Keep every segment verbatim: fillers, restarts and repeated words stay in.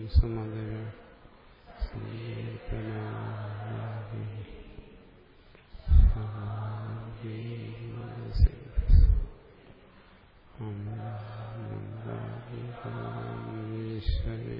സമദയ സങ്കീർത്തനാദി ഈശ്വരി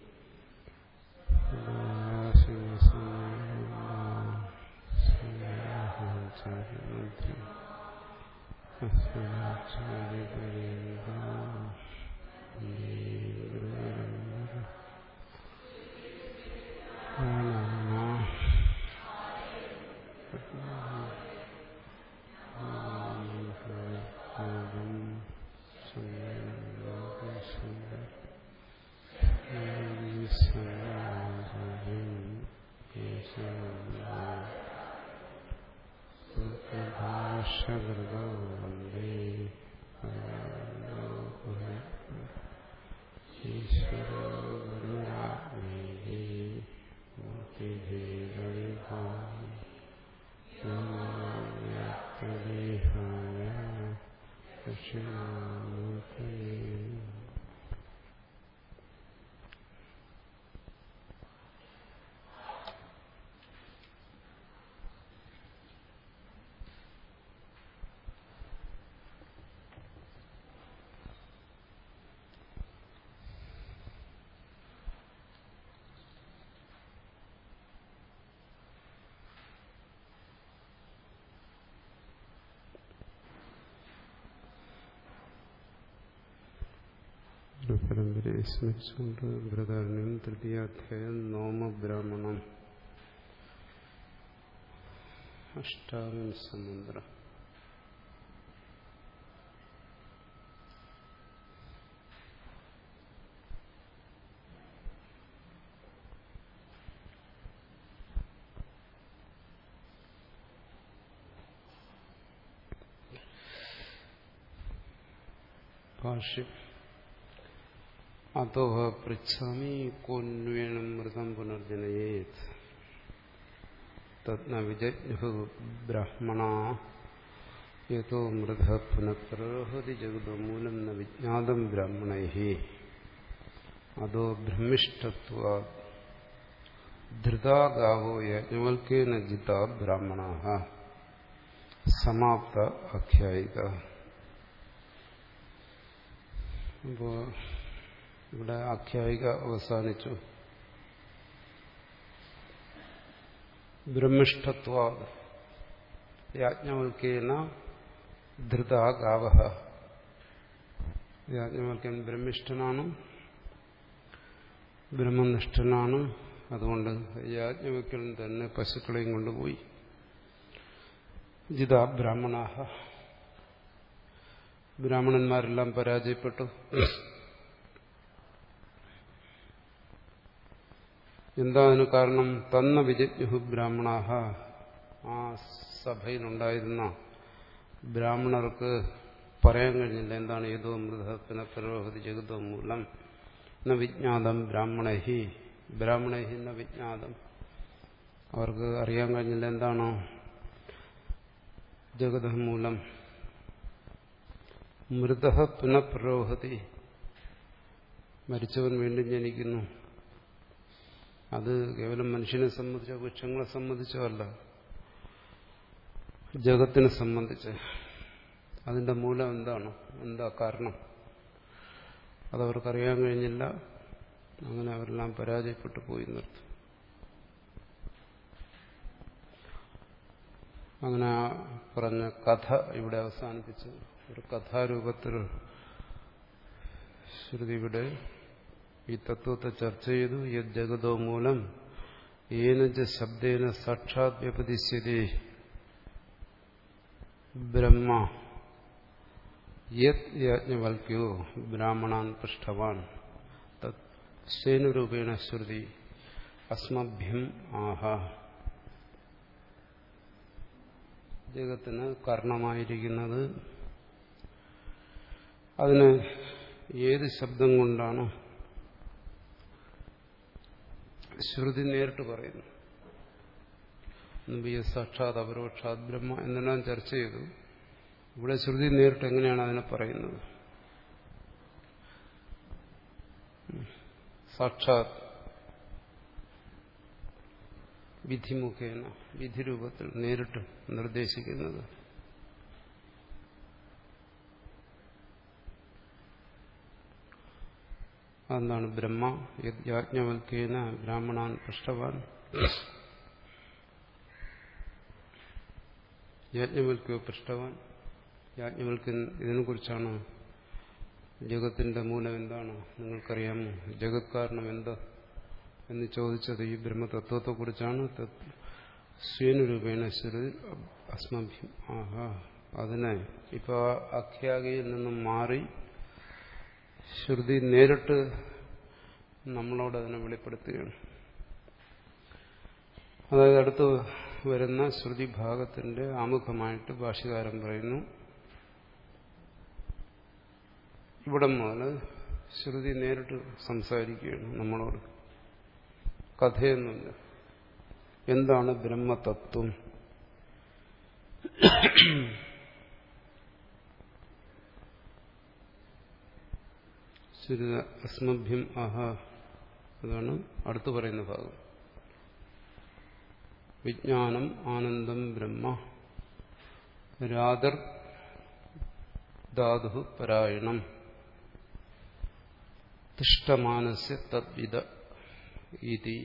പരമ്പരയെ സ്മരിച്ചുകൊണ്ട് ബൃഹദാരണ്യം തൃതീയാധ്യായം നോമബ്രാഹ്മണം അഷ്ടാവിംശമന്ത്രം. ഭാഷ്യം. അതോ പൃച്ഛാമി കോന്വേണം മൃതം പുനർജനയേത് തത്ന വിജജ്ഞു ബ്രാഹ്മണാ യതോ മൃത പുനഃപ്രരോഹതി ജഗതോ മൂലം ന വിജ്ഞാതം ബ്രാഹ്മണൈഃ അതോ ബ്രഹ്മിഷ്ഠത്വാദ് ധൃതാ ഗാവോ യാജ്ഞവൽക്യേന ജിതാ ബ്രാഹ്മണാഃ. സമാപ്ത ആഖ്യായിക. അപ്പോ ഇവിടെ ആഖ്യായിക അവസാനിച്ചു. ബ്രഹ്മിഷ്ഠത്വാദ് യാജ്ഞവൽക്യേന ധൃതാ ഗാവഃ. യാജ്ഞവൽക്യൻ ബ്രഹ്മിഷ്ഠനാണ്, ബ്രഹ്മനിഷ്ഠനാണ്. അതുകൊണ്ട് യാജ്ഞവൽക്യൻ തന്നെ പശുക്കളെയും കൊണ്ടുപോയി. ജിതാ ബ്രാഹ്മണാഃ. ബ്രാഹ്മണന്മാരെല്ലാം പരാജയപ്പെട്ടു. എന്താ അതിന് കാരണം? തന്ന വിജജ്ഞു ബ്രാഹ്മണാഃ. ആ സഭയിലുണ്ടായിരുന്ന ബ്രാഹ്മണർക്ക് പറയാൻ കഴിഞ്ഞില്ല എന്താണ് ഏതോ മൃതത്തിനെ പ്രരോഹതി ജഗതോ മൂലം ന വിജ്ഞാതം ബ്രാഹ്മണൈഃ. ബ്രാഹ്മണൈഃ ന വിജ്ഞാതം. അവർക്ക് അറിയാൻ കഴിഞ്ഞില്ല എന്താണോ ജഗത മൂലം മൃത പുനഃപ്രരോഹതി. മരിച്ചവൻ വീണ്ടും ജനിക്കുന്നു. അത് കേവലം മനുഷ്യനെ സംബന്ധിച്ചോ വൃക്ഷങ്ങളെ സംബന്ധിച്ചോ അല്ല, ജഗത്തിനെ സംബന്ധിച്ച്. അതിന്റെ മൂലം എന്താണ്, എന്താ കാരണം, അതവർക്കറിയാൻ കഴിഞ്ഞില്ല. അങ്ങനെ അവരെല്ലാം പരാജയപ്പെട്ടു പോയി നിർത്തും. അങ്ങനെ പറഞ്ഞ കഥ ഇവിടെ അവസാനിപ്പിച്ചു. ഒരു കഥാരൂപത്തിൽ ശ്രുതി ഇവിടെ ഈ തത്വത്തെ ചർച്ച ചെയ്തു. യത് ജഗതോ മൂലം ഏനച ശബ്ദേന സാക്ഷാത് വ്യപദിശ്യതേ ബ്രഹ്മ യത് യാജ്ഞവൽക്യോ ബ്രാഹ്മണാൻ പൃഷ്ടവാൻ തത് സേനുരൂപേണ ശ്രുതി അസ്മഭ്യം ആഹ. ജഗത്തിന് കാരണമായിരിക്കുന്നത് അതിന് ഏത് ശബ്ദം കൊണ്ടാണോ ശ്രുതി നേരിട്ട് പറയുന്നു. സാക്ഷാത് അപരോക്ഷാത് ബ്രഹ്മ എന്നെല്ലാം ചർച്ച ചെയ്തു. ഇവിടെ ശ്രുതി നേരിട്ട് എങ്ങനെയാണ് അതിനെ പറയുന്നത്? സാക്ഷാത് വിധിമുഖേന വിധിരൂപത്തിൽ നേരിട്ട് നിർദ്ദേശിക്കുന്നത്. അതാണ് ബ്രഹ്മ യാജ്ഞവൽക്കേന ബ്രാഹ്മണാൻ പൃഷ്ടവാൻ. യാജ്ഞവൽക്കോ പൃഷ്ടവാൻ. യാജ്ഞവൽക്കൻ ഇതിനെ കുറിച്ചാണ്, ജഗത്തിന്റെ മൂലം എന്താണ് നിങ്ങൾക്കറിയാമോ, ജഗത് കാരണം എന്താ എന്ന് ചോദിച്ചത് ഈ ബ്രഹ്മതത്വത്തെക്കുറിച്ചാണ്. സ്വേനുരൂപേണ ശ്രുതി അസ്മഭ്യം ആഹാ. അതിനെ ഇപ്പൊ ആഖ്യാഗയിൽ നിന്നും മാറി ശ്രുതി നേരിട്ട് നമ്മളോട് അതിനെ വെളിപ്പെടുത്തുകയാണ്. അതായത് അടുത്ത് വരുന്ന ശ്രുതി ഭാഗത്തിന്റെ ആമുഖമായിട്ട് ഭാഷ്യകാരൻ പറയുന്നു, ഇവിടെ മുതൽ ശ്രുതി നേരിട്ട് സംസാരിക്കുകയാണ് നമ്മളോട്. കഥയൊന്നുമില്ല. എന്താണ് ബ്രഹ്മതത്വം? അസ്മഭ്യം ആഹ. അതാണ് അടുത്ത് പറയുന്ന ഭാഗം. വിജ്ഞാനം ആനന്ദം ബ്രഹ്മ രാതർ ധാതു പരായണം തിഷ്ടമാനസ്യ തദ്വിദ ഇതി.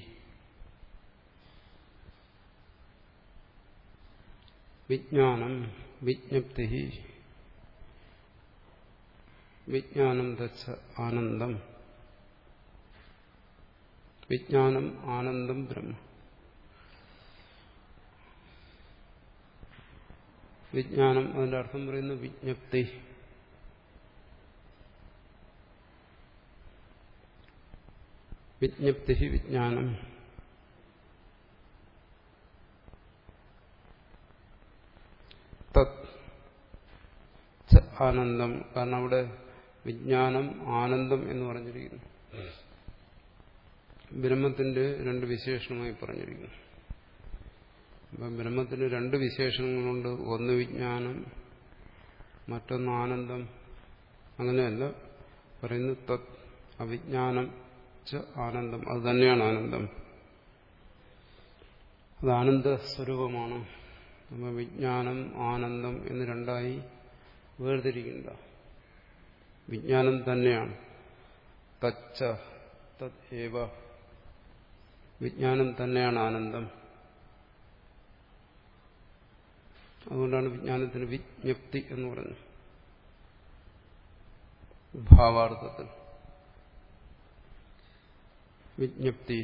വിജ്ഞാനം വിജ്ഞപ്തി വിജ്ഞാനം തച്ച ആനന്ദം. വിജ്ഞാനം ആനന്ദം ബ്രഹ്മ. വിജ്ഞാനം അതിന്റെ അർത്ഥം പറയുന്നു വിജ്ഞപ്തി. വിജ്ഞപ്തി വിജ്ഞാനം. തത് ആനന്ദം. കാരണം അവിടെ വിജ്ഞാനം ആനന്ദം എന്ന് പറഞ്ഞിരിക്കുന്നു. ബ്രഹ്മത്തിന്റെ രണ്ട് വിശേഷണമായി പറഞ്ഞിരിക്കുന്നു. അപ്പം ബ്രഹ്മത്തിന് രണ്ട് വിശേഷണങ്ങളുണ്ട്. ഒന്ന് വിജ്ഞാനം, മറ്റൊന്ന് ആനന്ദം. അങ്ങനെയല്ല പറയുന്നു. തത് അവിജ്ഞാനം ച ആനന്ദം. അത് തന്നെയാണ് ആനന്ദം. അത് ആനന്ദ സ്വരൂപമാണ്. അപ്പം വിജ്ഞാനം ആനന്ദം എന്ന് രണ്ടായി വേർതിരിക്കണ്ട. വിജ്ഞാനം തന്നെയാണ്. തച്ച തത് ഏവ. വിജ്ഞാനം തന്നെയാണ് ആനന്ദം. അതുകൊണ്ടാണ് വിജ്ഞാനത്തിന് വിജ്ഞപ്തി എന്ന് പറഞ്ഞത് ഭാവാർത്ഥത്തിൽ. വിജ്ഞപ്തി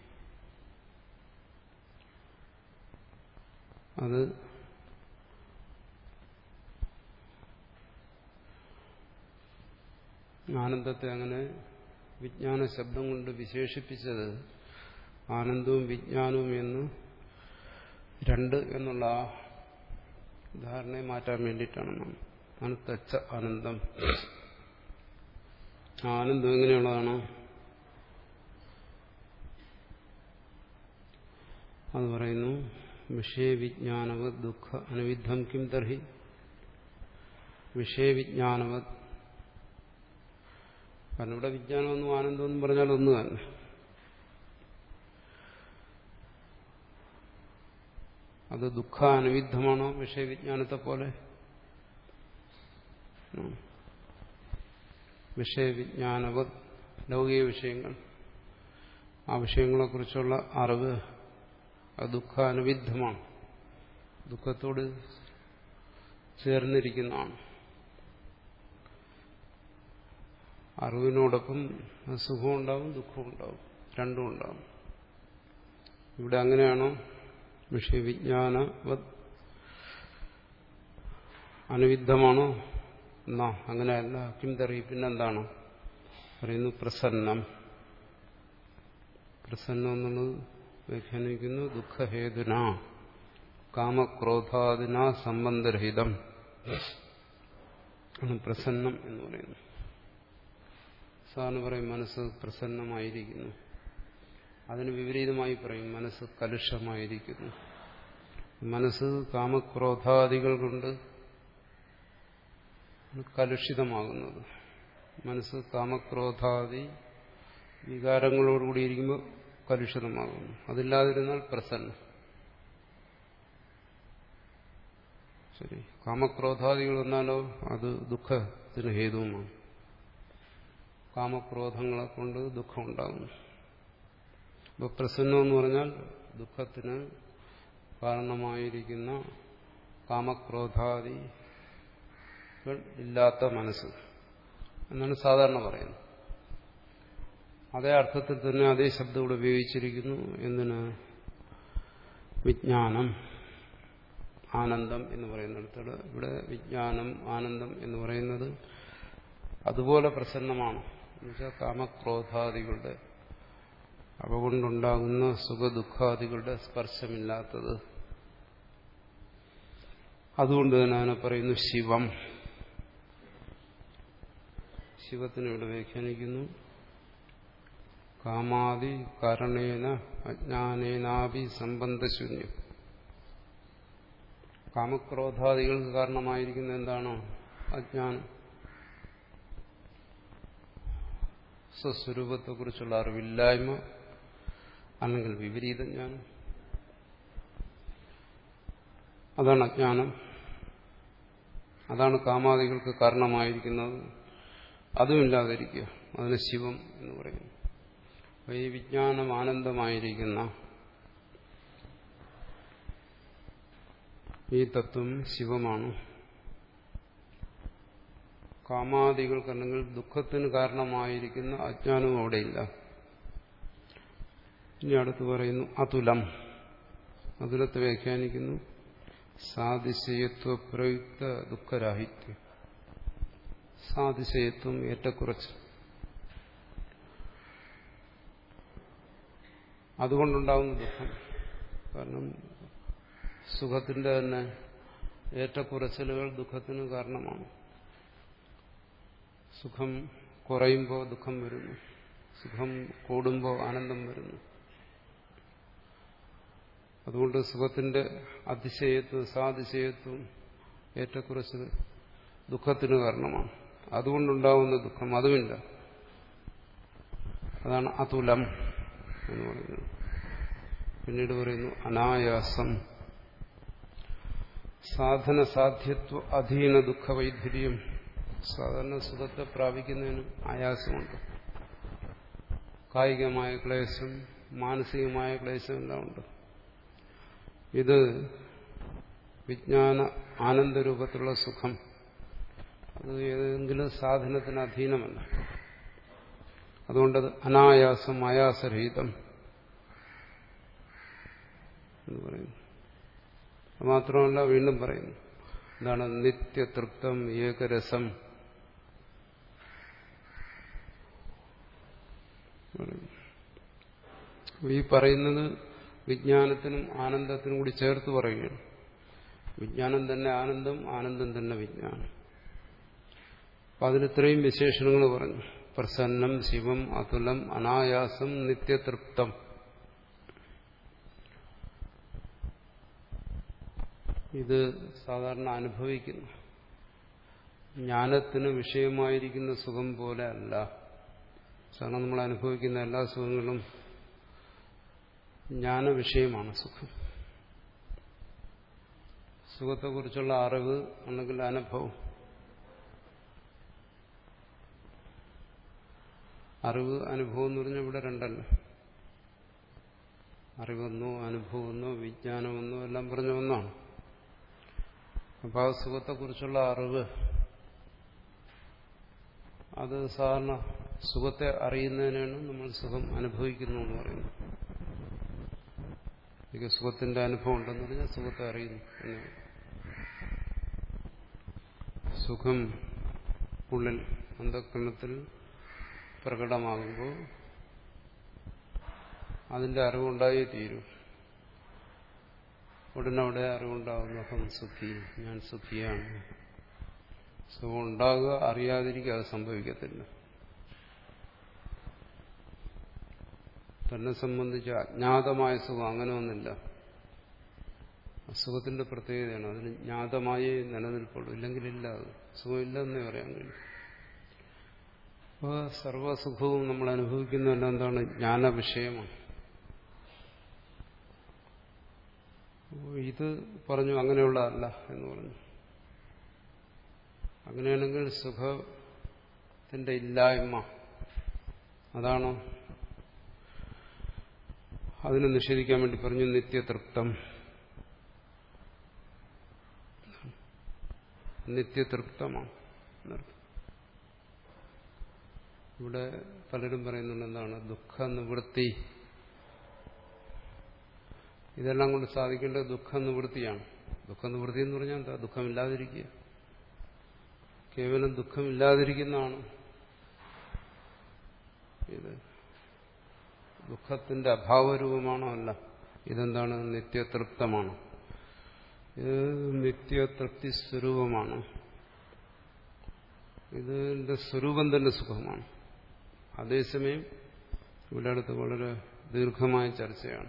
അത് ആനന്ദത്തെ അങ്ങനെ വിജ്ഞാന ശബ്ദം കൊണ്ട് വിശേഷിപ്പിച്ചത് ആനന്ദവും വിജ്ഞാനവും എന്ന് രണ്ട് എന്നുള്ള ആ ധാരണയെ മാറ്റാൻ വേണ്ടിയിട്ടാണ്. ആണ് തച്ച ആനന്ദം. ആനന്ദം എങ്ങനെയുള്ളതാണ്? അത് പറയുന്നു വിഷയവിജ്ഞാനവത് ദുഃഖ അനുവിദ്ധം കിം തർഹി. വിഷയവിജ്ഞാനവത്. കാരണം ഇവിടെ വിജ്ഞാനമൊന്നും ആനന്ദമെന്നും പറഞ്ഞാൽ ഒന്ന് തന്നെ. അത് ദുഃഖ അനുവിദ്ധമാണോ വിഷയവിജ്ഞാനത്തെ പോലെ? വിഷയവിജ്ഞാനവത് ലൗകിക വിഷയങ്ങൾ, ആ വിഷയങ്ങളെക്കുറിച്ചുള്ള അറിവ് അത് ദുഃഖ അനുവിദ്ധമാണ്. ദുഃഖത്തോട് ചേർന്നിരിക്കുന്നതാണ്. അറിവിനോടൊപ്പം സുഖവും ഉണ്ടാവും ദുഃഖവും ഉണ്ടാവും, രണ്ടും ഉണ്ടാവും. ഇവിടെ അങ്ങനെയാണോ? വിഷയവിജ്ഞാനവത് അനുവിദ്ധമാണോ? എന്നാ അങ്ങനെയല്ല. കിം തറി. പിന്നെന്താണ് പറയുന്നു? പ്രസന്നം. പ്രസന്നം എന്നുള്ളത് വ്യാഖ്യാനിക്കുന്നു ദുഃഖഹേതുന കാമക്രോധാദിന സംബന്ധരഹിതം ആണ് പ്രസന്നം എന്ന് പറയുന്നു. സാധാരണ പറയും മനസ്സ് പ്രസന്നമായിരിക്കുന്നു. അതിന് വിപരീതമായി പറയും മനസ്സ് കലുഷമായിരിക്കുന്നു. മനസ്സ് കാമക്രോധാദികൾ കൊണ്ട് കലുഷിതമാകുന്നത്. മനസ്സ് കാമക്രോധാദി വികാരങ്ങളോടുകൂടി ഇരിക്കുമ്പോൾ കലുഷിതമാകുന്നു. അതില്ലാതിരുന്നാൽ പ്രസന്നം. ശരി, കാമക്രോധാദികൾ വന്നാലോ അത് ദുഃഖത്തിന് ഹേതുവുമാണ്. കാമക്രോധങ്ങളെ കൊണ്ട് ദുഃഖം ഉണ്ടാകുന്നു. അപ്പോൾ പ്രസന്നം എന്ന് പറഞ്ഞാൽ ദുഃഖത്തിന് കാരണമായിരിക്കുന്ന കാമക്രോധാദികൾ ഇല്ലാത്ത മനസ്സ് എന്നാണ് സാധാരണ പറയുന്നത്. അതേ അർത്ഥത്തിൽ തന്നെ അതേ ശബ്ദം ഇവിടെ ഉപയോഗിച്ചിരിക്കുന്നു. എന്തിന്? വിജ്ഞാനം, ആനന്ദം എന്ന് പറയുന്നിടത്തോട് ഇവിടെ വിജ്ഞാനം, ആനന്ദം എന്ന് പറയുന്നത് അതുപോലെ പ്രസന്നമാണ്. എന്നുവെച്ചാൽ കാമക്രോധാദികളുടെ അവ കൊണ്ടുണ്ടാകുന്ന സുഖദുഃഖാദികളുടെ സ്പർശമില്ലാത്തത്. അതുകൊണ്ട് തന്നെ അതിനെ പറയുന്നു ശിവം. ശിവത്തിനെ ഇവിടെ വ്യാഖ്യാനിക്കുന്നു കാമാദി കാരണേന അജ്ഞാനേനാഭി സംബന്ധശൂന്യം. കാമക്രോധാദികൾക്ക് കാരണമായിരിക്കുന്ന എന്താണോ? അജ്ഞാനം, സ്വസ്വരൂപത്തെക്കുറിച്ചുള്ള അറിവില്ലായ്മ, അല്ലെങ്കിൽ വിപരീത ജ്ഞാനം. അതാണ് അജ്ഞാനം. അതാണ് കാമാദികൾക്ക് കാരണമായിരിക്കുന്നത്. അതുമില്ലാതിരിക്കുക, അതിന് ശിവം എന്ന് പറയുന്നു. അപ്പോൾ ഈ വിജ്ഞാനം ആനന്ദമായിരിക്കുന്ന ഈ തത്വം ശിവമാണ്. കാമാദികൾക്കല്ലെങ്കിൽ ദുഃഖത്തിന് കാരണമായിരിക്കുന്ന അജ്ഞാനവും അവിടെയില്ല. ഇനി അടുത്ത് പറയുന്നു അതുലം. അതുലത്തെ വ്യാഖ്യാനിക്കുന്നു സാതിശയത്വ പ്രയുക്ത ദുഃഖരാഹിത്യം. സാതിശയത്വം ഏറ്റക്കുറച്ച്, അതുകൊണ്ടുണ്ടാകുന്ന ദുഃഖം. കാരണം സുഖത്തിന്റെ തന്നെ ഏറ്റക്കുറച്ചിലുകൾ ദുഃഖത്തിന് കാരണമാണ്. സുഖം കുറയുമ്പോൾ ദുഃഖം വരുന്നു, സുഖം കൂടുമ്പോൾ ആനന്ദം വരുന്നു. അതുകൊണ്ട് സുഖത്തിന്റെ അതിശയത്വം, സാതിശയത്വം, ഏറ്റക്കുറച്ചിൽ ദുഃഖത്തിന് കാരണമാണ്. അതുകൊണ്ടുണ്ടാകുന്ന ദുഃഖം അതുമില്ല. അതാണ് അതുലം എന്ന് പറയുന്നത്. പിന്നീട് പറയുന്നു അനായാസം. സാധന സാധ്യത്വ അധീന ദുഃഖ വൈധുര്യം. സാധാരണ സുഖത്തെ പ്രാപിക്കുന്നതിന് ആയാസമുണ്ട്. കായികമായ ക്ലേശം, മാനസികമായ ക്ലേശം എല്ലാം ഉണ്ട്. ഇത് വിജ്ഞാന ആനന്ദരൂപത്തിലുള്ള സുഖം അത് ഏതെങ്കിലും സാധനത്തിന് അധീനമല്ല. അതുകൊണ്ടത് അനായാസം, ആയാസരഹിതം എന്ന് പറയുന്നു. മാത്രമല്ല വീണ്ടും പറയുന്നു എന്താണ്? നിത്യതൃപ്തം ഏകരസം. ഈ പറയുന്നത് വിജ്ഞാനത്തിനും ആനന്ദത്തിനും കൂടി ചേർത്ത് പറയുകയാണ്. വിജ്ഞാനം തന്നെ ആനന്ദം, ആനന്ദം തന്നെ വിജ്ഞാനം. അപ്പൊ അതിലിത്രയും വിശേഷണങ്ങൾ പറഞ്ഞു. പ്രസന്നം, ശിവം, അതുലം, അനായാസം, നിത്യതൃപ്തം. ഇത് സാധാരണ അനുഭവിക്കുന്നു. ജ്ഞാനത്തിന് വിഷയമായിരിക്കുന്ന സുഖം പോലെ അല്ല. സാധാരണ നമ്മൾ അനുഭവിക്കുന്ന എല്ലാ സുഖങ്ങളും ജ്ഞാന വിഷയമാണ്. സുഖം, സുഖത്തെക്കുറിച്ചുള്ള അറിവ് അല്ലെങ്കിൽ അനുഭവം. അറിവ്, അനുഭവം എന്ന് പറഞ്ഞാൽ ഇവിടെ രണ്ടല്ല. അറിവെന്നോ അനുഭവമെന്നോ വിജ്ഞാനമെന്നോ എല്ലാം പറഞ്ഞ ഒന്നാണ്. അപ്പോൾ ആ സുഖത്തെക്കുറിച്ചുള്ള അറിവ് അത് സാധാരണ സുഖത്തെ അറിയുന്നതിനാണ് നമ്മൾ സുഖം അനുഭവിക്കുന്നു എന്ന് പറയുന്നത്. എനിക്ക് സുഖത്തിന്റെ അനുഭവം ഉണ്ടെന്ന് പറഞ്ഞാൽ സുഖത്തെ അറിയുന്നു എന്നാണ്. സുഖം ഉള്ളിൽ അന്തഃകരണത്തിൽ പ്രകടമാകുമ്പോൾ അതിന്റെ അറിവുണ്ടായേ തീരൂ. ഉടനവിടെ അറിവുണ്ടാകുന്നു. അഹം സുഖി, ഞാൻ സുഖിയാണ്. സുഖം ഉണ്ടാകുക, അറിയാതിരിക്കുക, അത് സംഭവിക്കത്തില്ല. തന്നെ സംബന്ധിച്ച് അജ്ഞാതമായ സുഖം അങ്ങനെ ഒന്നില്ല. അസുഖത്തിന്റെ പ്രത്യേകതയാണ്. അതിന് ജ്ഞാതമായി നിലനിൽപ്പുള്ളൂ. ഇല്ലെങ്കിലില്ല. അത് സുഖമില്ലെന്നേ പറയാൻ കഴിയും. അപ്പോൾ സർവസുഖവും നമ്മൾ അനുഭവിക്കുന്നതല്ല എന്താണ്? ജ്ഞാനവിഷയമാണ്. ഇത് പറഞ്ഞു അങ്ങനെയുള്ളതല്ല എന്ന് പറഞ്ഞു. അങ്ങനെയാണെങ്കിൽ സുഖത്തിന്റെ ഇല്ലായ്മ അതാണോ? അതിനെ നിഷേധിക്കാൻ വേണ്ടി പറഞ്ഞു നിത്യതൃപ്തം. നിത്യതൃപ്തമാണ് എന്നർത്ഥം. ഇവിടെ പലരും പറയുന്നുണ്ട് എന്താണ്? ദുഃഖ നിവൃത്തി. ഇതെല്ലാം കൊണ്ട് സാധിക്കേണ്ടത് ദുഃഖ നിവൃത്തിയാണ്. ദുഃഖ നിവൃത്തി എന്ന് പറഞ്ഞാൽ എന്താ? ദുഃഖമില്ലാതിരിക്കുക. കേവലം ദുഃഖമില്ലാതിരിക്കുന്നതാണ് ഇത്. ദുഃഖത്തിന്റെ അഭാവരൂപമാണോ? അല്ല. ഇതെന്താണ്? നിത്യതൃപ്തമാണ്. ഇത് നിത്യതൃപ്തി സ്വരൂപമാണ്. ഇതിന്റെ സ്വരൂപം തന്നെ സുഖമാണ്. അതേസമയം ഇവിടെ അടുത്ത് വളരെ ദീർഘമായ ചർച്ചയാണ്.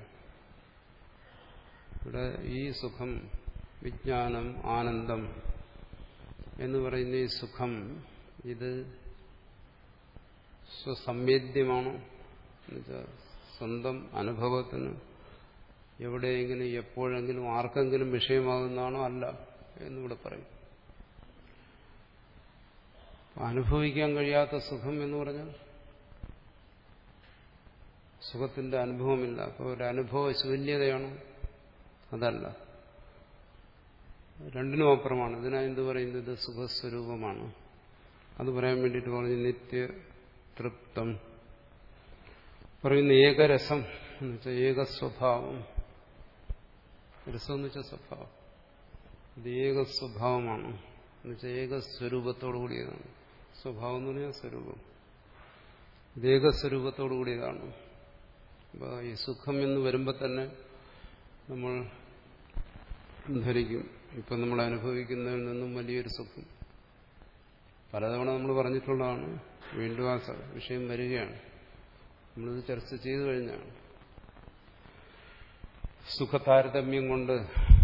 ഇവിടെ ഈ സുഖം, വിജ്ഞാനം, ആനന്ദം എന്ന് പറയുന്ന ഈ സുഖം ഇത് സ്വസംവേദ്യമാണോ? എന്നുവെച്ചാൽ സ്വന്തം അനുഭവത്തിന് എവിടെയെങ്കിലും എപ്പോഴെങ്കിലും ആർക്കെങ്കിലും വിഷയമാകുന്നതാണോ? അല്ല എന്നിവിടെ പറയും. അനുഭവിക്കാൻ കഴിയാത്ത സുഖം എന്ന് പറഞ്ഞാൽ സുഖത്തിന്റെ അനുഭവമില്ല. അപ്പോൾ ഒരു അനുഭവ ശൂന്യതയാണോ? അതല്ല. രണ്ടിനും അപ്പുറമാണ്. ഇതിനാ എന്ത് പറയുന്നത്? ഇത് സുഖസ്വരൂപമാണ്. അത് പറയാൻ വേണ്ടിയിട്ട് പറഞ്ഞു നിത്യതൃപ്തം. പറയുന്ന ഏകരസം എന്ന് വെച്ചാൽ ഏകസ്വഭാവം. രസം എന്ന് വെച്ചാൽ സ്വഭാവം. ഇത് ഏകസ്വഭാവമാണ് എന്ന് വെച്ചാൽ ഏകസ്വരൂപത്തോടു കൂടിയതാണ്. സ്വഭാവം എന്ന് പറഞ്ഞാൽ സ്വരൂപം. ഇത് ഏകസ്വരൂപത്തോടു കൂടിയതാണ്. അപ്പോൾ ഈ സുഖം എന്ന് വരുമ്പോൾ തന്നെ നമ്മൾ ധരിക്കും ഇപ്പം നമ്മൾ അനുഭവിക്കുന്നതിൽ നിന്നും വലിയൊരു സുഖം. പലതവണ നമ്മൾ പറഞ്ഞിട്ടുള്ളതാണ്. വീണ്ടും ആ വിഷയം വരികയാണ്. നമ്മളിത് ചർച്ച ചെയ്തു കഴിഞ്ഞാണ്. സുഖതാരതമ്യം കൊണ്ട്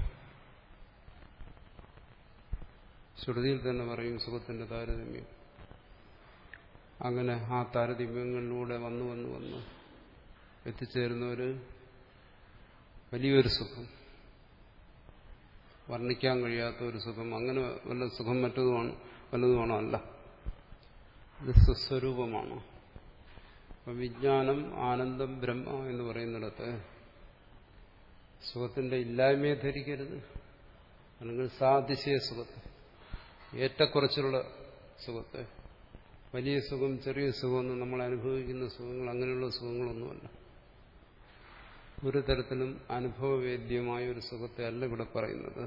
ശ്രുതിയിൽ തന്നെ പറയും സുഖത്തിന്റെ താരതമ്യം. അങ്ങനെ ആ താരതമ്യങ്ങളിലൂടെ വന്നു വന്നു വന്ന് എത്തിച്ചേരുന്ന ഒരു വലിയൊരു സുഖം, വർണ്ണിക്കാൻ കഴിയാത്ത ഒരു സുഖം. അങ്ങനെ വല്ല സുഖം മറ്റതുമാണ് വല്ലതുമാണോ? അല്ല. ഇത് സ്വസ്വരൂപമാണ്. അപ്പം വിജ്ഞാനം, ആനന്ദം, ബ്രഹ്മ എന്ന് പറയുന്നിടത്ത് സുഖത്തിന്റെ ഇല്ലായ്മയെ ധരിക്കരുത്. അല്ലെങ്കിൽ സാതിശയ സുഖത്തെ, ഏറ്റക്കുറച്ചിലുള്ള സുഖത്തെ, വലിയ സുഖം, ചെറിയ സുഖമൊന്നും നമ്മൾ അനുഭവിക്കുന്ന സുഖങ്ങൾ അങ്ങനെയുള്ള സുഖങ്ങളൊന്നുമല്ല. ഒരു തരത്തിലും അനുഭവവേദ്യമായ ഒരു സുഖത്തെ അല്ല ഇവിടെ പറയുന്നത്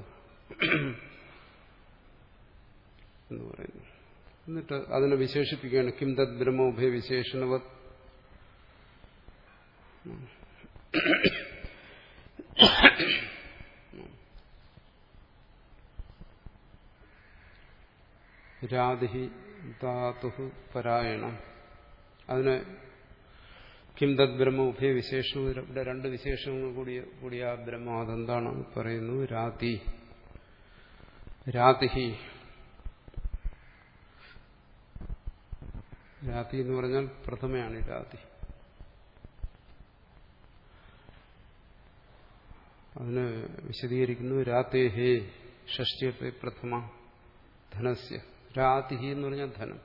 എന്ന് പറയുന്നു. എന്നിട്ട് അതിനെ വിശേഷിപ്പിക്കുകയാണ്. കിം തദ് ബ്രഹ്മോഭയ വിശേഷണവത്. രാതിഹി ധാതുഹു പരായണം. അതിനെ കിം തദ് ബ്രഹ്മ ഉഭയ വിശേഷണം. ഇവിടെ രണ്ട് വിശേഷങ്ങൾ കൂടിയ കൂടിയ ആ ബ്രഹ്മം അതെന്താണ് പറയുന്നു? രാതി. രാതിഹി. രാതി എന്ന് പറഞ്ഞാൽ പ്രഥമയാണ് രാതി. അതിന് വിശദീകരിക്കുന്നു. രാതേഹേ ഷഷ്ടിയത്തെ പ്രഥമ ധനസ്യ. രാതിഹി എന്ന് പറഞ്ഞാൽ ധനം.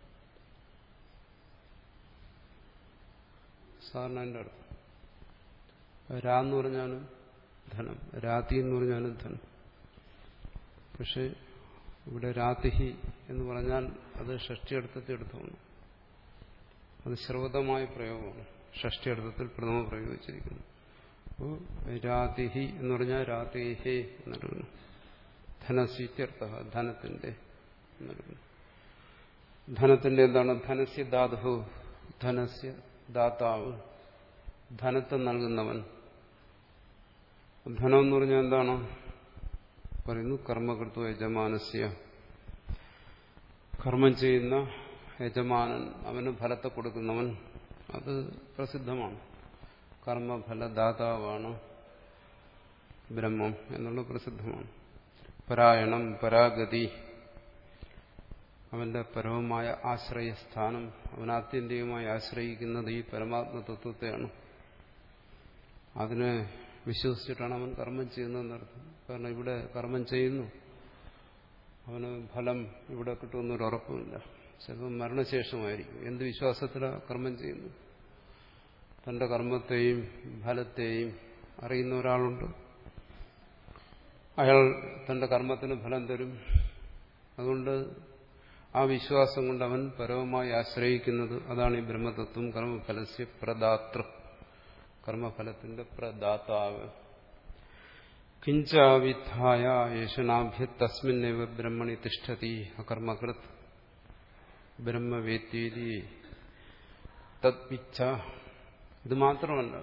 സാധാരണ എൻ്റെ അർത്ഥം രാ എന്ന് പറഞ്ഞാലും ധനം, രാതി എന്ന് പറഞ്ഞാലും ധനം. പക്ഷെ ഇവിടെ രാതിഹി എന്ന് പറഞ്ഞാൽ അത് ഷഷ്ടിയർത്ഥത്തിൽ എടുത്തോണം. അത് ശ്രൗതമായ പ്രയോഗമാണ്. ഷഷ്ടിയർത്ഥത്തിൽ പ്രഥമ പ്രയോഗിച്ചിരിക്കുന്നു. അപ്പോൾ രാതിഹി എന്ന് പറഞ്ഞാൽ രാതേഹേ എന്നെടുക്കുന്നു. ധനസ്യർത്ഥ ധനത്തിന്റെ എന്നെടുക്കുന്നു. ധനത്തിന്റെ എന്താണ്? ധനസ്യ ധാതു. ധനസ്യ ദാതാവ്, ധനത്തെ നൽകുന്നവൻ. ധനം എന്ന് പറഞ്ഞാൽ എന്താണ് പറയുന്നു? കർമ്മകൃത്വ യജമാനസ്യ. കർമ്മം ചെയ്യുന്ന യജമാനൻ, അവന് ഫലത്തെ കൊടുക്കുന്നവൻ. അത് പ്രസിദ്ധമാണ്. കർമ്മഫലദാതാവാണ് ബ്രഹ്മം എന്നുള്ള പ്രസിദ്ധമാണ്. പരായണം, പരാഗതി. അവന്റെ പരമമായ ആശ്രയസ്ഥാനം, അവൻ ആത്യന്തികമായി ആശ്രയിക്കുന്നത് ഈ പരമാത്മ തത്വത്തെയാണ്. അതിനെ വിശ്വസിച്ചിട്ടാണ് അവൻ കർമ്മം ചെയ്യുന്നതെന്നർത്ഥം. കാരണം ഇവിടെ കർമ്മം ചെയ്യുന്നു, അവന് ഫലം ഇവിടെ കിട്ടുമെന്നൊരു ഉറപ്പുമില്ല. ചിലപ്പോൾ മരണശേഷമായിരിക്കും. എന്ത് വിശ്വാസത്തിലാണ് കർമ്മം ചെയ്യുന്നു? തന്റെ കർമ്മത്തെയും ഫലത്തെയും അറിയുന്ന ഒരാളുണ്ട്, അയാൾ തന്റെ കർമ്മത്തിന് ഫലം തരും. അതുകൊണ്ട് ആ വിശ്വാസം കൊണ്ട് അവൻ പരമമായി ആശ്രയിക്കുന്നത് അതാണ് ഈ ബ്രഹ്മതത്വം. കർമ്മഫലസ്യ പ്രദാതൃ, കർമ്മഫലത്തിന്റെ പ്രദാതാവ്. കിഞ്ചാവിദ്ധായ യേശനാഭ്യ തസ്മിന്നേവ ബ്രഹ്മണി തിഷ്ഠതി അകർമ്മകൃത് ബ്രഹ്മവേത്തീതി തദ്വിച്ഛ. ഇത് മാത്രമല്ല,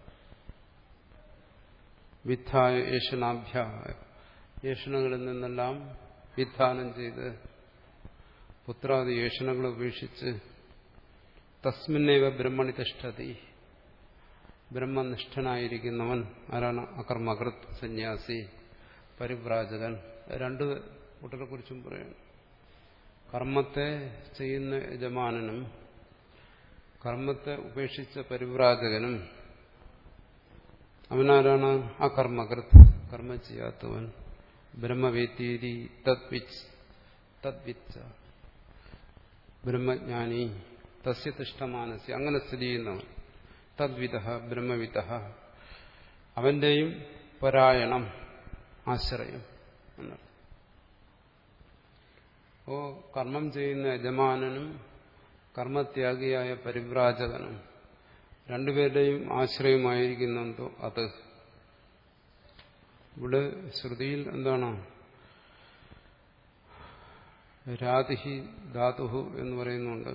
വിദ്ധായ യേശനാഭ്യ, യേശനകളിൽ നിന്നെല്ലാം വിധാനം ചെയ്ത് പുത്രാദി യേശനകളെ ഉപേക്ഷിച്ച് തസ്മിന്നേവ ബ്രഹ്മണി തിഷ്ഠതി, ബ്രഹ്മനിഷ്ഠനായിരിക്കുന്നവൻ ആരാണ്? അകർമ്മകൃത് സന്യാസി, പരിവ്രാജകൻ. രണ്ട് കൂട്ടരെ കുറിച്ചും പറയണം. കർമ്മത്തെ ചെയ്യുന്ന യജമാനനും കർമ്മത്തെ ഉപേക്ഷിച്ച പരിവ്രാജകനും അവനാരാണ്? അകർമ്മകൃത്, കർമ്മം ചെയ്യാത്തവൻ. ബ്രഹ്മവേത്തീതി തദ്വിച്ച്, തദ്വിച്ച ബ്രഹ്മജ്ഞാനി, തസ്യ തിഷ്ഠമാനസി, അങ്ങനെ സ്ഥിതി ചെയ്യുന്നവൻ. തദ്വിദ ബ്രഹ്മവിദ, അവന്റെയും പരായണം, ആശ്രയം എന്നാണ്. അപ്പോ കർമ്മം ചെയ്യുന്ന യജമാനനും കർമ്മത്യാഗിയായ പരിവ്രാജകനും രണ്ടുപേരുടെയും ആശ്രയമായിരിക്കുന്നുണ്ടോ അത്. ഇവിടെ ശ്രുതിയിൽ എന്താണ്? രാതിഹി ധാതുഹു എന്ന് പറയുന്നുണ്ട്.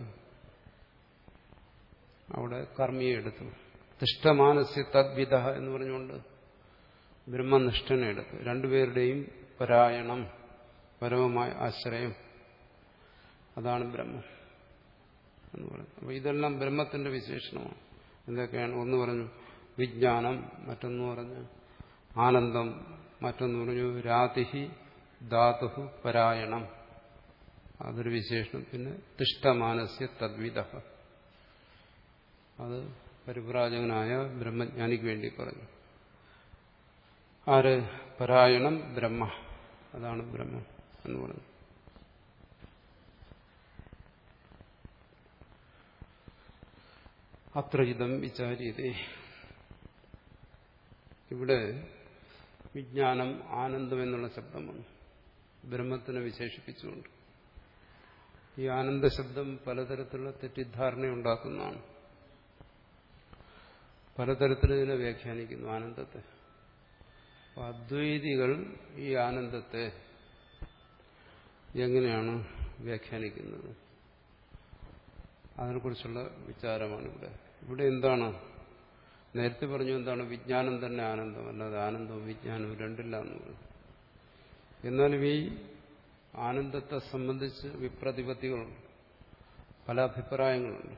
അവിടെ കർമ്മിയെ എടുത്തു. തിഷ്ഠമാനസ്യ തദ്വിദ എന്ന് പറഞ്ഞുകൊണ്ട് ബ്രഹ്മനിഷ്ഠനെ എടുത്തു. രണ്ടുപേരുടെയും പരായണം, പരമമായ ആശ്രയം, അതാണ് ബ്രഹ്മം എന്ന് പറയുന്നത്. അപ്പൊ ഇതെല്ലാം ബ്രഹ്മത്തിന്റെ വിശേഷണമാണ്. എന്തൊക്കെയാണ്? ഒന്ന് പറഞ്ഞു വിജ്ഞാനം, മറ്റൊന്ന് പറഞ്ഞു ആനന്ദം, മറ്റൊന്ന് പറഞ്ഞു രാതിഹി ധാതുഹു പരായണം, അതൊരു വിശേഷണം. പിന്നെ തിഷ്ഠമാനസ്യ തദ്വിദ, അത് പരിവ്രാജകനായ ബ്രഹ്മജ്ഞാനിക്ക് വേണ്ടി പറഞ്ഞു. ആര്? പരായണം ബ്രഹ്മ, അതാണ് ബ്രഹ്മം എന്ന് പറഞ്ഞു. അത്രയിതം വിചാര്യതേ. ഇവിടെ വിജ്ഞാനം, ആനന്ദം എന്നുള്ള ശബ്ദമാണ് ബ്രഹ്മത്തിനെ വിശേഷിപ്പിച്ചുകൊണ്ട്. ഈ ആനന്ദ ശബ്ദം പലതരത്തിലുള്ള തെറ്റിദ്ധാരണ ഉണ്ടാക്കുന്നതാണ്. പലതരത്തിൽ ഇതിനെ വ്യാഖ്യാനിക്കുന്നു ആനന്ദത്തെ. അപ്പോൾ അദ്വൈതികൾ ഈ ആനന്ദത്തെ എങ്ങനെയാണ് വ്യാഖ്യാനിക്കുന്നത്, അതിനെക്കുറിച്ചുള്ള വിചാരമാണ് ഇവിടെ. ഇവിടെ എന്താണ്? നേരത്തെ പറഞ്ഞു എന്താണ്? വിജ്ഞാനം തന്നെ ആനന്ദം, അല്ലാതെ ആനന്ദവും വിജ്ഞാനവും രണ്ടില്ല എന്ന് പറഞ്ഞു. എന്നാലും ഈ ആനന്ദത്തെ സംബന്ധിച്ച് വിപ്രതിപത്തികളുണ്ട്, പല അഭിപ്രായങ്ങളുണ്ട്.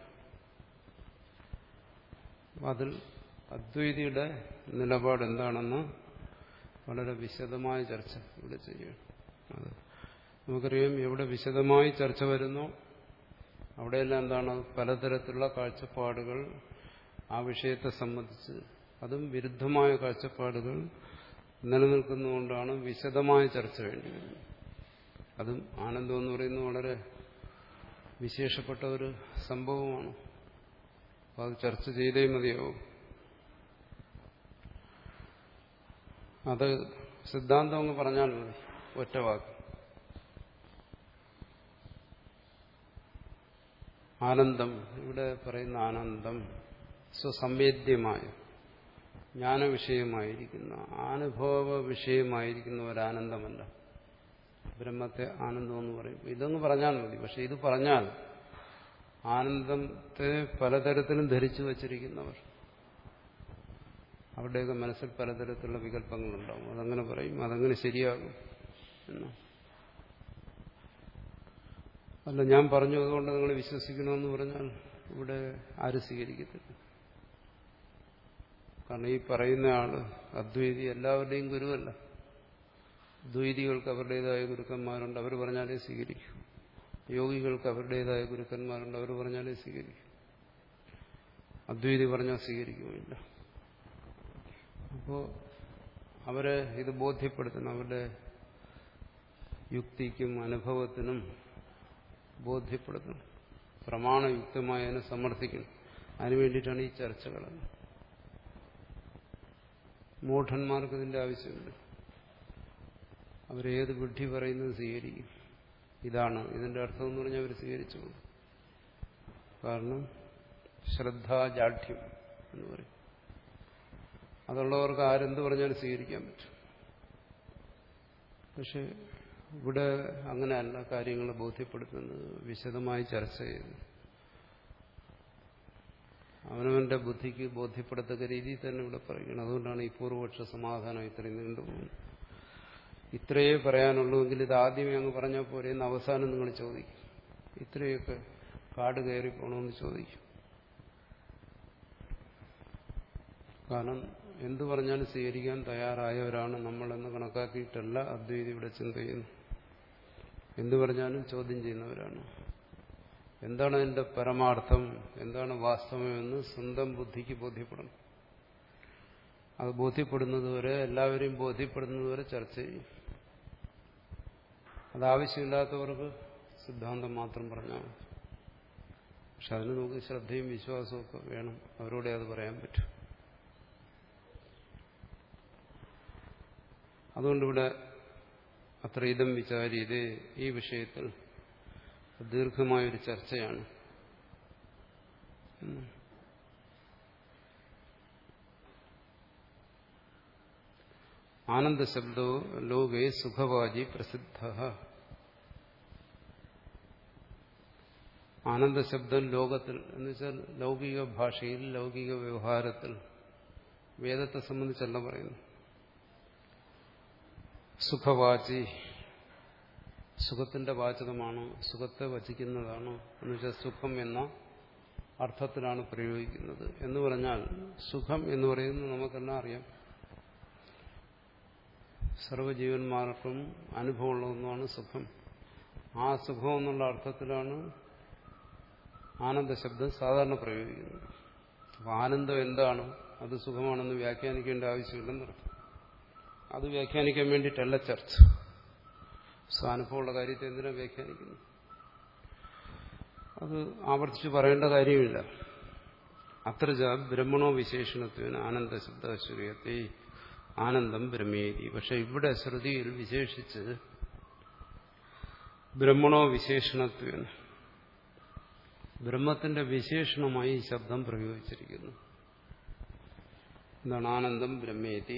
അതിൽ അദ്വൈതിയുടെ നിലപാട് എന്താണെന്ന് വളരെ വിശദമായ ചർച്ച ഇവിടെ ചെയ്യണം. അത് നമുക്കറിയാം, എവിടെ വിശദമായി ചർച്ച വരുന്നോ അവിടെയെല്ലാം എന്താണ്? പലതരത്തിലുള്ള കാഴ്ചപ്പാടുകൾ ആ വിഷയത്തെ സംബന്ധിച്ച്, അതും വിരുദ്ധമായ കാഴ്ചപ്പാടുകൾ നിലനിൽക്കുന്നതുകൊണ്ടാണ് വിശദമായ ചർച്ച വേണ്ടി വരുന്നത്. അതും ആനന്ദം എന്ന് പറയുന്നത് വളരെ വിശേഷപ്പെട്ട ഒരു സംഭവമാണ്. അപ്പോൾ അത് ചർച്ച ചെയ്തേ മതിയാവും. അത് സിദ്ധാന്തം അങ്ങ് പറഞ്ഞാൽ മതി, ഒറ്റ വാക്ക്. ആനന്ദം, ഇവിടെ പറയുന്ന ആനന്ദം സ്വസംവേദ്യമായ ജ്ഞാനവിഷയമായിരിക്കുന്ന, അനുഭവ വിഷയമായിരിക്കുന്ന ഒരാനന്ദമല്ല. ബ്രഹ്മത്തെ ആനന്ദം എന്ന് പറയും. ഇതൊന്ന് പറഞ്ഞാൽ മതി. പക്ഷെ ഇത് പറഞ്ഞാൽ ആനന്ദത്തെ പലതരത്തിലും ധരിച്ചു വച്ചിരിക്കുന്നവർ, അവരുടെയൊക്കെ മനസ്സിൽ പലതരത്തിലുള്ള വികല്പങ്ങളുണ്ടാവും. അതങ്ങനെ പറയും, അതങ്ങനെ ശരിയാകും എന്ന്. അല്ല, ഞാൻ പറഞ്ഞു അതുകൊണ്ട് നിങ്ങൾ വിശ്വസിക്കണമെന്ന് പറഞ്ഞാൽ ഇവിടെ ആരും സ്വീകരിക്കത്തില്ല. കാരണം ഈ പറയുന്ന ആള് അദ്വൈതി എല്ലാവരുടെയും ഗുരുവല്ല. ദ്വൈതികൾക്ക് അവരുടേതായ ഗുരുക്കന്മാരുണ്ട്, അവർ പറഞ്ഞാലേ സ്വീകരിക്കൂ. യോഗികൾക്ക് അവരുടേതായ ഗുരുക്കന്മാരുണ്ട്, അവർ പറഞ്ഞാലേ സ്വീകരിക്കും. അദ്വൈതി പറഞ്ഞാൽ സ്വീകരിക്കുമില്ല. അപ്പോൾ അവരെ ഇത് ബോധ്യപ്പെടുത്തണം, അവരുടെ യുക്തിക്കും അനുഭവത്തിനും ബോധ്യപ്പെടുത്തണം, പ്രമാണയുക്തമായി അതിനെ സമർത്ഥിക്കണം. അതിനു വേണ്ടിയിട്ടാണ് ഈ ചർച്ചകൾ. മൂഢന്മാർക്ക് ഇതിന്റെ ആവശ്യമില്ല. അവരേത് ബുദ്ധി പറയുന്നത് സ്വീകരിക്കും. ഇതാണ് ഇതിന്റെ അർത്ഥം എന്ന് പറഞ്ഞാൽ അവർ സ്വീകരിച്ചോളൂ. കാരണം ശ്രദ്ധാജാഠ്യം എന്ന് പറയും. അതുള്ളവർക്ക് ആരെന്ത് പറഞ്ഞാലും സ്വീകരിക്കാൻ പറ്റും. പക്ഷെ ഇവിടെ അങ്ങനെയല്ല കാര്യങ്ങൾ ബോധ്യപ്പെടുത്തുന്നത്, വിശദമായി ചർച്ച ചെയ്ത് അവനവന്റെ ബുദ്ധിക്ക് ബോധ്യപ്പെടത്തക്ക രീതിയിൽ തന്നെ ഇവിടെ പറയുകയാണ്. അതുകൊണ്ടാണ് ഈ പൂർവപക്ഷ സമാധാനം ഇത്രയും നീണ്ടുപോകുന്നത്. ഇത്രയേ പറയാനുള്ളൂവെങ്കിൽ ഇത് ആദ്യമേ അങ്ങ് പറഞ്ഞാൽ പോരെ എന്ന് അവസാനം നിങ്ങൾ ചോദിക്കും. ഇത്രയൊക്കെ കാട് കയറി പോകണമെന്ന് ചോദിക്കും. കാരണം എന്തു പറഞ്ഞാലും സ്വീകരിക്കാൻ തയ്യാറായവരാണ് നമ്മളെന്ന് കണക്കാക്കിയിട്ടല്ല അദ്വൈതി ഇവിടെ ചിന്ത ചെയ്യുന്നു. എന്തു പറഞ്ഞാലും ചോദ്യം ചെയ്യുന്നവരാണ്. എന്താണ് അതിന്റെ പരമാർത്ഥം, എന്താണ് വാസ്തവമെന്ന് സ്വന്തം ബുദ്ധിക്ക് ബോധ്യപ്പെടണം. അത് ബോധ്യപ്പെടുന്നതുവരെ, എല്ലാവരെയും ബോധ്യപ്പെടുന്നതുവരെ ചർച്ച ചെയ്യും. അതാവശ്യമില്ലാത്തവർക്ക് സിദ്ധാന്തം മാത്രം പറഞ്ഞാൽ മതി. പക്ഷെ അതിന് നമുക്ക് ശ്രദ്ധയും വിശ്വാസവും ഒക്കെ വേണം. അവരോടെ അത് പറയാൻ പറ്റും. അതുകൊണ്ടിവിടെ അത്ര ഇതം വിചാരിയതേ, ഈ വിഷയത്തിൽ ദീർഘമായൊരു ചർച്ചയാണ്. ആനന്ദശബ്ദോ ലോകേ സുഖവാചി പ്രസിദ്ധ. ആനന്ദശബ്ദം ലോകത്തിൽ എന്ന് വെച്ചാൽ ലൗകിക ഭാഷയിൽ, ലൗകിക വ്യവഹാരത്തിൽ, വേദത്തെ സംബന്ധിച്ചല്ല പറയുന്നു. സുഖവാചി, സുഖത്തിന്റെ വാചകമാണ്, സുഖത്തെ വചിക്കുന്നതാണ്. എന്ന് വെച്ചാൽ സുഖം എന്ന അർത്ഥത്തിലാണ് പ്രയോഗിക്കുന്നത്. എന്ന് പറഞ്ഞാൽ സുഖം എന്ന് പറയുന്നത് നമുക്കെല്ലാം അറിയാം, സർവ്വജീവന്മാർക്കും അനുഭവമുള്ള ഒന്നാണ് സുഖം. ആ സുഖം എന്നുള്ള അർത്ഥത്തിലാണ് ആനന്ദശബ്ദം സാധാരണ പ്രയോഗിക്കുന്നത്. അപ്പോൾ ആനന്ദം എന്താണ്, അത് സുഖമാണെന്ന് വ്യാഖ്യാനിക്കേണ്ട ആവശ്യമില്ലെന്നർത്ഥം. അത് വ്യാഖ്യാനിക്കാൻ വേണ്ടിയിട്ടല്ല ചർച്ച. സ്വാനുഭവമുള്ള കാര്യത്തെ എന്തിനാ വ്യാഖ്യാനിക്കുന്നു? അത് ആവർത്തിച്ച് പറയേണ്ട കാര്യമില്ല. അത്ര ബ്രഹ്മണോ വിശേഷണത്വന് ആനന്ദശബ്ദ ശ്രീയത്തെ ആനന്ദം ബ്രഹ്മേരി. പക്ഷെ ഇവിടെ ശ്രുതിയിൽ വിശേഷിച്ച് ബ്രഹ്മണോ വിശേഷണത്വന്, ബ്രഹ്മത്തിന്റെ വിശേഷണമായി ഈ ശബ്ദം പ്രയോഗിച്ചിരിക്കുന്നു. എന്താണ് ആനന്ദം ബ്രഹ്മേതി,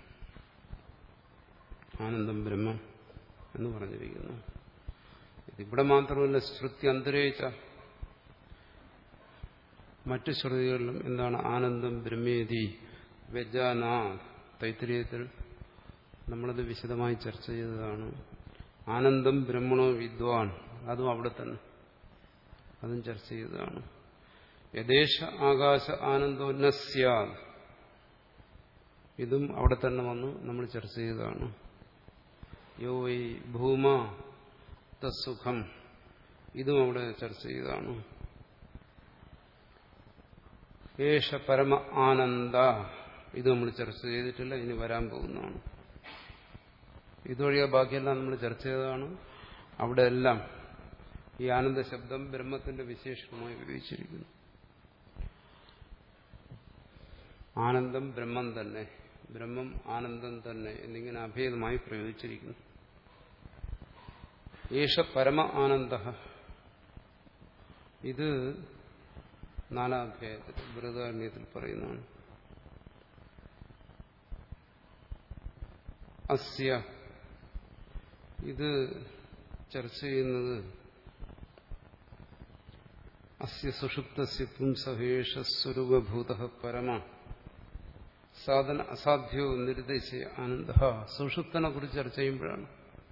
ആനന്ദം ബ്രഹ്മം എന്ന് പറഞ്ഞിരിക്കുന്നു. ഇതിവിടെ മാത്രമല്ല, ശ്രുതി അന്തരേച്ച മറ്റു ശ്രുതികളിലും എന്താണ് ആനന്ദം ബ്രഹ്മേതി വ്യജാന. തൈത്തിരീയത്തിൽ നമ്മളത് വിശദമായി ചർച്ച ചെയ്തതാണ്. ആനന്ദം ബ്രഹ്മണോ വിദ്വാൻ, അതും അവിടെ തന്നെ, അതും ചർച്ച ചെയ്തതാണ്. യദേശ ആകാശ ആനന്ദോന്നസ്യ, ഇതും അവിടെ തന്നെ വന്നു നമ്മൾ ചർച്ച ചെയ്തതാണ്. യോ വൈ ഭൂമ തസുഖം, ഇതും അവിടെ ചർച്ച ചെയ്തതാണ്. ഏഷ പരമ ആനന്ദ, ഇത് നമ്മൾ ചർച്ച ചെയ്തിട്ടില്ല, ഇനി വരാൻ പോകുന്നതാണ്. ഇതുവഴിയാ ബാക്കിയെല്ലാം നമ്മൾ ചർച്ച ചെയ്തതാണ്. അവിടെ എല്ലാം ഈ ആനന്ദ ശബ്ദം ബ്രഹ്മത്തിന്റെ വിശേഷണമായി ഉപയോഗിച്ചിരിക്കുന്നു. ആനന്ദം ബ്രഹ്മം തന്നെ, ബ്രഹ്മം ആനന്ദം തന്നെ എന്നിങ്ങനെ അഭേദമായി പ്രയോഗിച്ചിരിക്കുന്നു. ഏഷ പരമ ആനന്ദ, ഇത് നാലാധ്യായത്തിൽ ബൃഹദാരണ്യത്തിൽ പറയുന്നതാണ്. അസ്യ, ഇത് ചർച്ച ചെയ്യുന്നത് അസ്യ സുഷുപ്തസ്യ പുംസഹേഷ സ്വരൂപഭൂതഃ പരമ സാധന അസാധ്യോ നിർദ്ദേശ ആനന്ദ. സുഷുപ്തനെ കുറിച്ച് ചർച്ച ചെയ്യുമ്പോഴാണ്.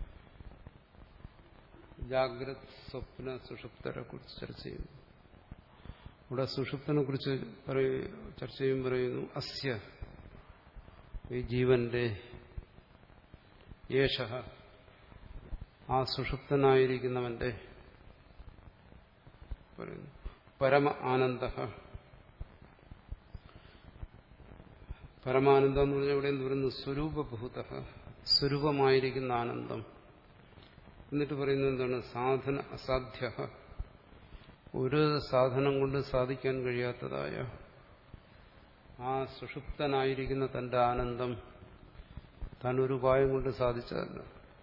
ജാഗ്രത് സ്വപ്ന സുഷുപ്തരെ കുറിച്ച് ചർച്ച ചെയ്യുന്നു. ഇവിടെ സുഷുപ്തനെ കുറിച്ച് ചർച്ച ചെയ്യുമ്പോൾ പറയുന്നു അസ്യ, ഈ ജീവന്റെ, യേശ, ആ സുഷുപ്തനായിരിക്കുന്നവന്റെ, പറയുന്നു. പരമ ആനന്ദ. പരമാനന്ദം എന്ന് പറഞ്ഞാൽ ഇവിടെ എന്ത് പറയുന്നു? സ്വരൂപഭൂത, സ്വരൂപമായിരിക്കുന്ന ആനന്ദം. എന്നിട്ട് പറയുന്നത് എന്താണ്? സാധന അസാധ്യ, ഒരു സാധനം കൊണ്ട് സാധിക്കാൻ കഴിയാത്തതായ ആ സുഷുപ്തനായിരിക്കുന്ന തന്റെ ആനന്ദം താൻ ഒരു ഉപായം കൊണ്ട് സാധിച്ചതല്ല.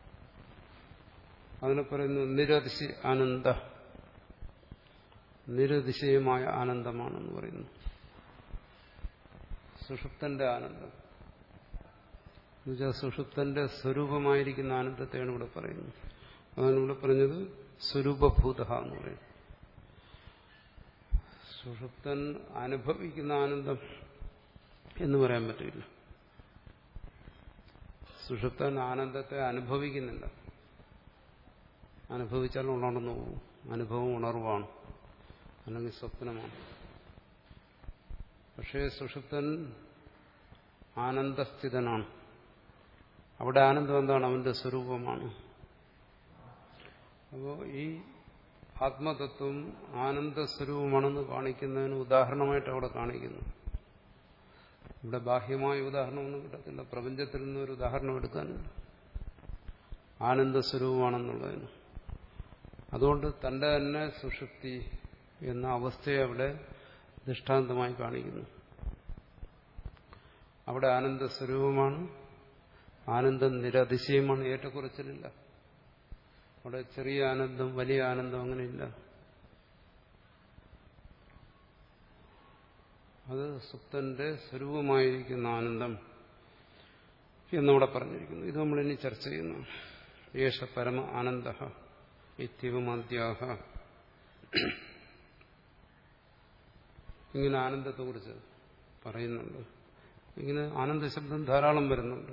അതിനെ പറയുന്നു നിരതിശി ആനന്ദ, നിരതിശയമായ ആനന്ദമാണെന്ന് പറയുന്നു. സുഷുപ്തന്റെ ആനന്ദം എന്നുവെച്ചാൽ സുഷുപ്തന്റെ സ്വരൂപമായിരിക്കുന്ന ആനന്ദത്തെയാണ് ഇവിടെ പറയുന്നത്. അതാണ് ഇവിടെ പറഞ്ഞത് സ്വരൂപഭൂത എന്ന് പറയും. സുഷുപ്തൻ അനുഭവിക്കുന്ന ആനന്ദം എന്ന് പറയാൻ പറ്റില്ല. സുഷുപ്തൻ ആനന്ദത്തെ അനുഭവിക്കുന്നില്ല. അനുഭവിച്ചാൽ ഉണർന്നു പോകും. അനുഭവം ഉണർവാണ്, അല്ലെങ്കിൽ സ്വപ്നമാണ്. പക്ഷേ സുഷുപ്തൻ ആനന്ദസ്ഥിതനാണ്. അവിടെ ആനന്ദം എന്താണ്? അവന്റെ സ്വരൂപമാണ്. അപ്പോൾ ഈ ആത്മതത്വം ആനന്ദസ്വരൂപമാണെന്ന് കാണിക്കുന്നതിന് ഉദാഹരണമായിട്ട് അവിടെ കാണിക്കുന്നു. ഇവിടെ ബാഹ്യമായ ഉദാഹരണമൊന്നും കിട്ടത്തില്ല. പ്രപഞ്ചത്തിൽ നിന്നൊരു ഉദാഹരണം എടുക്കാനില്ല. ആനന്ദസ്വരൂപമാണെന്നുള്ളതിന്. അതുകൊണ്ട് തന്റെ തന്നെ സുഷുപ്തി എന്ന അവസ്ഥയെ അവിടെ ദൃഷ്ടാന്തമായി കാണിക്കുന്നു. അവിടെ ആനന്ദസ്വരൂപമാണ്. ആനന്ദം നിരതിശയമാണ്. ഏറ്റക്കുറച്ചിലില്ല. അവിടെ ചെറിയ ആനന്ദം, വലിയ ആനന്ദം അങ്ങനെയില്ല. അത് സുപ്തന്റെ സ്വരൂപമായിരിക്കുന്ന ആനന്ദം എന്നവിടെ പറഞ്ഞിരിക്കുന്നു. ഇത് നമ്മളിനി ചർച്ച ചെയ്യുന്നു. യേശ പരമ ആനന്ദ ഇത്യവമാദ്യാഹ. ഇങ്ങനെ ആനന്ദത്തെക്കുറിച്ച് പറയുന്നുണ്ട്. ഇങ്ങനെ ആനന്ദശബ്ദം ധാരാളം വരുന്നുണ്ട്.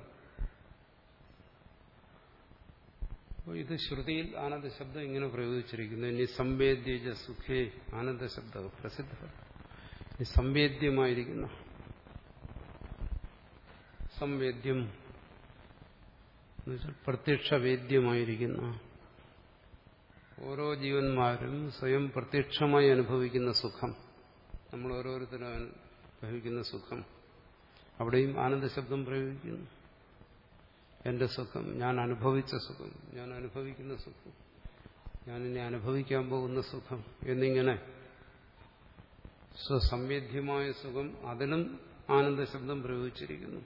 ഇത് ശ്രുതിയിൽ ആനന്ദശബ്ദം ഇങ്ങനെ പ്രയോഗിച്ചിരിക്കുന്നു. ഇനി സംവേദ്യ സുഖേ ആനന്ദശബ്ദ പ്രസിദ്ധ. ഈ സംവേദ്യമായിരിക്കുന്ന, സംവേദ്യം എന്നുവെച്ചാൽ പ്രത്യക്ഷവേദ്യമായിരിക്കുന്ന, ഓരോ ജീവന്മാരും സ്വയം പ്രത്യക്ഷമായി അനുഭവിക്കുന്ന സുഖം, നമ്മൾ ഓരോരുത്തരും അനുഭവിക്കുന്ന സുഖം, അവിടെയും ആനന്ദശബ്ദം പ്രയോഗിക്കുന്നു. എന്റെ സുഖം, ഞാൻ അനുഭവിച്ച സുഖം, ഞാൻ അനുഭവിക്കുന്ന സുഖം, ഞാനിനി അനുഭവിക്കാൻ പോകുന്ന സുഖം എന്നിങ്ങനെ സ്വസംവേദ്യമായ സുഖം, അതിനും ആനന്ദശബ്ദം പ്രയോഗിച്ചിരിക്കുന്നു.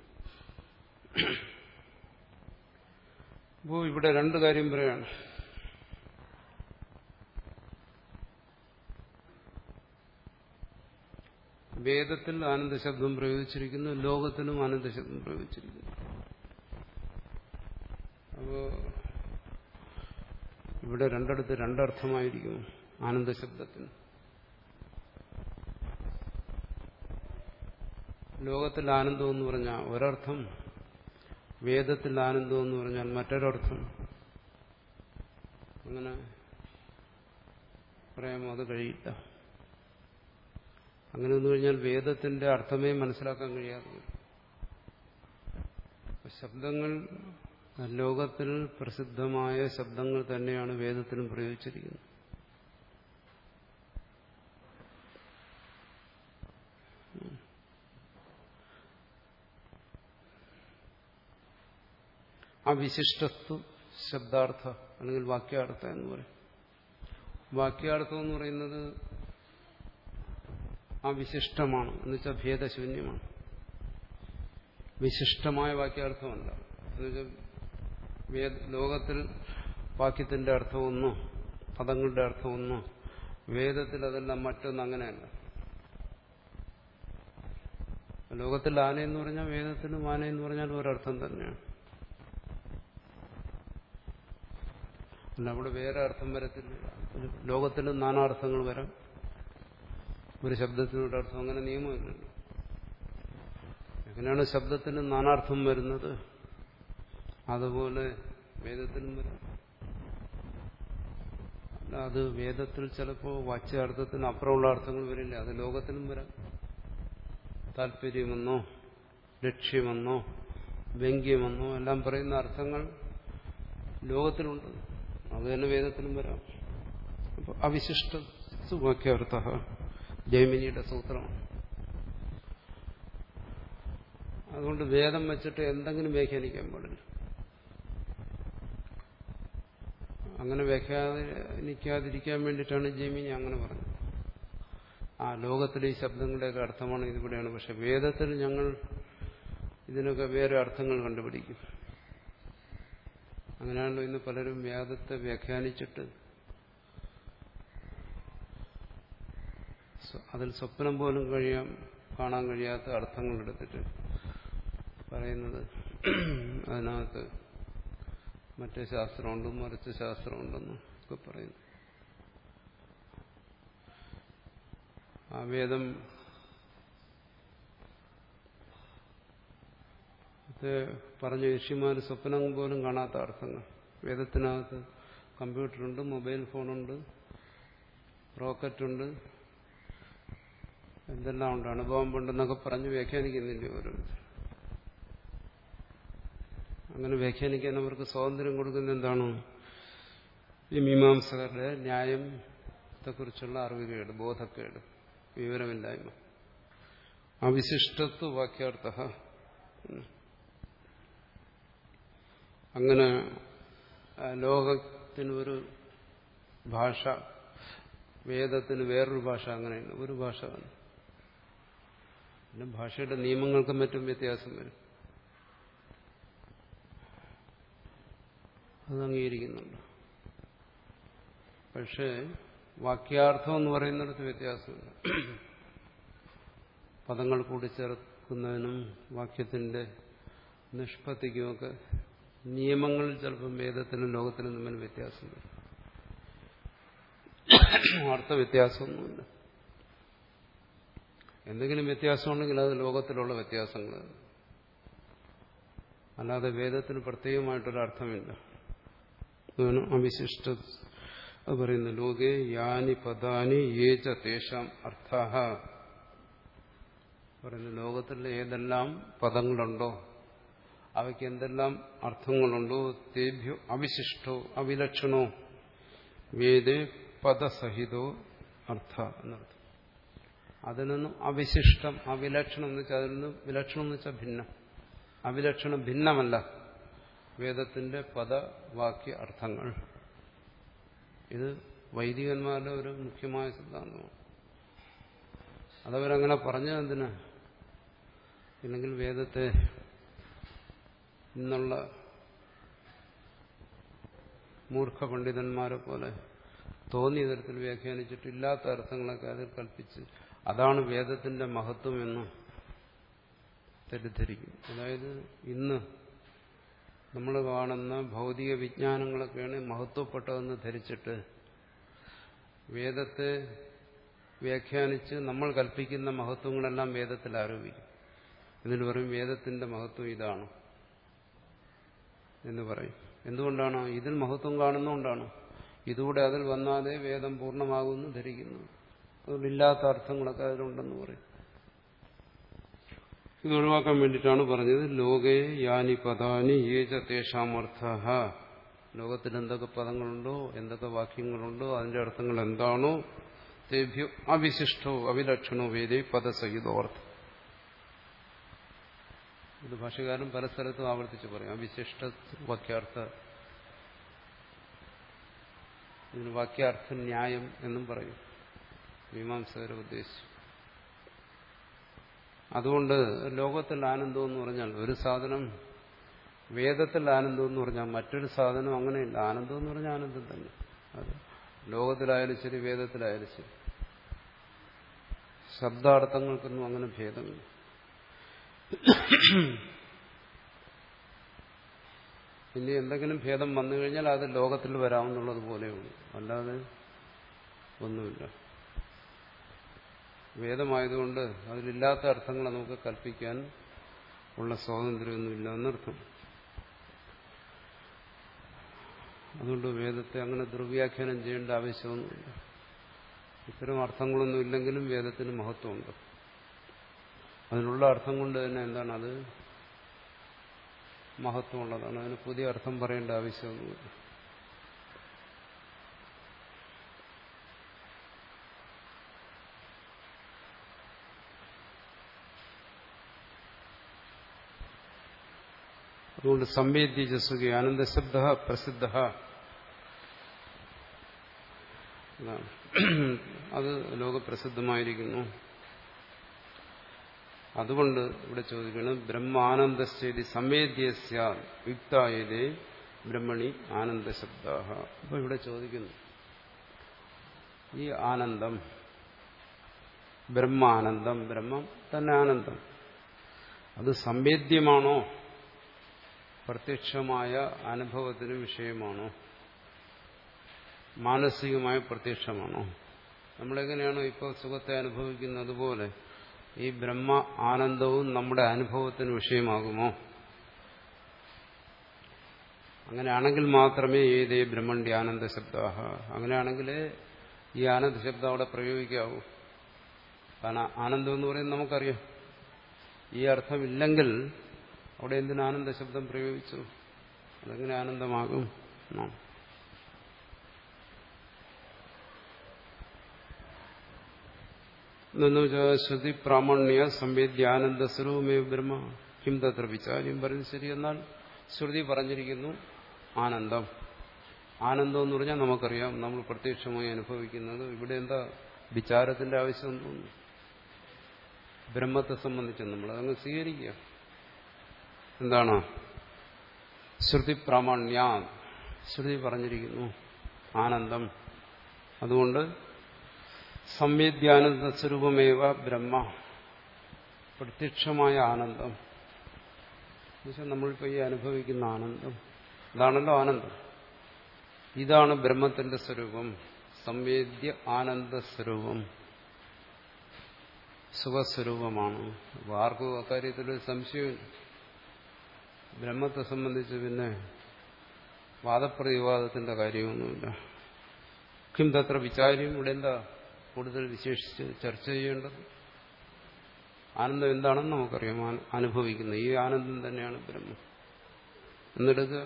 അപ്പോൾ ഇവിടെ രണ്ട് കാര്യം പറയാണ്. വേദത്തിൽ ആനന്ദശബ്ദം പ്രയോഗിച്ചിരിക്കുന്നു, ലോകത്തിനും ആനന്ദശബ്ദം പ്രയോഗിച്ചിരിക്കുന്നു. അപ്പോ ഇവിടെ രണ്ടിടത്ത് രണ്ടർത്ഥമായിരിക്കും ആനന്ദശബ്ദത്തിന്. ലോകത്തിൽ ആനന്ദം എന്ന് പറഞ്ഞാൽ ഒരർത്ഥം, വേദത്തിൽ ആനന്ദം എന്ന് പറഞ്ഞാൽ മറ്റൊരർത്ഥം. അങ്ങനെ പറയാമോ? അത് കഴിയില്ല. അങ്ങനെ വന്നു കഴിഞ്ഞാൽ വേദത്തിന്റെ അർത്ഥമേ മനസ്സിലാക്കാൻ കഴിയാതെ വരും. ശബ്ദങ്ങൾ, ലോകത്തിൽ പ്രസിദ്ധമായ ശബ്ദങ്ങൾ തന്നെയാണ് വേദത്തിലും പ്രയോഗിച്ചിരിക്കുന്നത്. ആ വിശിഷ്ടത്വ ശബ്ദാർത്ഥ അല്ലെങ്കിൽ വാക്യാർത്ഥ എന്ന് പറയും. വാക്യാർത്ഥം എന്ന് പറയുന്നത് ആ വിശിഷ്ടമാണ്, എന്നുവെച്ചാൽ ഭേദശൂന്യമാണ്. വിശിഷ്ടമായ വാക്യാർത്ഥമല്ല. എന്നുവെച്ചാൽ ലോകത്തിൽ വാക്യത്തിന്റെ അർത്ഥം ഒന്നോ പദങ്ങളുടെ അർത്ഥം ഒന്നോ, വേദത്തിൽ അതെല്ലാം മറ്റൊന്നും അങ്ങനെയല്ല. ലോകത്തിൽ ആനയെന്ന് പറഞ്ഞാൽ വേദത്തിലും ആനയെന്ന് പറഞ്ഞാൽ ഒരർത്ഥം തന്നെയാണ്. അല്ല, അവിടെ വേറെ അർത്ഥം വരത്തില്ല. ലോകത്തിലും നാനാർത്ഥങ്ങൾ വരാം. ഒരു ശബ്ദത്തിനൊരു അർത്ഥം, അങ്ങനെ നിയമമില്ലല്ലോ. എങ്ങനെയാണ് ശബ്ദത്തിന് നാനാർത്ഥം വരുന്നത്, അതുപോലെ വേദത്തിനും വരാം. അല്ല, അത് വേദത്തിൽ ചിലപ്പോൾ വാച്യാർത്ഥത്തിന് അപ്പുറമുള്ള അർത്ഥങ്ങൾ വരില്ല. അത് ലോകത്തിനും വരാം. താല്പര്യമെന്നോ ലക്ഷ്യമെന്നോ വ്യംഗ്യമെന്നോ എല്ലാം പറയുന്ന അർത്ഥങ്ങൾ ലോകത്തിലുണ്ട്. അത് തന്നെ വേദത്തിനും വരാം. അപ്പോൾ അവിശിഷ്ട അവശിഷ്ടസ്തു വാക്യാർത്ഥ ജൈമിനിയുടെ സൂത്രമാണ്. അതുകൊണ്ട് വേദം വെച്ചിട്ട് എന്തെങ്കിലും വ്യാഖ്യാനിക്കാൻ പാടില്ല. അങ്ങനെ വ്യാഖ്യാനിക്കാതിരിക്കാൻ വേണ്ടിയിട്ടാണ് ജൈമിനി അങ്ങനെ പറഞ്ഞത്. ആ ലോകത്തിലെ ഈ ശബ്ദങ്ങളുടെയൊക്കെ അർത്ഥമാണ് ഇതിവിടെയാണ്. പക്ഷെ വേദത്തിൽ ഞങ്ങൾ ഇതിനൊക്കെ വേറെ അർത്ഥങ്ങൾ കണ്ടുപിടിക്കും. അങ്ങനെയാണല്ലോ ഇന്ന് പലരും വേദത്തെ വ്യാഖ്യാനിച്ചിട്ട് അതിൽ സ്വപ്നം പോലും കഴിയാൻ കാണാൻ കഴിയാത്ത അർത്ഥങ്ങൾ എടുത്തിട്ട് പറയുന്നത് അതിനകത്ത് മറ്റേ ശാസ്ത്രമുണ്ട് മറിച്ച് ശാസ്ത്രമുണ്ടെന്നും ഒക്കെ പറയുന്നു. ആ വേദം പറഞ്ഞ ഋഷിമാർ സ്വപ്നം പോലും കാണാത്ത അർത്ഥങ്ങൾ. വേദത്തിനകത്ത് കമ്പ്യൂട്ടറുണ്ട്, മൊബൈൽ ഫോണുണ്ട്, റോക്കറ്റുണ്ട്, എന്തെല്ലാം ഉണ്ട്, അണുബോംബുണ്ടെന്നൊക്കെ പറഞ്ഞ് വ്യാഖ്യാനിക്കുന്നില്ലേ ഓരോരുത്തർ. അങ്ങനെ വ്യാഖ്യാനിക്കാൻ അവർക്ക് സ്വാതന്ത്ര്യം കൊടുക്കുന്ന എന്താണ്? ഈ മീമാംസകരുടെ ന്യായത്തെക്കുറിച്ചുള്ള അറിവുകേട്, ബോധക്കേട്, വിവരമില്ലായ്മ. അവിശിഷ്ടത്വ വാക്യാർത്ഥ. അങ്ങനെ ലോകത്തിന് ഒരു ഭാഷ, വേദത്തിന് വേറൊരു ഭാഷ, അങ്ങനെയല്ല, ഒരു ഭാഷ. പിന്നെ ഭാഷയുടെ നിയമങ്ങൾക്കും മറ്റും വ്യത്യാസം വരും. അത് അംഗീകരിക്കുന്നുണ്ട്. പക്ഷേ വാക്യാർത്ഥം എന്ന് പറയുന്നിടത്ത് വ്യത്യാസമില്ല. പദങ്ങൾ കൂടിച്ചേർക്കുന്നതിനും വാക്യത്തിന്റെ നിഷ്പത്തിക്കുമൊക്കെ നിയമങ്ങളിൽ ചിലപ്പം വേദത്തിനും ലോകത്തിനും തമ്മിൽ വ്യത്യാസം വരും. അർത്ഥവ്യത്യാസമൊന്നുമില്ല. എന്തെങ്കിലും വ്യത്യാസമുണ്ടെങ്കിൽ അത് ലോകത്തിലുള്ള വ്യത്യാസങ്ങൾ, അല്ലാതെ വേദത്തിന് പ്രത്യേകമായിട്ടൊരർത്ഥമില്ല. അവിശിഷ്ട അത് പറയുന്നു. ലോകേ യാനി പദാനി യേച തേഷാം അർത്ഥാഹ. പറയുന്നു ലോകത്തിൽ ഏതെല്ലാം പദങ്ങളുണ്ടോ അവയ്ക്ക് എന്തെല്ലാം അർത്ഥങ്ങളുണ്ടോ തേഭ്യോ അവിശിഷ്ടോ അവിലക്ഷണോ വേദേ പദസഹിതോ അർത്ഥ എന്നർത്ഥം. അതിൽ നിന്നും അവിശിഷ്ടം അവിലക്ഷണം എന്ന് വെച്ചാൽ അതിൽ നിന്നും വിലക്ഷണം എന്ന് വെച്ചാൽ ഭിന്നം. അവിലക്ഷണം ഭിന്നമല്ല വേദത്തിന്റെ പദവാക്യ അർത്ഥങ്ങൾ. ഇത് വൈദികന്മാരുടെ ഒരു മുഖ്യമായ സിദ്ധാന്തമാണ്. അതവരങ്ങനെ പറഞ്ഞത് എന്തിനാ? ഇല്ലെങ്കിൽ വേദത്തെ ഇന്നുള്ള മൂർഖ പണ്ഡിതന്മാരെ പോലെ തോന്നിയ തരത്തിൽ വ്യാഖ്യാനിച്ചിട്ട് ഇല്ലാത്ത അർത്ഥങ്ങളൊക്കെ അതിൽ കൽപ്പിച്ച് അതാണ് വേദത്തിന്റെ മഹത്വം എന്ന് തെറ്റിദ്ധരിക്കും. അതായത് ഇന്ന് നമ്മൾ കാണുന്ന ഭൗതിക വിജ്ഞാനങ്ങളൊക്കെയാണ് മഹത്വപ്പെട്ടതെന്ന് ധരിച്ചിട്ട് വേദത്തെ വ്യാഖ്യാനിച്ച് നമ്മൾ കൽപ്പിക്കുന്ന മഹത്വങ്ങളെല്ലാം വേദത്തിൽ ആരോപിക്കും. എന്നിട്ട് പറയും വേദത്തിന്റെ മഹത്വം ഇതാണ് എന്ന് പറയും. എന്തുകൊണ്ടാണ്? ഇതിൽ മഹത്വം കാണുന്നതുകൊണ്ടാണ്. ഇതുകൂടെ അതിൽ വന്നാലേ വേദം പൂർണ്ണമാകുമെന്ന് ധരിക്കുന്നു. അതുകൊണ്ടില്ലാത്ത അർത്ഥങ്ങളൊക്കെ അതിലുണ്ടെന്ന് പറയും. ഇത് ഒഴിവാക്കാൻ വേണ്ടിയിട്ടാണ് പറഞ്ഞത് ലോകേ യാനി പദാനി യേച തേഷാമർത്ഥ. ലോകത്തിൽ എന്തൊക്കെ പദങ്ങളുണ്ടോ എന്തൊക്കെ വാക്യങ്ങളുണ്ടോ അതിന്റെ അർത്ഥങ്ങൾ എന്താണോ തേഭ്യോ അവിശിഷ്ടോ അവിലക്ഷണോ വേദേ പദസഹിതോ അർത്ഥം. ഇത് ഭാഷകാരൻ പല സ്ഥലത്തും ആവർത്തിച്ച് പറയും. അവിശിഷ്ട വാക്യാർത്ഥ, ഇതിന് വാക്യാർത്ഥ ന്യായം എന്നും പറയും മീമാംസകരെ ഉദ്ദേശിച്ചു. അതുകൊണ്ട് ലോകത്തിൽ ആനന്ദം എന്ന് പറഞ്ഞാൽ ഒരു സാധനം, വേദത്തിൽ ആനന്ദം എന്ന് പറഞ്ഞാൽ മറ്റൊരു സാധനം അങ്ങനെയില്ല. ആനന്ദം എന്ന് പറഞ്ഞാൽ ആനന്ദം തന്നെ. അത് ലോകത്തിലായാലും ശരി വേദത്തിലായാലും ശരി. ശബ്ദാർത്ഥങ്ങൾക്കൊന്നും അങ്ങനെ ഭേദമില്ല. ഇനി എന്തെങ്കിലും ഭേദം വന്നു കഴിഞ്ഞാൽ അത് ലോകത്തിൽ വരാമെന്നുള്ളത് പോലെയുള്ളൂ, അല്ലാതെ ഒന്നുമില്ല. വേദമായതുകൊണ്ട് അതിലില്ലാത്ത അർത്ഥങ്ങളെ നമുക്ക് കൽപ്പിക്കാൻ ഉള്ള സ്വാതന്ത്ര്യമൊന്നുമില്ല എന്നർത്ഥം. അതുകൊണ്ട് വേദത്തെ അങ്ങനെ ദുർവ്യാഖ്യാനം ചെയ്യേണ്ട ആവശ്യമൊന്നുമില്ല. ഇത്തരം അർത്ഥങ്ങളൊന്നും ഇല്ലെങ്കിലും വേദത്തിന് മഹത്വമുണ്ട്. അതിനുള്ള അർത്ഥം കൊണ്ട് തന്നെ എന്താണ് അത് മഹത്വമുള്ളതാണ്. അതിന് പുതിയ അർത്ഥം പറയേണ്ട ആവശ്യമൊന്നുമില്ല. അതുകൊണ്ട് സംവേദ്യ സുഖി ആനന്ദശബ്ദ പ്രസിദ്ധ, അത് ലോകപ്രസിദ്ധമായിരിക്കുന്നു. അതുകൊണ്ട് ഇവിടെ ചോദിക്കണം ബ്രഹ്മാനന്ദശ്ചേതി സംവേദ്യസ്യ യുക്തായതേ ബ്രഹ്മണി ആനന്ദശബ്ദ. അപ്പൊ ഇവിടെ ചോദിക്കുന്നു ഈ ആനന്ദം, ബ്രഹ്മാനന്ദം, ബ്രഹ്മം തന്നെ ആനന്ദം, അത് സംവേദ്യമാണോ, പ്രത്യക്ഷമായ അനുഭവത്തിന് വിഷയമാണോ, മാനസികമായ പ്രത്യക്ഷമാണോ? നമ്മളെങ്ങനെയാണോ ഇപ്പോൾ സുഖത്തെ അനുഭവിക്കുന്നത് അതുപോലെ ഈ ബ്രഹ്മ ആനന്ദവും നമ്മുടെ അനുഭവത്തിന് വിഷയമാകുമോ? അങ്ങനെയാണെങ്കിൽ മാത്രമേ ഏതേ ബ്രഹ്മണ്യ ആനന്ദ ശബ്ദ, അങ്ങനെയാണെങ്കിലേ ഈ ആനന്ദ ശബ്ദം അവിടെ പ്രയോഗിക്കാവൂ. കാരണം ആനന്ദം എന്ന് പറയുന്നത് നമുക്കറിയാം. ഈ അർത്ഥമില്ലെങ്കിൽ അവിടെ എന്തിന് ആനന്ദ ശബ്ദം പ്രയോഗിച്ചു? അതെങ്ങനെ ആനന്ദമാകും? ശ്രുതി പ്രാമണ്യ സംവേദ്യ ആനന്ദ സ്വരൂപമേ ബ്രഹ്മ കിം തത്ര വിചാര്യം പറയുന്നത് ശരി. എന്നാൽ ശ്രുതി പറഞ്ഞിരിക്കുന്നു ആനന്ദം. ആനന്ദം എന്ന് പറഞ്ഞാൽ നമുക്കറിയാം, നമ്മൾ പ്രത്യക്ഷമായി അനുഭവിക്കുന്നത്. ഇവിടെ എന്താ വിചാരത്തിന്റെ ആവശ്യം തോന്നുന്നു? ബ്രഹ്മത്തെ സംബന്ധിച്ച് നമ്മൾ അതങ്ങ് സ്വീകരിക്കുക. എന്താണ് ശ്രുതി പ്രാമാണ്യ? ശ്രുതി പറഞ്ഞിരിക്കുന്നു ആനന്ദം. അതുകൊണ്ട് സംവേദ്യാനന്ദ സ്വരൂപമേവ ബ്രഹ്മ, പ്രത്യക്ഷമായ ആനന്ദം. എന്നുവെച്ചാൽ നമ്മളിപ്പോൾ ഈ അനുഭവിക്കുന്ന ആനന്ദം, ഇതാണല്ലോ ആനന്ദം. ഇതാണ് ബ്രഹ്മത്തിന്റെ സ്വരൂപം, സംവേദ്യ ആനന്ദ സ്വരൂപം, സുഖസ്വരൂപമാണ്. അപ്പോൾ ആർക്കും അക്കാര്യത്തിലൊരു സംശയമില്ല. ബ്രഹ്മത്തെ സംബന്ധിച്ച് പിന്നെ വാദപ്രതിവാദത്തിന്റെ കാര്യമൊന്നുമില്ല. കിം തത്ര വിചാര്യം? ഇവിടെ എന്താ കൂടുതൽ വിശേഷിച്ച് ചർച്ച ചെയ്യേണ്ടത്? ആനന്ദം എന്താണെന്ന് നമുക്കറിയാം, അനുഭവിക്കുന്നത്. ഈ ആനന്ദം തന്നെയാണ് ബ്രഹ്മം എന്നെടുക്കുക.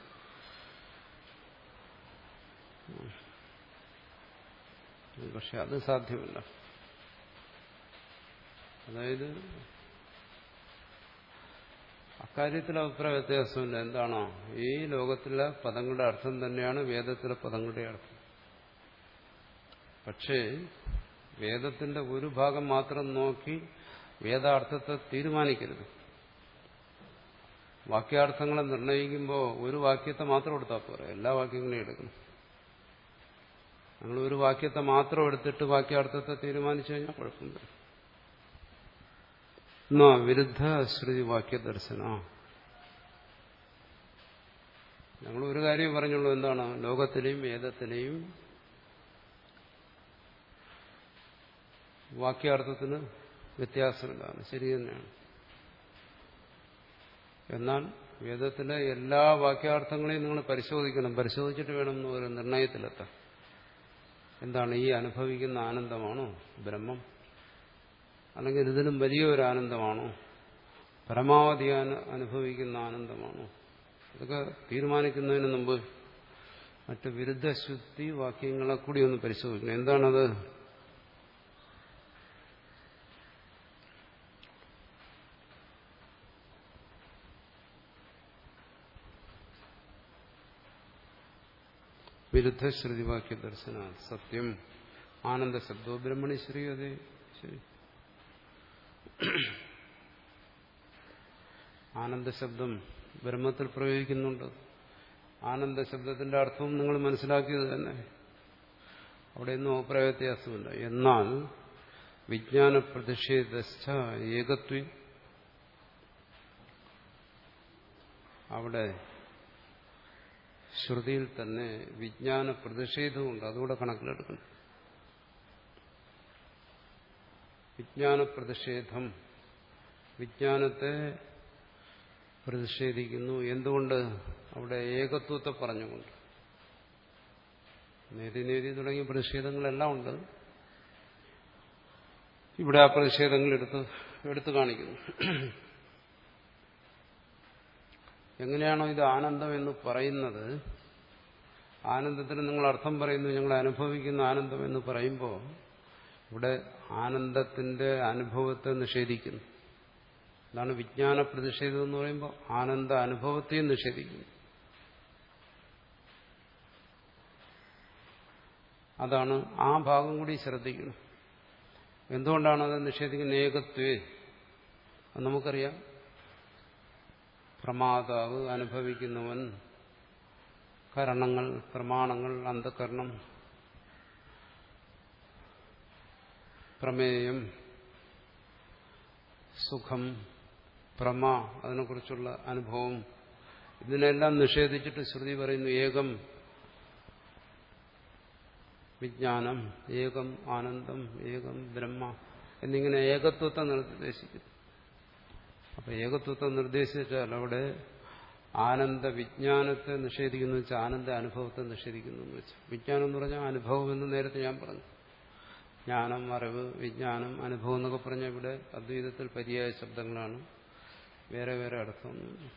പക്ഷെ അത് സാധ്യമല്ല. അതായത് അക്കാര്യത്തിൽ അഭിപ്രായ വ്യത്യാസമില്ല. എന്താണോ ഈ ലോകത്തിലെ പദങ്ങളുടെ അർത്ഥം തന്നെയാണ് വേദത്തിലെ പദങ്ങളുടെ അർത്ഥം. പക്ഷേ വേദത്തിന്റെ ഒരു ഭാഗം മാത്രം നോക്കി വേദാർത്ഥത്തെ തീരുമാനിക്കരുത്. വാക്യാർത്ഥങ്ങളെ നിർണയിക്കുമ്പോൾ ഒരു വാക്യത്തെ മാത്രം എടുത്താൽ പോരാ, എല്ലാ വാക്യങ്ങളെയും എടുക്കണം. നമ്മൾ ഒരു വാക്യത്തെ മാത്രം എടുത്തിട്ട് വാക്യാർത്ഥത്തെ തീരുമാനിച്ചു കഴിഞ്ഞാൽ കുഴപ്പമില്ല. എന്നാ വിരുദ്ധ ശ്രുതി വാക്യ ദർശന. ഞങ്ങൾ ഒരു കാര്യം പറഞ്ഞുള്ളൂ, എന്താണ് ലോകത്തിലെയും വേദത്തിലെയും വാക്യാർത്ഥത്തിന് വ്യത്യാസമില്ലാണ്, ശരി തന്നെയാണ്. എന്നാൽ വേദത്തിലെ എല്ലാ വാക്യാർത്ഥങ്ങളെയും നിങ്ങൾ പരിശോധിക്കണം. പരിശോധിച്ചിട്ട് വേണം ഒരു നിർണയത്തിലെത്താൻ. എന്താണ് ഈ അനുഭവിക്കുന്ന ആനന്ദമാണോ ബ്രഹ്മം, അല്ലെങ്കിൽ ഇതിലും വലിയൊരു ആനന്ദമാണോ, പരമാവധി അനുഭവിക്കുന്ന ആനന്ദമാണോ? ഇതൊക്കെ തീരുമാനിക്കുന്നതിന് മുമ്പ് മറ്റ് വിരുദ്ധ ശ്രുതി വാക്യങ്ങളെ കൂടി ഒന്ന് പരിശോധിക്കണം. എന്താണത്? വിരുദ്ധ ശ്രുതിവാക്യ ദർശന. സത്യം ആനന്ദ ശബ്ദോ ബ്രഹ്മണി ശ്രീ. അതെ, ശരി. ആനന്ദശബ്ദം ബ്രഹ്മത്തിൽ പ്രയോഗിക്കുന്നുണ്ട്. ആനന്ദശബ്ദത്തിന്റെ അർത്ഥവും നിങ്ങൾ മനസ്സിലാക്കിയത് തന്നെ. അവിടെയൊന്നും അഭിപ്രായ വ്യത്യാസമില്ല. എന്നാൽ വിജ്ഞാന പ്രതിഷേധസ്ഥ ഏകത്വ, അവിടെ ശ്രുതിയിൽ തന്നെ വിജ്ഞാന പ്രതിഷേധമുണ്ട്. അതുകൂടെ കണക്കിലെടുക്കണം. വിജ്ഞാന പ്രതിഷേധം, വിജ്ഞാനത്തെ പ്രതിഷേധിക്കുന്നു. എന്തുകൊണ്ട്? അവിടെ ഏകത്വത്തെ പറഞ്ഞുകൊണ്ട്. നേതി നേതി തുടങ്ങിയ പ്രതിഷേധങ്ങളെല്ലാം ഉണ്ട്. ഇവിടെ ആ പ്രതിഷേധങ്ങൾ എടുത്ത് എടുത്തു കാണിക്കുന്നു. എങ്ങനെയാണോ ഇത് ആനന്ദം എന്ന് പറയുന്നത്, ആനന്ദത്തിന് നിങ്ങൾ അർത്ഥം പറയുന്നു, ഞങ്ങൾ അനുഭവിക്കുന്ന ആനന്ദം എന്ന് പറയുമ്പോൾ ഇവിടെ ആനന്ദത്തിന്റെ അനുഭവത്തെ നിഷേധിക്കുന്നു. അതാണ് വിജ്ഞാന പ്രതിഷേധം എന്ന് പറയുമ്പോൾ ആനന്ദ അനുഭവത്തെയും നിഷേധിക്കുന്നു. അതാണ് ആ ഭാഗം കൂടി ശ്രദ്ധിക്കണം. എന്തുകൊണ്ടാണ് അത് നിഷേധിക്കുന്നത്? ഏകത്വേ അത് നമുക്കറിയാം. പ്രമാതാവ്, അനുഭവിക്കുന്നവൻ, കരണങ്ങൾ, പ്രമാണങ്ങൾ, അന്ധകരണം, പ്രമേയം, സുഖം, പ്രമ, അതിനെക്കുറിച്ചുള്ള അനുഭവം, ഇതിനെല്ലാം നിഷേധിച്ചിട്ട് ശ്രുതി പറയുന്നു ഏകം വിജ്ഞാനം, ഏകം ആനന്ദം, ഏകം ബ്രഹ്മ എന്നിങ്ങനെ ഏകത്വത്തെ നിർദ്ദേശിക്കുന്നു. അപ്പൊ ഏകത്വത്തെ നിർദ്ദേശിച്ചാൽ അവിടെ ആനന്ദ വിജ്ഞാനത്തെ നിഷേധിക്കുന്നു വെച്ചാൽ ആനന്ദ അനുഭവത്തെ നിഷേധിക്കുന്നു എന്ന് വെച്ചാൽ, വിജ്ഞാനം എന്ന് പറഞ്ഞാൽ അനുഭവം എന്ന് നേരത്തെ ഞാൻ പറഞ്ഞു. ജ്ഞാനം, അറിവ്, വിജ്ഞാനം, അനുഭവം എന്നൊക്കെ പറഞ്ഞാൽ ഇവിടെ അദ്വൈതത്തിൽ പര്യായ ശബ്ദങ്ങളാണ്, വേറെ വേറെ അർത്ഥമൊന്നുമില്ല.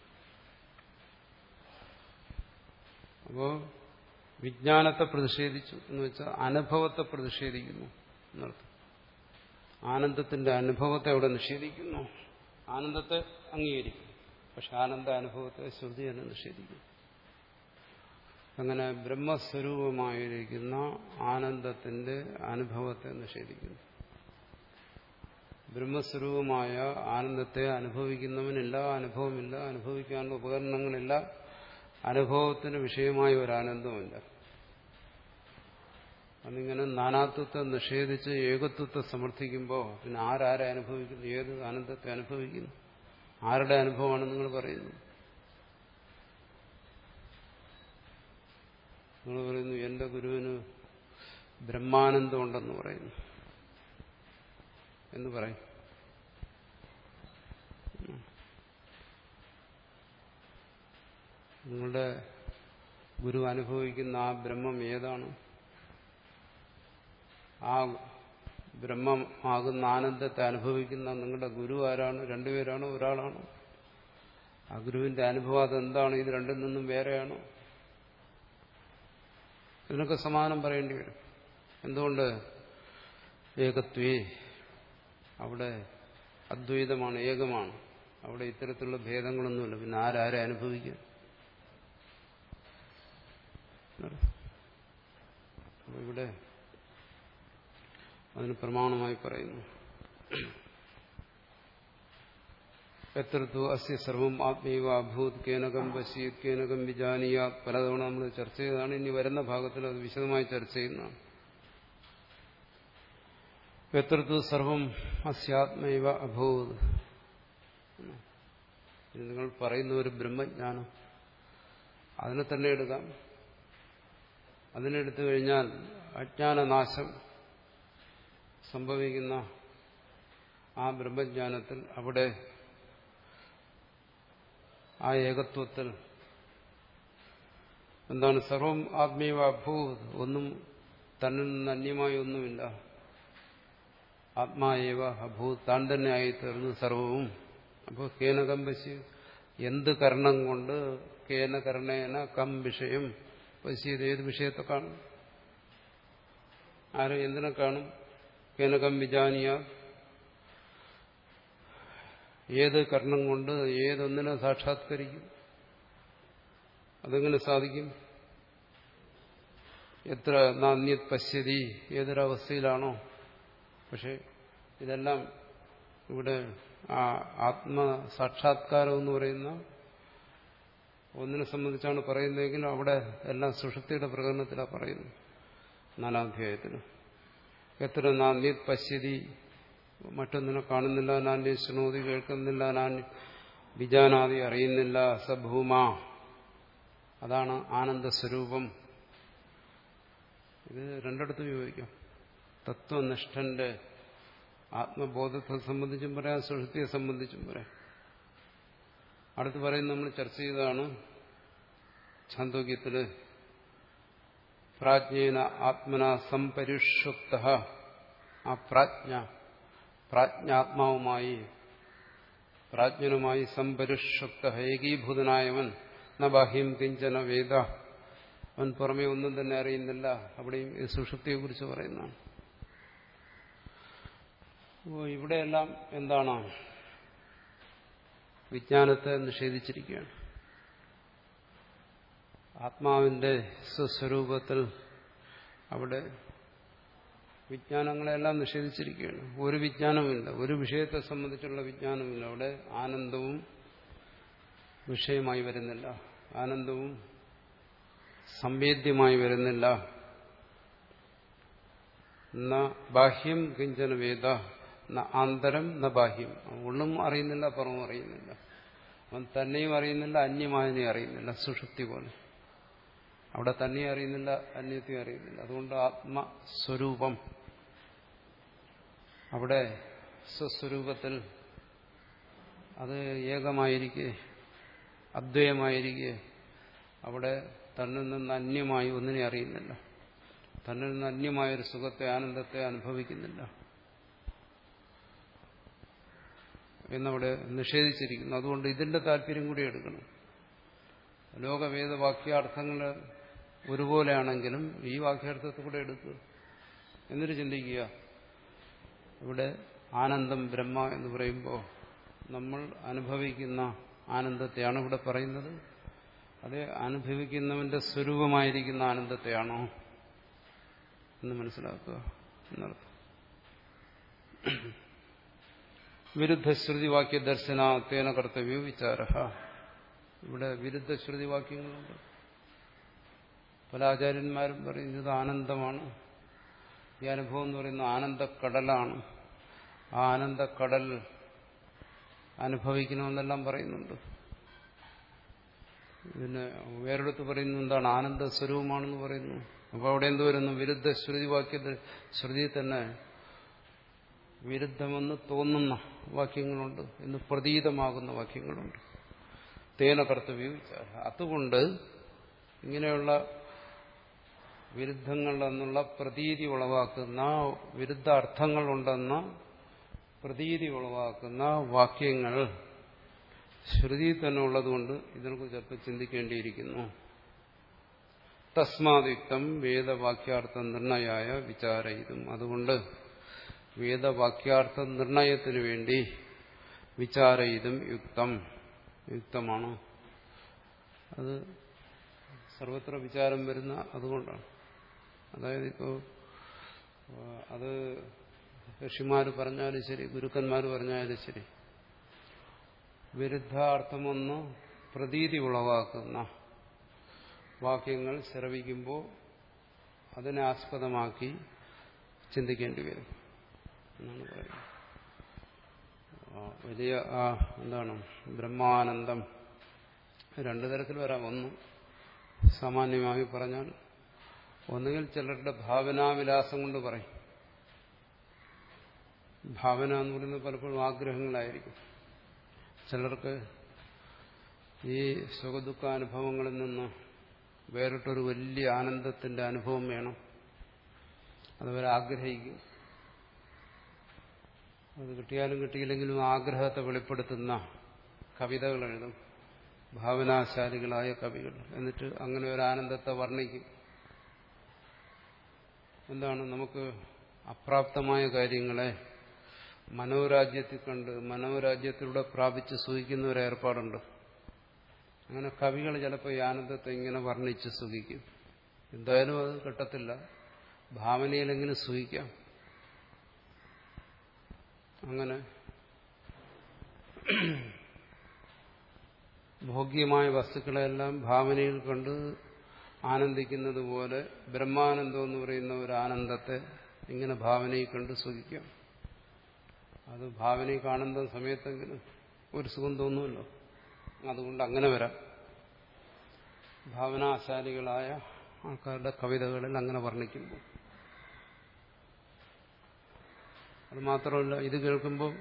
അപ്പോ വിജ്ഞാനത്തെ പ്രതിഷേധിച്ചു എന്ന് വെച്ചാൽ അനുഭവത്തെ പ്രതിഷേധിക്കുന്നു എന്നർത്ഥം. ആനന്ദത്തിന്റെ അനുഭവത്തെ അവിടെ നിഷേധിക്കുന്നു. ആനന്ദത്തെ അംഗീകരിക്കും, പക്ഷെ ആനന്ദ അനുഭവത്തെ ശ്രുതി തന്നെ നിഷേധിക്കും. അങ്ങനെ ബ്രഹ്മസ്വരൂപമായിരിക്കുന്ന ആനന്ദത്തിന്റെ അനുഭവത്തെ നിഷേധിക്കുന്നു. ബ്രഹ്മസ്വരൂപമായ ആനന്ദത്തെ അനുഭവിക്കുന്നവനില്ല, അനുഭവമില്ല, അനുഭവിക്കാനുള്ള ഉപകരണങ്ങളില്ല, അനുഭവത്തിന് വിഷയമായ ഒരു ആനന്ദമില്ല. അതിങ്ങനെ നാനാത്വത്തെ നിഷേധിച്ച് ഏകത്വത്തെ സമർത്ഥിക്കുമ്പോൾ പിന്നെ ആരാരെ അനുഭവിക്കുന്നു? ഏത് ആനന്ദത്തെ അനുഭവിക്കുന്നു? ആരുടെ അനുഭവമാണ് നിങ്ങൾ പറയുന്നത്? നിങ്ങൾ പറയുന്നു എന്റെ ഗുരുവിന് ബ്രഹ്മാനന്ദം ഉണ്ടെന്ന് പറയുന്നു എന്ന് പറയും. നിങ്ങളുടെ ഗുരു അനുഭവിക്കുന്ന ആ ബ്രഹ്മം ഏതാണ്? ആ ബ്രഹ്മമാകുന്ന ആനന്ദത്തെ അനുഭവിക്കുന്ന നിങ്ങളുടെ ഗുരു ആരാണ്? രണ്ടുപേരാണോ, ഒരാളാണോ? ആ ഗുരുവിന്റെ അനുഭവം അതെന്താണ്? ഇത് രണ്ടിൽ നിന്നും വേറെയാണോ? ഇതിനൊക്കെ സമാനം പറയേണ്ടി വരും. എന്തുകൊണ്ട്? ഏകത്വേ, അവിടെ അദ്വൈതമാണ്, ഏകമാണ്. അവിടെ ഇത്തരത്തിലുള്ള ഭേദങ്ങളൊന്നുമില്ല. പിന്നെ ആരാരെ അനുഭവിക്കും? ഇവിടെ അതിന് പ്രമാണമായി പറയുന്നു. എത്രത്തു അസ്യ സർവം ആത്മീവ അഭൂത് കേനകം പശ്യത് കേനകം വിജാനീയാത്. പലതവണ നമ്മൾ ചർച്ച ചെയ്തതാണ്. ഇനി വരുന്ന ഭാഗത്തിൽ അത് വിശദമായി ചർച്ച ചെയ്യുന്നതാണ്. എത്രത്തു സർവം അസ്യാത്മൈവ അഭൂത്. നിങ്ങൾ പറയുന്ന ഒരു ബ്രഹ്മജ്ഞാനം, അതിനെ തന്നെ എടുക്കാം. അതിനെടുത്തു കഴിഞ്ഞാൽ അജ്ഞാനനാശം സംഭവിക്കുന്ന ആ ബ്രഹ്മജ്ഞാനത്തിൽ, അവിടെ ആ ഏകത്വത്തിൽ എന്താണ്? സർവം ആത്മീവ അഭൂത്, ഒന്നും തന്നിൽ നിന്ന് അന്യമായി ഒന്നുമില്ല. ആത്മാവ അഭൂത്, താൻ തന്നെ ആയിത്തീർന്നു സർവവും. അപ്പോൾ കേനകം പശ്യ, എന്ത് കർണം കൊണ്ട്? കേന കർണേന കം വിഷയം പശ്യത്, ഏത് വിഷയത്തെ കാണും? ആരും എന്തിനെ കാണും? കേനകം വിജാനിയ, ഏത് കർണം കൊണ്ട് ഏതൊന്നിനെ സാക്ഷാത്കരിക്കും? അതെങ്ങനെ സാധിക്കും? എത്ര നാന്യത് പശ്യതി, ഏതൊരവസ്ഥയിലാണോ? പക്ഷെ ഇതെല്ലാം ഇവിടെ ആ ആത്മസാക്ഷാത്കാരം എന്ന് പറയുന്ന ഒന്നിനെ സംബന്ധിച്ചാണ് പറയുന്നതെങ്കിൽ അവിടെ എല്ലാം സുഷുപ്തിയുടെ പ്രകടനത്തിലാണ് പറയുന്നത്. നാലാധ്യായത്തിന് എത്ര നാന്യത് പശ്യതി, മറ്റൊന്നിനെ കാണുന്നില്ല, നാന്യ ശൃണോതി, കേൾക്കുന്നില്ല, നാൻ വിജാനാദി, അറിയുന്നില്ല, സഭൂമ, അതാണ് ആനന്ദസ്വരൂപം. ഇത് രണ്ടിടത്തും ഉപയോഗിക്കാം. തത്വനിഷ്ഠന്റെ ആത്മബോധത്തെ സംബന്ധിച്ചും പറയാം, സുഷുപ്തിയെ സംബന്ധിച്ചും പറയാം. അടുത്ത് പറയുന്നത് നമ്മൾ ചർച്ച ചെയ്തതാണ് ഛാന്തോക്യത്തില്. പ്രാജ്ഞേന ആത്മന സംപരിഷുപ്ത, ആ പ്രാജ്ഞ പ്രാജ്ഞാത്മാവുമായി പ്രാജ്ഞനുമായി സംപരിഷുപ്ത, ഏകീഭൂതനായവൻ, ന ബാഹ്യം കിഞ്ചന വേദ, അവൻ പുറമേ ഒന്നും തന്നെ അറിയുന്നില്ല. അവിടെയും ഈ സുഷുപ്തിയെക്കുറിച്ച് പറയുന്നതാണ്. അപ്പോൾ ഇവിടെയെല്ലാം എന്താണ്? വിജ്ഞാനത്തെ നിഷേധിച്ചിരിക്കുകയാണ്. ആത്മാവിന്റെ സ്വസ്വരൂപത്തിൽ അവിടെ വിജ്ഞാനങ്ങളെല്ലാം നിഷേധിച്ചിരിക്കുകയാണ്. ഒരു വിജ്ഞാനവുമില്ല, ഒരു വിഷയത്തെ സംബന്ധിച്ചുള്ള വിജ്ഞാനമില്ല. അവിടെ ആനന്ദവും വിഷയമായി വരുന്നില്ല, ആനന്ദവും സംവേദ്യമായി വരുന്നില്ല. ന ബാഹ്യം കിഞ്ചന വേദ ന ആന്തരം ന ബാഹ്യം. ഉള്ളും അറിയുന്നില്ല, പുറവും അറിയുന്നില്ല. അവൻ തന്നെയും അറിയുന്നില്ല, അന്യമായതിനെ അറിയുന്നില്ല. സുഷുപ്തി പോലെ അവിടെ തന്നെ അറിയുന്നില്ല, അന്യത്തെയും അറിയുന്നില്ല. അതുകൊണ്ട് ആത്മസ്വരൂപം അവിടെ സ്വസ്വരൂപത്തിൽ അത് ഏകമായിരിക്കെ, അദ്വയമായിരിക്കെ അവിടെ തന്നിൽ നിന്ന് അന്യമായി ഒന്നിനെ അറിയുന്നില്ല. തന്നിൽ നിന്ന് അന്യമായൊരു സുഖത്തെ, ആനന്ദത്തെ അനുഭവിക്കുന്നില്ല എന്നവിടെ നിഷേധിച്ചിരിക്കുന്നു. അതുകൊണ്ട് ഇതിന്റെ താല്പര്യം കൂടി എടുക്കണം. ലോകവേദ വാക്യാർത്ഥങ്ങൾ ഒരുപോലെയാണെങ്കിലും ഈ വാക്യാർത്ഥത്തെ കൂടെ എടുക്കുക. എന്നിട്ട് ചിന്തിക്കുക, ഇവിടെ ആനന്ദം ബ്രഹ്മ എന്ന് പറയുമ്പോൾ നമ്മൾ അനുഭവിക്കുന്ന ആനന്ദത്തെയാണ് ഇവിടെ പറയുന്നത്. അത് അനുഭവിക്കുന്നവന്റെ സ്വരൂപമായിരിക്കുന്ന ആനന്ദത്തെയാണോ എന്ന് മനസ്സിലാക്കുക എന്നർത്ഥം. വിരുദ്ധശ്രുതിവാക്യ ദർശന തേന കർത്തവ്യോ വിചാര. ഇവിടെ വിരുദ്ധശ്രുതിവാക്യങ്ങളുണ്ട്. പല ആചാര്യന്മാരും പറയുന്നത് ആനന്ദമാണ്, ഈ അനുഭവം എന്ന് പറയുന്ന ആനന്ദക്കടലാണ്, ആ ആനന്ദക്കടൽ അനുഭവിക്കണമെന്നെല്ലാം പറയുന്നുണ്ട്. പിന്നെ വേറെടുത്ത് പറയുന്നത് എന്താണ്? ആനന്ദ സ്വരൂപമാണെന്ന് പറയുന്നു. അപ്പോൾ അവിടെ എന്ത് വരുന്നു? വിരുദ്ധ ശ്രുതിവാക്യ ശ്രുതിയിൽ തന്നെ വിരുദ്ധമെന്ന് തോന്നുന്ന വാക്യങ്ങളുണ്ട്, എന്ന് പ്രതീതമാകുന്ന വാക്യങ്ങളുണ്ട്. തേന കർത്തവ്യം. അതുകൊണ്ട് ഇങ്ങനെയുള്ള വിരുദ്ധങ്ങളെന്നുള്ള പ്രതീതി ഉളവാക്കുന്ന, വിരുദ്ധ അർത്ഥങ്ങളുണ്ടെന്ന പ്രതീതി ഉളവാക്കുന്ന വാക്യങ്ങൾ ശ്രുതി തന്നെ ഉള്ളതുകൊണ്ട് ഇതിനെക്കുറിച്ച് ചിലപ്പോൾ ചിന്തിക്കേണ്ടിയിരിക്കുന്നു. തസ്മാദിക്തം വേദവാക്യാർത്ഥ നിർണയായ വിചാരയിതും. അതുകൊണ്ട് വേദവാക്യാർത്ഥ നിർണയത്തിനു വേണ്ടി വിചാരയിതും യുക്തം, യുക്തമാണ്. അത് സർവത്ര വിചാരം വരുന്ന അതുകൊണ്ടാണ്. അതായത് ഇപ്പോൾ അത് ഋഷിമാർ പറഞ്ഞാലും ശരി, ഗുരുക്കന്മാർ പറഞ്ഞാലും ശരി, വിരുദ്ധാർത്ഥമൊന്ന് പ്രതീതി ഉളവാക്കുന്ന വാക്യങ്ങൾ ശ്രവിക്കുമ്പോൾ അതിനെ ആസ്പദമാക്കി ചിന്തിക്കേണ്ടി വരും എന്നാണ് പറയുന്നത്. വലിയ ആ എന്താണ് ബ്രഹ്മാനന്ദം രണ്ടു തരത്തിൽ വരാം. ഒന്ന് സാമാന്യമായി പറഞ്ഞാൽ ഒന്നുകിൽ ചിലരുടെ ഭാവനാവിലാസം കൊണ്ട് പറയും. ഭാവന എന്ന് പറയുന്നത് പലപ്പോഴും ആഗ്രഹങ്ങളായിരിക്കും. ചിലർക്ക് ഈ സുഖദുഃഖാനുഭവങ്ങളിൽ നിന്ന് വേറിട്ടൊരു വലിയ ആനന്ദത്തിന്റെ അനുഭവം വേണം, അതവർ ആഗ്രഹിക്കും. അത് കിട്ടിയാലും കിട്ടിയില്ലെങ്കിലും ആഗ്രഹത്തെ വെളിപ്പെടുത്തുന്ന കവിതകൾ എഴുതും ഭാവനാശാലികളായ കവികൾ. എന്നിട്ട് അങ്ങനെ ഒരു ആനന്ദത്തെ വർണ്ണിക്കും. എന്താണ്? നമുക്ക് അപ്രാപ്തമായ കാര്യങ്ങളെ മനോരാജ്യത്തിൽ കണ്ട് മനോരാജ്യത്തിലൂടെ പ്രാപിച്ച് സുഖിക്കുന്ന ഒരു ഏർപ്പാടുണ്ട്. അങ്ങനെ കവികൾ ചിലപ്പോൾ ഈ ആനന്ദത്തെ ഇങ്ങനെ വർണ്ണിച്ച് സുഖിക്കും. എന്തായാലും അത് കിട്ടത്തില്ല, ഭാവനയിലെങ്കിലും സുഖിക്കാം. അങ്ങനെ ഭോഗ്യമായ വസ്തുക്കളെല്ലാം ഭാവനയിൽ കണ്ട് ആനന്ദിക്കുന്നത് പോലെ ബ്രഹ്മാനന്ദം എന്ന് പറയുന്ന ഒരു ആനന്ദത്തെ ഇങ്ങനെ ഭാവനയിൽ കണ്ട് സുഖിക്കാം. അത് ഭാവനയിൽ കാണുന്ന സമയത്തെങ്കിലും ഒരു സുഖം തോന്നുമല്ലോ. അതുകൊണ്ട് അങ്ങനെ വരാം. ഭാവനാശാലികളായ ആൾക്കാരുടെ കവിതകളിൽ അങ്ങനെ വർണ്ണിക്കുമ്പോൾ. അത് മാത്രമല്ല, ഇത് കേൾക്കുമ്പോൾ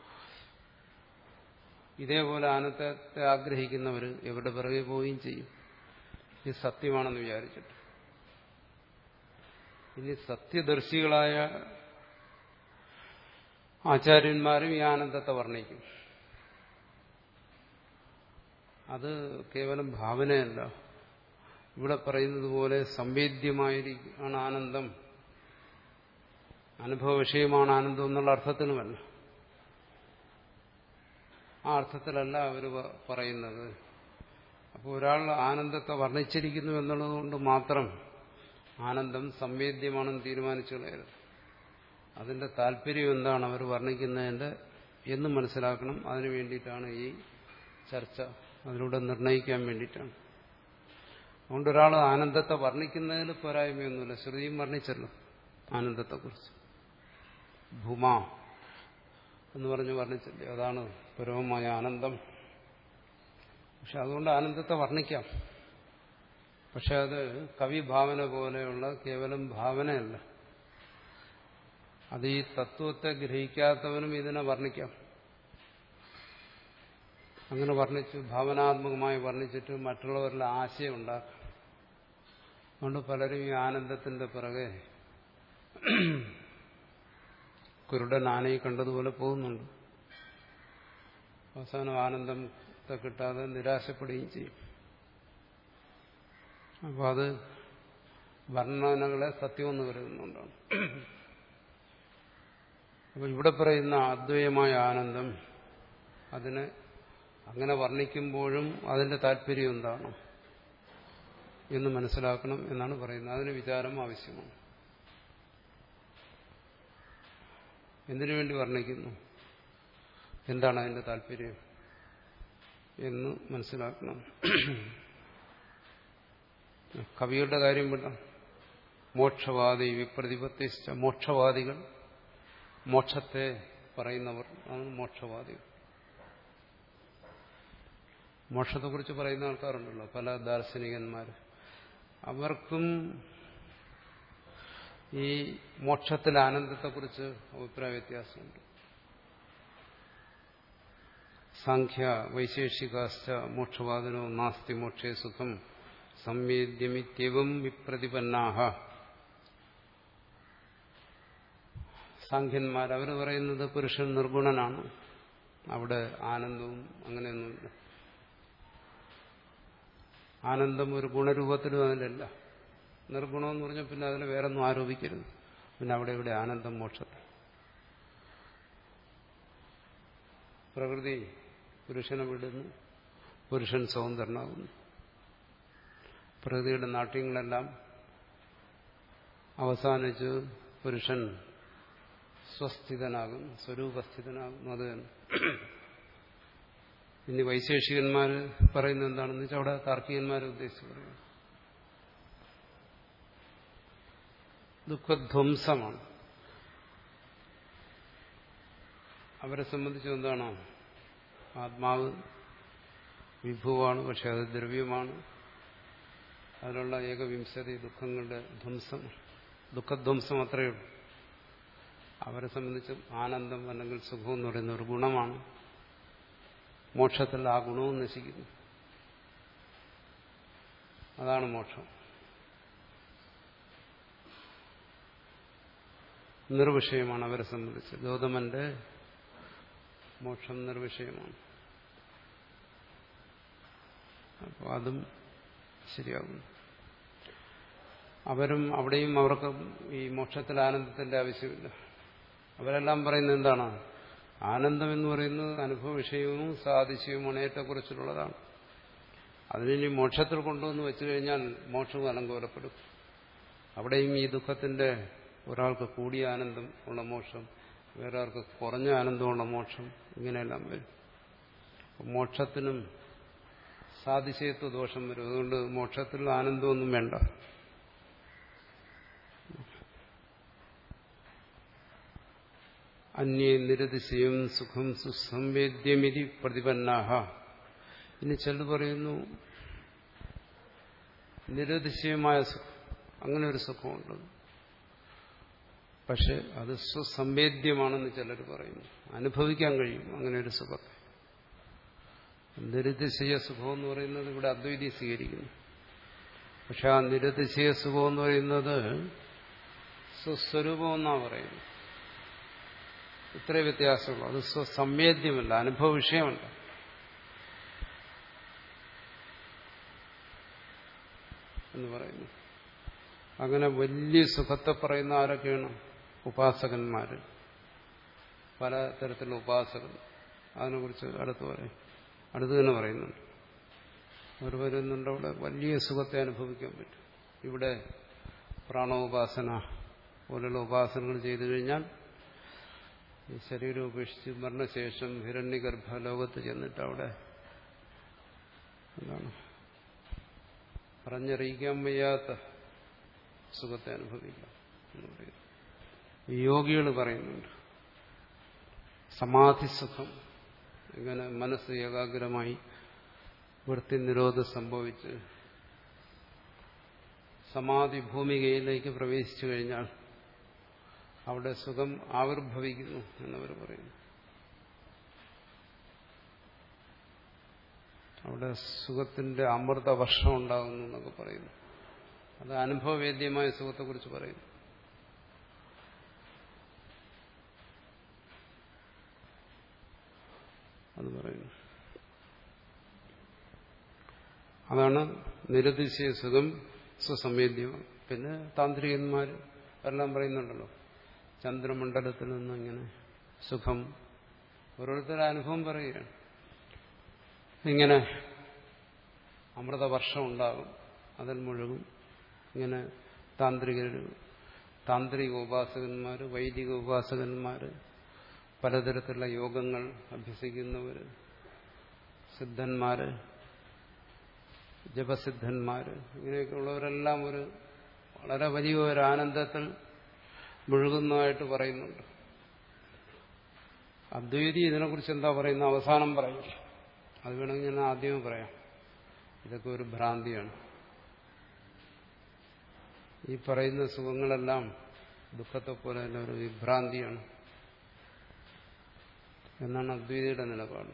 ഇതേപോലെ ആനന്ദത്തെ ആഗ്രഹിക്കുന്നവർ എവിടെ പിറകെ പോവുകയും ചെയ്യും, ഇത് സത്യമാണെന്ന് വിചാരിച്ചിട്ട്. ഇനി സത്യദർശികളായ ആചാര്യന്മാരും ഈ ആനന്ദത്തെ വർണ്ണിക്കും. അത് കേവലം ഭാവനയല്ല, ഇവിടെ പറയുന്നത് പോലെ സംവേദ്യമായിരിക്കാണ് ആനന്ദം, അനുഭവ വിഷയമാണ് ആനന്ദം എന്നുള്ള അർത്ഥത്തിനുമല്ല. ആ അർത്ഥത്തിലല്ല അവർ പറയുന്നത്. അപ്പോൾ ഒരാൾ ആനന്ദത്തെ വർണ്ണിച്ചിരിക്കുന്നു എന്നുള്ളത് കൊണ്ട് മാത്രം ആനന്ദം സംവേദ്യമാണെന്ന് തീരുമാനിച്ചു കളയരുത്. അതിന്റെ താല്പര്യം എന്താണ് അവർ വർണ്ണിക്കുന്നതിന്റെ എന്ന് മനസ്സിലാക്കണം. അതിനു വേണ്ടിയിട്ടാണ് ഈ ചർച്ച, അതിലൂടെ നിർണയിക്കാൻ വേണ്ടിയിട്ടാണ്. അതുകൊണ്ട് ഒരാൾ ആനന്ദത്തെ വർണ്ണിക്കുന്നതിൽ പോരായ്മയൊന്നുമില്ല. ശ്രുതിയും വർണ്ണിച്ചല്ലോ ആനന്ദത്തെക്കുറിച്ച്. ഭൂമ എന്ന് പറഞ്ഞ് വർണ്ണിച്ചില്ലേ, അതാണ് പരമമായ ആനന്ദം. പക്ഷെ അതുകൊണ്ട് ആനന്ദത്തെ വർണ്ണിക്കാം. പക്ഷെ അത് കവിഭാവന പോലെയുള്ള കേവലം ഭാവനയല്ല. അത് ഈ തത്വത്തെ ഗ്രഹിക്കാത്തവനും ഇതിനെ വർണ്ണിക്കാം. അങ്ങനെ വർണ്ണിച്ച് ഭാവനാത്മകമായി വർണ്ണിച്ചിട്ട് മറ്റുള്ളവരിൽ ആശയം ഉണ്ടാക്കാം. അതുകൊണ്ട് പലരും ഈ ആനന്ദത്തിന്റെ പിറകെ കുരുടൻ ആനയെ കണ്ടതുപോലെ പോകുന്നുണ്ട്. അവസാനം ആനന്ദത്തെ കിട്ടാതെ നിരാശപ്പെടുകയും ചെയ്യും. അപ്പോൾ അത് വർണ്ണനകളെ സത്യമെന്ന് കരുതുന്നുണ്ടാണ്. അപ്പോൾ ഇവിടെ പറയുന്ന അദ്വൈതമായ ആനന്ദം, അതിനെ അങ്ങനെ വർണ്ണിക്കുമ്പോഴും അതിന്റെ താല്പര്യം എന്താണ് എന്ന് മനസ്സിലാക്കണം എന്നാണ് പറയുന്നത്. അതിന് വിചാരം ആവശ്യമാണ്. എന്തിനു വേണ്ടി വർണ്ണിക്കുന്നു, എന്താണ് അതിന്റെ താല്പര്യം എന്ന് മനസ്സിലാക്കണം. കവിയുടെ കാര്യം വിട. മോക്ഷവാദി വിപ്രതിപത്തിച്ച മോക്ഷവാദികൾ, മോക്ഷത്തെ പറയുന്നവർ ആണ് മോക്ഷവാദികൾ. മോക്ഷത്തെക്കുറിച്ച് പറയുന്ന ആൾക്കാരുണ്ടല്ലോ, പല ദാർശനികന്മാർ. അവർക്കും ഈ മോക്ഷത്തിലെ ആനന്ദത്തെക്കുറിച്ച് അഭിപ്രായ വ്യത്യാസമുണ്ട്. സാഖ്യ വൈശേഷികാശ്ച മോക്ഷവാദിനോ നാസ്തി മോക്ഷേ സുഖം സംവേദ്യമിത്യവം വിപ്രതിപന്നാഹ. സാഖ്യന്മാർ അവർ പറയുന്നത് പുരുഷൻ നിർഗുണനാണ്, അവിടെ ആനന്ദവും അങ്ങനെയൊന്നുമില്ല. ആനന്ദം ഒരു ഗുണരൂപത്തിലും അതിലല്ല. നിർഗുണമെന്ന് പറഞ്ഞാൽ പിന്നെ അതിൽ വേറൊന്നും ആരോപിക്കരുത്. പിന്നെ അവിടെ ഇവിടെ ആനന്ദം മോക്ഷത്തിൽ. പ്രകൃതി പുരുഷനെ വിടുന്നു, പുരുഷൻ സ്വതന്ത്രനാകുന്നു. പ്രകൃതിയുടെ നാട്യങ്ങളെല്ലാം അവസാനിച്ച് പുരുഷൻ സ്വസ്ഥിതനാകുന്നു, സ്വരൂപസ്ഥിതനാകുന്നു. അത് തന്നെ. ഇനി വൈശേഷികന്മാർ പറയുന്നത് എന്താണെന്ന് വെച്ചാൽ അവിടെ താർക്കികന്മാരെ ഉദ്ദേശിച്ച് പറയുന്നത് ദുഃഖധ്വംസമാണ്. അവരെ സംബന്ധിച്ച് എന്താണോ, ആത്മാവ് വിഭുവാണ്, പക്ഷെ അത് ദ്രവ്യമാണ്. അതിലുള്ള ഏകവിംശതി ദുഃഖങ്ങളുടെ ധ്വംസം, ദുഃഖധ്വംസം അത്രയേ ഉള്ളൂ. അവരെ സംബന്ധിച്ചും ആനന്ദം അല്ലെങ്കിൽ സുഖം എന്ന് പറയുന്ന ഒരു ഗുണമാണ്. മോക്ഷത്തിൽ ആ ഗുണവും നശിക്കുന്നു. അതാണ് മോക്ഷം. നിർവിഷയമാണ് അവരെ സംബന്ധിച്ച്. ഗൗതമന്റെ മോക്ഷം നിർവിഷയമാണ്. അപ്പോൾ അതും ശരിയാകുന്നു. അവരും അവിടെയും അവർക്ക് ഈ മോക്ഷത്തിൽ ആനന്ദത്തിന്റെ ആവശ്യമില്ല. അവരെല്ലാം പറയുന്നത് എന്താണ്, ആനന്ദം എന്ന് പറയുന്നത് അനുഭവ വിഷയവും സാധിച്ചയുമാണ്, ഏറ്റക്കുറച്ചിലുള്ളതാണ്. അതിനി മോക്ഷത്തിൽ കൊണ്ടുവന്ന് വെച്ചു കഴിഞ്ഞാൽ മോക്ഷവും അലങ്കോലപ്പെടും. അവിടെയും ഈ ദുഃഖത്തിന്റെ ഒരാൾക്ക് കൂടിയ ആനന്ദം ഉള്ള മോക്ഷം, വേറെ ആൾക്ക് കുറഞ്ഞ ആനന്ദമുള്ള മോക്ഷം, ഇങ്ങനെയെല്ലാം വരും. മോക്ഷത്തിനും സാതിശയത്വ ദോഷം വരും. അതുകൊണ്ട് മോക്ഷത്തിൽ ആനന്ദമൊന്നും വേണ്ട. അന്യേ നിരതിശയം സുഖം സുസംവേദ്യമിതി പ്രതിപന്നാഹ. ഇനി ചിലത് പറയുന്നു നിരതിശയമായ സുഖം, അങ്ങനെ ഒരു സുഖമുണ്ട്, പക്ഷെ അത് സ്വസംവേദ്യമാണെന്ന് ചിലർ പറയുന്നു. അനുഭവിക്കാൻ കഴിയും അങ്ങനെ ഒരു സുഖത്തെ. നിരതിശയ സുഖം എന്ന് പറയുന്നത് ഇവിടെ അദ്വൈതി സ്വീകരിക്കുന്നു. പക്ഷെ ആ നിരതിശയ സുഖം എന്ന് പറയുന്നത് സ്വസ്വരൂപം എന്നാണ് പറയുന്നത്. ഇത്രേ വ്യത്യാസമുള്ളൂ. അത് സ്വസംവേദ്യമല്ല, അനുഭവ വിഷയമല്ല. എന്ന് പറയുന്നു. അങ്ങനെ വലിയ സുഖത്തെ പറയുന്ന ആരൊക്കെയാണ്? ഉപാസകന്മാര്, പല തരത്തിലുള്ള ഉപാസകർ. അതിനെക്കുറിച്ച് അടുത്ത് പറയും, അടുത്ത് തന്നെ പറയുന്നുണ്ട്. അവർ വരുന്നുണ്ട് അവിടെ വലിയ സുഖത്തെ അനുഭവിക്കാൻ പറ്റും. ഇവിടെ പ്രാണോപാസന പോലുള്ള ഉപാസനകൾ ചെയ്തു കഴിഞ്ഞാൽ ഈ ശരീരം ഉപേക്ഷിച്ച് മരണശേഷം ഹിരണ്യഗർഭ ലോകത്ത് ചെന്നിട്ട് അവിടെ എന്താണ് പറഞ്ഞറിയിക്കാൻ വയ്യാത്ത സുഖത്തെ അനുഭവിക്കാം എന്ന് പറയുന്നു. ഈ യോഗികൾ പറയുന്നുണ്ട് സമാധിസുഖം, ഇങ്ങനെ മനസ്സ് ഏകാഗ്രമായി വൃത്തി നിരോധം സംഭവിച്ച് സമാധി ഭൂമികയിലേക്ക് പ്രവേശിച്ചു കഴിഞ്ഞാൽ അവിടെ സുഖം ആവിർഭവിക്കുന്നു എന്നവർ പറയുന്നു. അവിടെ സുഖത്തിന്റെ അമൃതവർഷം ഉണ്ടാകുന്നു എന്നൊക്കെ പറയുന്നു. അത് അനുഭവവേദ്യമായ സുഖത്തെക്കുറിച്ച് പറയുന്നു. അത് പറയുന്നു. അതാണ് നിരതിശയ സുഖം സ്വസംവേദ്യം. പിന്നെ താന്ത്രികന്മാർ എല്ലാം പറയുന്നുണ്ടല്ലോ, ചന്ദ്രമണ്ഡലത്തിൽ നിന്ന് ഇങ്ങനെ സുഖം ഓരോരുത്തരുടെ അനുഭവം പറയുകയാണ്. ഇങ്ങനെ അമൃതവർഷം ഉണ്ടാകും, അതിൽ മുഴുകും. ഇങ്ങനെ താന്ത്രിക താന്ത്രിക ഉപാസകന്മാർ, വൈദിക ഉപാസകന്മാർ, പലതരത്തിലുള്ള യോഗങ്ങൾ അഭ്യസിക്കുന്നവർ, സിദ്ധന്മാര്, ജപസിദ്ധന്മാര്, ഇങ്ങനെയൊക്കെ ഉള്ളവരെല്ലാം ഒരു വളരെ വലിയ ഒരു ആനന്ദത്തിൽ മുഴുകുന്നതായിട്ട് പറയുന്നുണ്ട്. അദ്വൈതി ഇതിനെക്കുറിച്ച് എന്താ പറയുന്നത് അവസാനം പറയും. അത് വേണമെങ്കിൽ ഞാൻ ആദ്യമേ പറയാം. ഇതൊക്കെ ഒരു ഭ്രാന്തിയാണ്. ഈ പറയുന്ന സുഖങ്ങളെല്ലാം ദുഃഖത്തെ പോലെ തന്നെ ഒരു വിഭ്രാന്തിയാണ് എന്നാണ് അദ്വൈതിയുടെ നിലപാട്.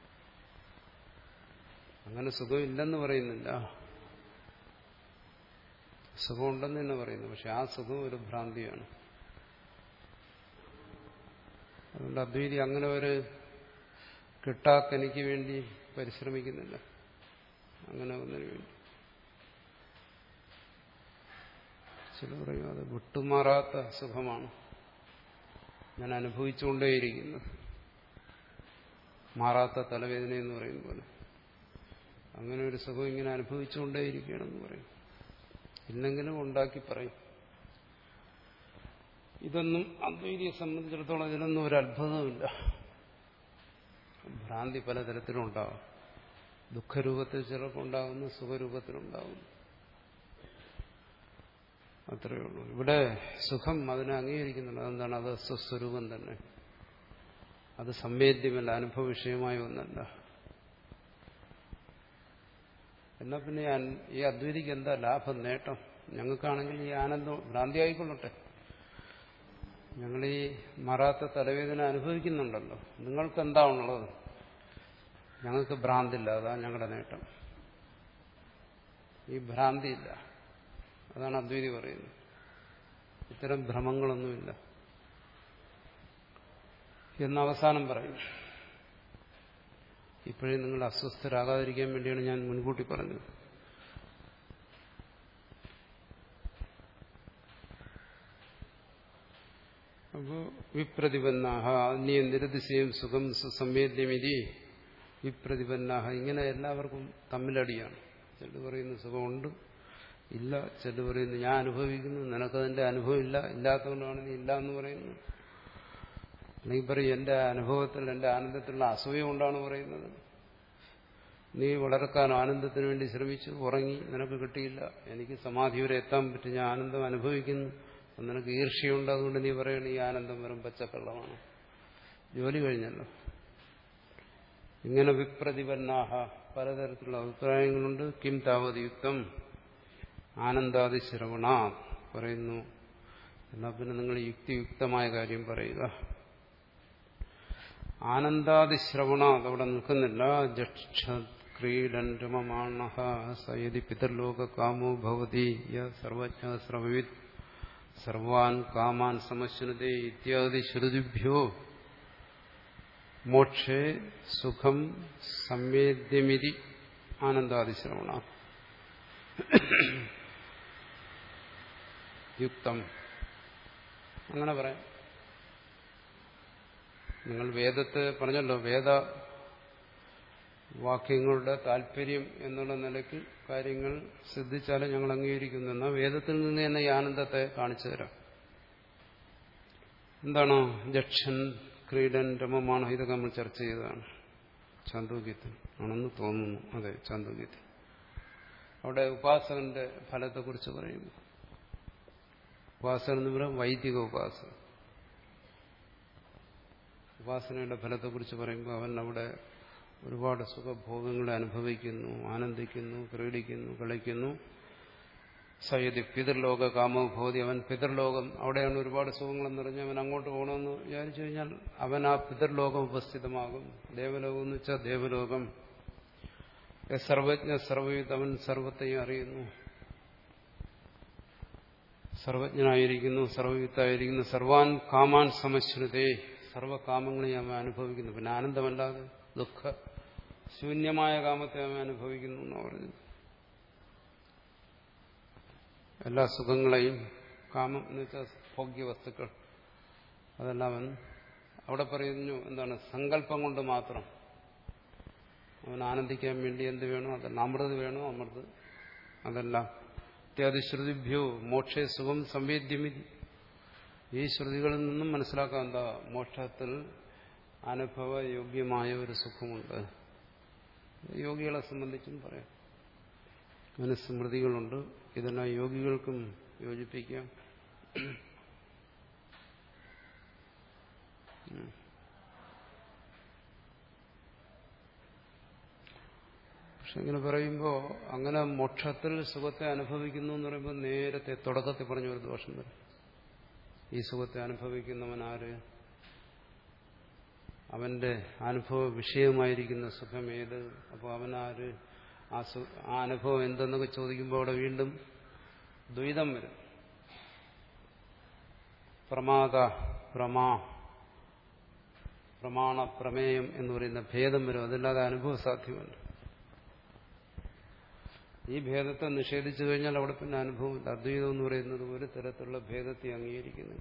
അങ്ങനെ സുഖമില്ലെന്ന് പറയുന്നില്ല, സുഖമുണ്ടെന്ന് തന്നെ പറയുന്നു. പക്ഷെ ആ സുഖം ഒരു ഭ്രാന്തിയാണ്. അതുകൊണ്ട് അദ്വൈതി അങ്ങനെ ഒരു കിട്ടാക്കനിക്ക് വേണ്ടി പരിശ്രമിക്കുന്നില്ല, അങ്ങനെ ഒന്നിനു വേണ്ടി. ചില പറയും അത് വിട്ടുമാറാത്ത സുഖമാണ്, ഞാൻ അനുഭവിച്ചുകൊണ്ടേയിരിക്കുന്നത്, മാറാത്ത തലവേദന എന്ന് പറയും പോലെ. അങ്ങനെ ഒരു സുഖം ഇങ്ങനെ അനുഭവിച്ചുകൊണ്ടേയിരിക്കുകയാണെന്ന് പറയും. ഇല്ലെങ്കിലും ഉണ്ടാക്കി പറയും. ഇതൊന്നും അദ്വൈതിയെ സംബന്ധിച്ചിടത്തോളം ഇതിനൊന്നും ഒരു അത്ഭുതമില്ല. ഭ്രാന്തി പലതരത്തിലും ഉണ്ടാകും. ദുഃഖരൂപത്തിൽ ചിലപ്പോൾ ഉണ്ടാകുന്നു, സുഖരൂപത്തിലുണ്ടാകുന്നു. അത്രയേ ഉള്ളൂ. ഇവിടെ സുഖം അതിനെ അംഗീകരിക്കുന്നുണ്ട്. അതെന്താണ്? അത് സ്വസ്വരൂപം തന്നെ, അത് സംവേദ്യമല്ല, അനുഭവ വിഷയമായ ഒന്നല്ല. എന്നാൽ പിന്നെ ഈ അദ്വൈതിക്ക് എന്താ ലാഭം, നേട്ടം? ഞങ്ങൾക്കാണെങ്കിൽ ഈ ആനന്ദം ഭ്രാന്തി ആയിക്കൊള്ളട്ടെ, ഞങ്ങൾ ഈ മാറാത്ത തലവേദന അനുഭവിക്കുന്നുണ്ടല്ലോ, നിങ്ങൾക്ക് എന്താ ഉള്ളത്? ഞങ്ങൾക്ക് ഭ്രാന്തില്ല, അതാ ഞങ്ങളുടെ നേട്ടം. ഈ ഭ്രാന്തിയില്ല, അതാണ് അദ്വൈതി പറയുന്നത്. ഇത്തരം ഭ്രമങ്ങളൊന്നുമില്ല എന്ന് അവസാനം പറയും. ഇപ്പോഴേ നിങ്ങൾ അസ്വസ്ഥരാകാതിരിക്കാൻ വേണ്ടിയാണ് ഞാൻ മുൻകൂട്ടി പറഞ്ഞത്. അപ്പോ വിപ്രതിപന്നാഹ അന്യ നിരതിശയം സുഖം സുസംവേദ്യമിതി വിപ്രതിപന്നാഹ, ഇങ്ങനെ എല്ലാവർക്കും തമ്മിലടിയാണ്. ചിലർ പറയുന്നു സുഖമുണ്ട്, ഇല്ല. ചിലർ പറയുന്നു ഞാൻ അനുഭവിക്കുന്നു, നിനക്കതിന്റെ അനുഭവം ഇല്ല, ഇല്ലാത്തതുകൊണ്ടാണ് നീ ഇല്ല എന്ന് പറയുന്നു. അല്ലെങ്കിൽ പറയും എന്റെ അനുഭവത്തിൽ, എന്റെ ആനന്ദത്തിലുള്ള അസൂയ കൊണ്ടാണ് പറയുന്നത്. നീ വളരെക്കാലം ആനന്ദത്തിന് വേണ്ടി ശ്രമിച്ചു, ഉറങ്ങി, നിനക്ക് കിട്ടിയില്ല. എനിക്ക് സമാധി വരെ എത്താൻ പറ്റും, ഞാൻ ആനന്ദം അനുഭവിക്കുന്നു. നിനക്ക് ഈർഷ്യയുണ്ട്, അതുകൊണ്ട് നീ പറയണം ഈ ആനന്ദം വെറും പച്ചക്കള്ളമാണ്, ജോലി കഴിഞ്ഞല്ലോ. ഇങ്ങനെ വിപ്രതിപന്നാഹ, പലതരത്തിലുള്ള അഭിപ്രായങ്ങളുണ്ട്. കിം താവത് യുക്തം ആനന്ദാദി ശ്രവണ പറയുന്നു. എന്നാൽ പിന്നെ നിങ്ങൾ യുക്തിയുക്തമായ കാര്യം പറയുക. ആനന്ദാദിശ്രവണ അതവിടെ നിൽക്കുന്നില്ല. ജക്ഷ ക്രീഡൻ രമമാണ സയതി പിതർലോക കാമോ ഭവതി സർവജ്ഞ സർവവിദ് സർവാൻ കാമാൻ സമശ്നുതേ ഇത്യാദി ശ്രുതിഭ്യോ മോക്ഷേ സുഖം സംവേദ്യമിതി ആനന്ദാദിശ്രവണ യുക്തം. അങ്ങനെ പറയാം. നിങ്ങൾ വേദത്തെ പറഞ്ഞല്ലോ, വേദ വാക്യങ്ങളുടെ താല്പര്യം എന്നുള്ള നിലയ്ക്ക് കാര്യങ്ങൾ സിദ്ധിച്ചാലും ഞങ്ങൾ അംഗീകരിക്കുന്നു. എന്നാൽ വേദത്തിൽ നിന്ന് തന്നെ ഈ ആനന്ദത്തെ കാണിച്ചു തരാം. എന്താണോ ജക്ഷൻ, ക്രീഡൻ, രമമാണ്, ഇതൊക്കെ നമ്മൾ ചർച്ച ചെയ്തതാണ് ചാന്തോക്യത്തിൽ ആണെന്ന് തോന്നുന്നു. അതെ, ചാന്തോക്യത്തിൽ. അവിടെ ഉപാസകന്റെ ഫലത്തെക്കുറിച്ച് പറയുന്നു. ഉപാസകൻ എന്ന് പറയുമ്പോൾ വൈദിക ഉപാസന. ഉപാസനയുടെ ഫലത്തെക്കുറിച്ച് പറയുമ്പോൾ അവൻ അവിടെ ഒരുപാട് സുഖഭോഗങ്ങളെ അനുഭവിക്കുന്നു, ആനന്ദിക്കുന്നു, ക്രീഡിക്കുന്നു, കളിക്കുന്നു. സയതി പിതൃലോക കാമോഭൂതി, അവൻ പിതൃലോകം, അവിടെയാണ് ഒരുപാട് സുഖങ്ങളെന്ന് പറഞ്ഞ് അവൻ അങ്ങോട്ട് പോകണമെന്ന് വിചാരിച്ചു കഴിഞ്ഞാൽ അവൻ ആ പിതൃലോകം ഉപസ്ഥിതമാകും. ദേവലോകം എന്ന് വെച്ചാൽ ദേവലോകം. സർവജ്ഞ സർവവിധ, അവൻ സർവത്തെയും അറിയുന്നു, സർവജ്ഞനായിരിക്കുന്നു, സർവവിത്തായിരിക്കുന്നു. സർവാൻ കാമാൻ സമശ്രുതേ, സർവകാമങ്ങളെയും അവൻ അനുഭവിക്കുന്നു. പിന്നെ ആനന്ദമല്ലാതെ ദുഃഖ ശൂന്യമായ കാമത്തെ അവൻ അനുഭവിക്കുന്നു എന്നാണ് പറഞ്ഞത്. എല്ലാ സുഖങ്ങളെയും, കാമം എന്ന് വെച്ചാൽ ഭോഗ്യ വസ്തുക്കൾ, അതെല്ലാം അവൻ അവിടെ പറയുന്നു. എന്താണ്? സങ്കല്പം കൊണ്ട് മാത്രം അവൻ ആനന്ദിക്കാൻ വേണ്ടി എന്ത് വേണോ അതെല്ലാം, അമൃത് വേണോ അമൃത്, അതെല്ലാം. ഇത്യാദിശ്രുതിഭ്യോ മോക്ഷേ സുഖം സംവേദ്യമിതി. ഈ ശ്രുതികളിൽ നിന്നും മനസ്സിലാക്കാൻ എന്താ, മോക്ഷത്തിൽ അനുഭവയോഗ്യമായ ഒരു സുഖമുണ്ട്. യോഗികളെ സംബന്ധിച്ചും പറയാം. അങ്ങനെ സ്മൃതികളുണ്ട്. ഇതെല്ലാം യോഗികൾക്കും യോജിപ്പിക്കാം. പക്ഷെ ഇങ്ങനെ പറയുമ്പോൾ അങ്ങനെ മോക്ഷത്തിൽ സുഖത്തെ അനുഭവിക്കുന്നു എന്ന് പറയുമ്പോൾ നേരത്തെ തുടക്കത്തിൽ പറഞ്ഞ ഒരു ദോഷം വരും. ഈ സുഖത്തെ അനുഭവിക്കുന്നവൻ ആര്? അവന്റെ അനുഭവ വിഷയമായിരിക്കുന്ന സുഖം ഏത്? അപ്പോൾ അവനാര്? ആ ആ അനുഭവം എന്തെന്നൊക്കെ ചോദിക്കുമ്പോൾ അവിടെ വീണ്ടും ദ്വൈതം വരും. പ്രമാദ പ്രമാ പ്രമാണ പ്രമേയം എന്ന് പറയുന്ന ഭേദം വരും. അതല്ലാതെ അനുഭവം സാധ്യമല്ല. ഈ ഭേദത്തെ നിഷേധിച്ചു കഴിഞ്ഞാൽ അവിടെ പിന്നെ അനുഭവമില്ല. അദ്വൈതം എന്ന് പറയുന്നത് ഒരു തരത്തിലുള്ള ഭേദത്തെ അംഗീകരിക്കുന്നില്ല.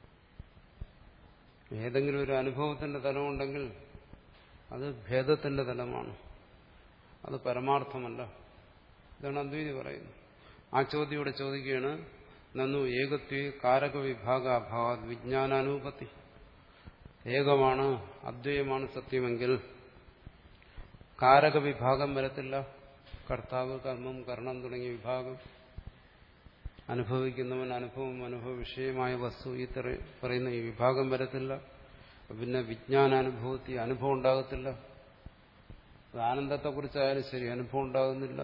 ഏതെങ്കിലും ഒരു അനുഭവത്തിന്റെ തലമുണ്ടെങ്കിൽ അത് ഭേദത്തിന്റെ തലമാണ്, അത് പരമാർത്ഥമല്ല. ഇതാണ് അദ്വൈതി പറയുന്നത്. ആ ചോദ്യം ഇവിടെ ചോദിക്കുകയാണ്. നന്നു ഏകത്വേ കാരക വിഭാഗ അഭാവാത് വിജ്ഞാനാനുപത്തി. ഏകമാണ്, അദ്വൈതമാണ് സത്യമെങ്കിൽ കാരക വിഭാഗം വരത്തില്ല. കർത്താവ്, കർമ്മം, കർണം തുടങ്ങിയ വിഭാഗം, അനുഭവിക്കുന്നവൻ, അനുഭവം, അനുഭവ വിഷയമായ വസ്തു, ഈ പറയുന്ന ഈ വിഭാഗം വരത്തില്ല. പിന്നെ വിജ്ഞാനാനുഭവത്തി, അനുഭവം ഉണ്ടാകത്തില്ല. അത് ആനന്ദത്തെക്കുറിച്ചായാലും ശരി, അനുഭവം ഉണ്ടാകുന്നില്ല.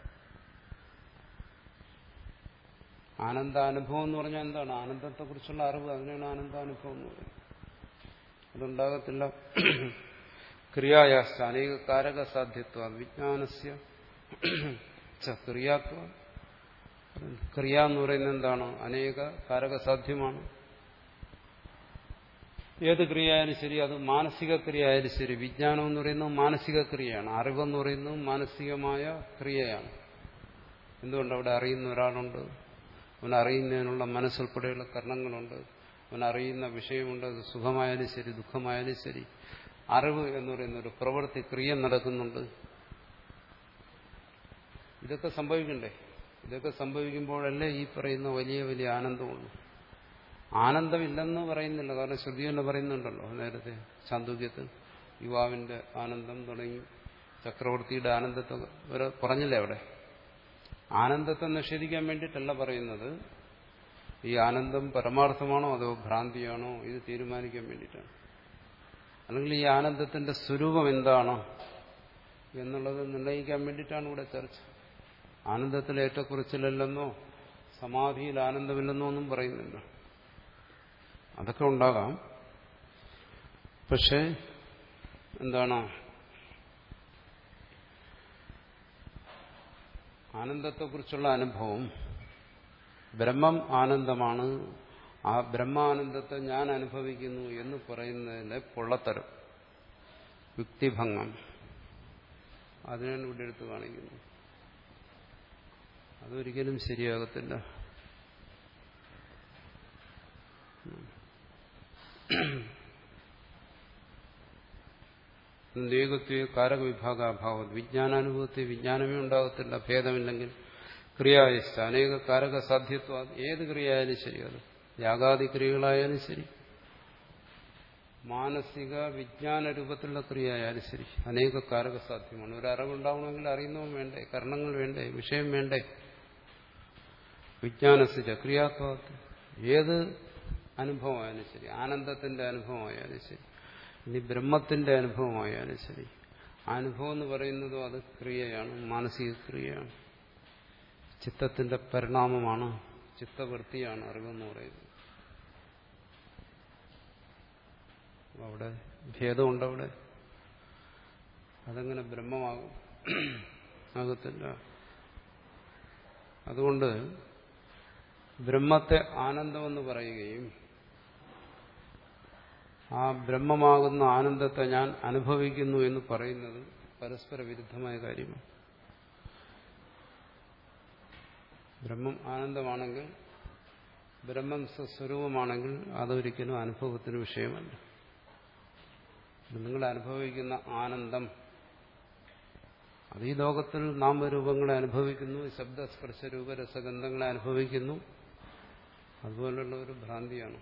ആനന്ദാനുഭവം എന്ന് പറഞ്ഞാൽ എന്താണ്? ആനന്ദത്തെക്കുറിച്ചുള്ള അറിവ്, അതിനാണ് ആനന്ദാനുഭവം എന്ന് പറയുന്നത്. അതുണ്ടാകത്തില്ല. ക്രിയായാശ്ച അനേക കാരക സാധ്യത്വ വിജ്ഞാനസ്യ ക്രിയാത്വ. ക്രിയ എന്ന് പറയുന്നത് എന്താണ്? അനേക കാരക സാധ്യമാണ്. ഏത് ക്രിയ ആയാലും ശരി, അത് മാനസിക ക്രിയ ആയാലും ശരി. വിജ്ഞാനം എന്ന് പറയുന്നത് മാനസിക ക്രിയയാണ്, അറിവെന്ന് പറയുന്നത് മാനസികമായ ക്രിയയാണ്. എന്തുകൊണ്ട്? അവിടെ അറിയുന്ന ഒരാളുണ്ട്, അവൻ അറിയുന്നതിനുള്ള മനസ്സുൾപ്പെടെയുള്ള കർണങ്ങളുണ്ട്, അവൻ അറിയുന്ന വിഷയമുണ്ട്. അത് സുഖമായാലും ശരി, ദുഃഖമായാലും ശരി, അറിവ് എന്ന് പറയുന്ന ഒരു പ്രവൃത്തി, ക്രിയ നടക്കുന്നുണ്ട്. ഇതൊക്കെ സംഭവിക്കണ്ടേ? ഇതൊക്കെ സംഭവിക്കുമ്പോഴല്ലേ ഈ പറയുന്ന വലിയ വലിയ ആനന്ദമുള്ളൂ. ആനന്ദമില്ലെന്ന് പറയുന്നില്ല. കാരണം ശ്രുതി തന്നെ പറയുന്നുണ്ടല്ലോ നേരത്തെ ചാന്തോക്യത്തിൽ. യുവാവിന്റെ ആനന്ദം തുടങ്ങി ചക്രവർത്തിയുടെ ആനന്ദത്തെ വരെ പറഞ്ഞില്ലേ അവിടെ. ആനന്ദത്തെ നിഷേധിക്കാൻ വേണ്ടിയിട്ടല്ല പറയുന്നത്. ഈ ആനന്ദം പരമാർത്ഥമാണോ അതോ ഭ്രാന്തിയാണോ ഇത് തീരുമാനിക്കാൻ വേണ്ടിയിട്ടാണ്. അല്ലെങ്കിൽ ഈ ആനന്ദത്തിന്റെ സ്വരൂപം എന്താണോ എന്നുള്ളത് നിർണ്ണയിക്കാൻ വേണ്ടിയിട്ടാണ് ഇവിടെ ചർച്ച. ആനന്ദത്തിൽ ഏറ്റക്കുറച്ചിലല്ലെന്നോ സമാധിയിൽ ആനന്ദമില്ലെന്നോ ഒന്നും പറയുന്നില്ല. അതൊക്കെ ഉണ്ടാകാം. പക്ഷെ എന്താണ്? ആനന്ദത്തെക്കുറിച്ചുള്ള അനുഭവം, ബ്രഹ്മം ആനന്ദമാണ്, ആ ബ്രഹ്മാനന്ദത്തെ ഞാൻ അനുഭവിക്കുന്നു എന്ന് പറയുന്നതിന്റെ പൊള്ളത്തരം, യുക്തിഭംഗം, അതിനാണ് ഇവിടെ എടുത്ത് കാണിക്കുന്നത്. അതൊരിക്കലും ശരിയാകത്തില്ല. ഏകത്വ കാരക വിഭാഗാഭാവം വിജ്ഞാനാനുഭവത്തിൽ വിജ്ഞാനമേ ഉണ്ടാകത്തില്ല ഭേദമില്ലെങ്കിൽ ക്രിയായസ്ഥ അനേക കാരക സാധ്യത്വം ഏത് ക്രിയയായാലും ശരി അത് യാഗാദി ക്രിയകളായാലും ശരി മാനസിക വിജ്ഞാന രൂപത്തിലുള്ള ക്രിയയായാലും ശരി അനേക കാരക സാധ്യമാണ്. ഒരു അറിവുണ്ടാവണമെങ്കിൽ അറിയുന്നതും വേണ്ടേ, കരണങ്ങൾ വേണ്ടേ, വിഷയം വേണ്ടേ. വിജ്ഞാനസിച്ച ക്രിയാത്വ ഏത് അനുഭവമായാലും ശരി, ആനന്ദത്തിന്റെ അനുഭവമായാലും ശരി, ഇനി ബ്രഹ്മത്തിന്റെ അനുഭവമായാലും ശരി, അനുഭവം എന്ന് പറയുന്നതും അത് ക്രിയയാണ്, മാനസിക ക്രിയയാണ്, ചിത്തത്തിന്റെ പരിണാമമാണ്, ചിത്തവൃത്തിയാണ് അറിവെന്ന് പറയുന്നത്. അവിടെ ഭേദമുണ്ടവിടെ, അതെങ്ങനെ ബ്രഹ്മമാകും? ആകത്തില്ല. അതുകൊണ്ട് ബ്രഹ്മത്തെ ആനന്ദമെന്ന് പറയുകയും ആ ബ്രഹ്മമാകുന്ന ആനന്ദത്തെ ഞാൻ അനുഭവിക്കുന്നു എന്ന് പറയുന്നത് പരസ്പര വിരുദ്ധമായ കാര്യമാണ്. ബ്രഹ്മം ആനന്ദമാണെങ്കിൽ, ബ്രഹ്മം സ്വസ്വരൂപമാണെങ്കിൽ അതൊരിക്കലും അനുഭവത്തിന് വിഷയമല്ല. നിങ്ങൾ അനുഭവിക്കുന്ന ആനന്ദം അത് ഈ ലോകത്തിൽ നാമരൂപങ്ങളെ അനുഭവിക്കുന്നു, ശബ്ദസ്പർശ രൂപരസഗന്ധങ്ങളെ അനുഭവിക്കുന്നു, അതുപോലുള്ള ഒരു ഭ്രാന്തിയാണ്.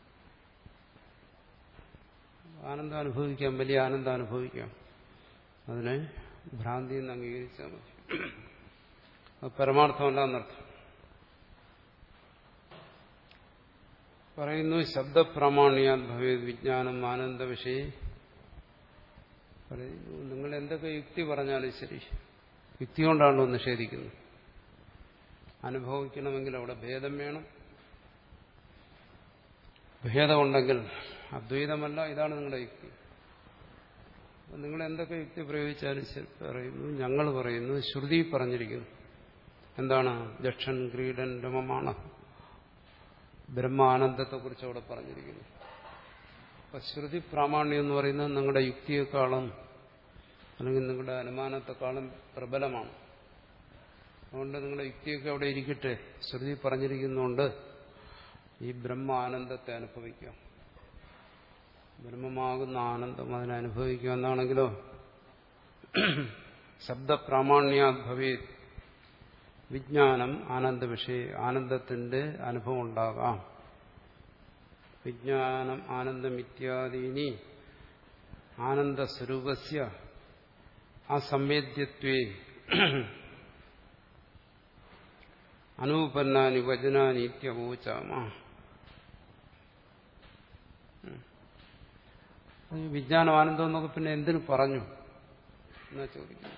ആനന്ദം അനുഭവിക്കാം, വലിയ ആനന്ദം അനുഭവിക്കാം, അതിനെ ഭ്രാന്തി എന്ന് അംഗീകരിച്ചാൽ മതി. അത് പരമാർത്ഥമല്ലെന്നർത്ഥം. പറയുന്നു ശബ്ദപ്രാമാണ്യാത് ഭവേത് വിജ്ഞാനം ആനന്ദ വിഷയ. പറയുന്നു നിങ്ങൾ എന്തൊക്കെ യുക്തി പറഞ്ഞാലും ശരി, യുക്തി കൊണ്ടാണല്ലോ നിഷേധിക്കുന്നത്. അനുഭവിക്കണമെങ്കിൽ അവിടെ ഭേദം വേണം. ഭേദമുണ്ടെങ്കിൽ അദ്വൈതമല്ല, ഇതാണ് നിങ്ങളുടെ യുക്തി. നിങ്ങൾ എന്തൊക്കെ യുക്തി പ്രയോഗിച്ചാലും ശരി പറയുന്നു, ഞങ്ങൾ പറയുന്നു ശ്രുതി പറഞ്ഞിരിക്കുന്നു. എന്താണ്? ജക്ഷൻ ക്രീഡൻ രമമാണ് ബ്രഹ്മാനന്ദത്തെക്കുറിച്ച് അവിടെ പറഞ്ഞിരിക്കുന്നു. അപ്പൊ ശ്രുതി പ്രാമാണ്യം എന്ന് പറയുന്നത് നിങ്ങളുടെ യുക്തിയെക്കാളും അല്ലെങ്കിൽ നിങ്ങളുടെ അനുമാനത്തെക്കാളും പ്രബലമാണ്. അതുകൊണ്ട് നിങ്ങളുടെ യുക്തിയൊക്കെ അവിടെ ഇരിക്കട്ടെ, ശ്രുതി പറഞ്ഞിരിക്കുന്നുണ്ട് ഈ ബ്രഹ്മ ആനന്ദത്തെ അനുഭവിക്കാം, ബ്രഹ്മമാകുന്ന ആനന്ദം അതിനെ അനുഭവിക്കുക എന്നാണെങ്കിലോ ശബ്ദപ്രാമാണ്യാത് ഭവേത് വിജ്ഞാനം ആനന്ദ വിഷയ. ആനന്ദത്തിന്റെ അനുഭവം ഉണ്ടാകാം. വിജ്ഞാനം ആനന്ദമിത്യാദീനി ആനന്ദസ്വരൂപസ്യ അസംവേദ്യത്വേ അനൂപന്നാനി വചനാനി ഇത്യവോചാമ. വിജ്ഞാനം ആനന്ദം എന്നൊക്കെ പിന്നെ എന്തിനു പറഞ്ഞു എന്നാ ചോദിക്കുന്നു.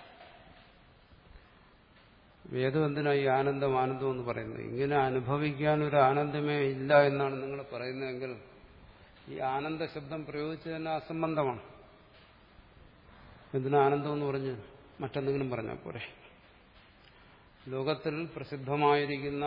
വേദം എന്തിനാ ഈ ആനന്ദം ആനന്ദം എന്ന് പറയുന്നത്? ഇങ്ങനെ അനുഭവിക്കാൻ ഒരു ആനന്ദമേ ഇല്ല എന്നാണ് നിങ്ങൾ പറയുന്നതെങ്കിൽ ഈ ആനന്ദ ശബ്ദം പ്രയോഗിച്ചത് തന്നെ അസംബന്ധമാണ്. എന്തിനാ ആനന്ദം എന്ന് പറഞ്ഞ് മറ്റെന്തെങ്കിലും പറഞ്ഞാൽ പോരെ? ലോകത്തിൽ പ്രസിദ്ധമായിരിക്കുന്ന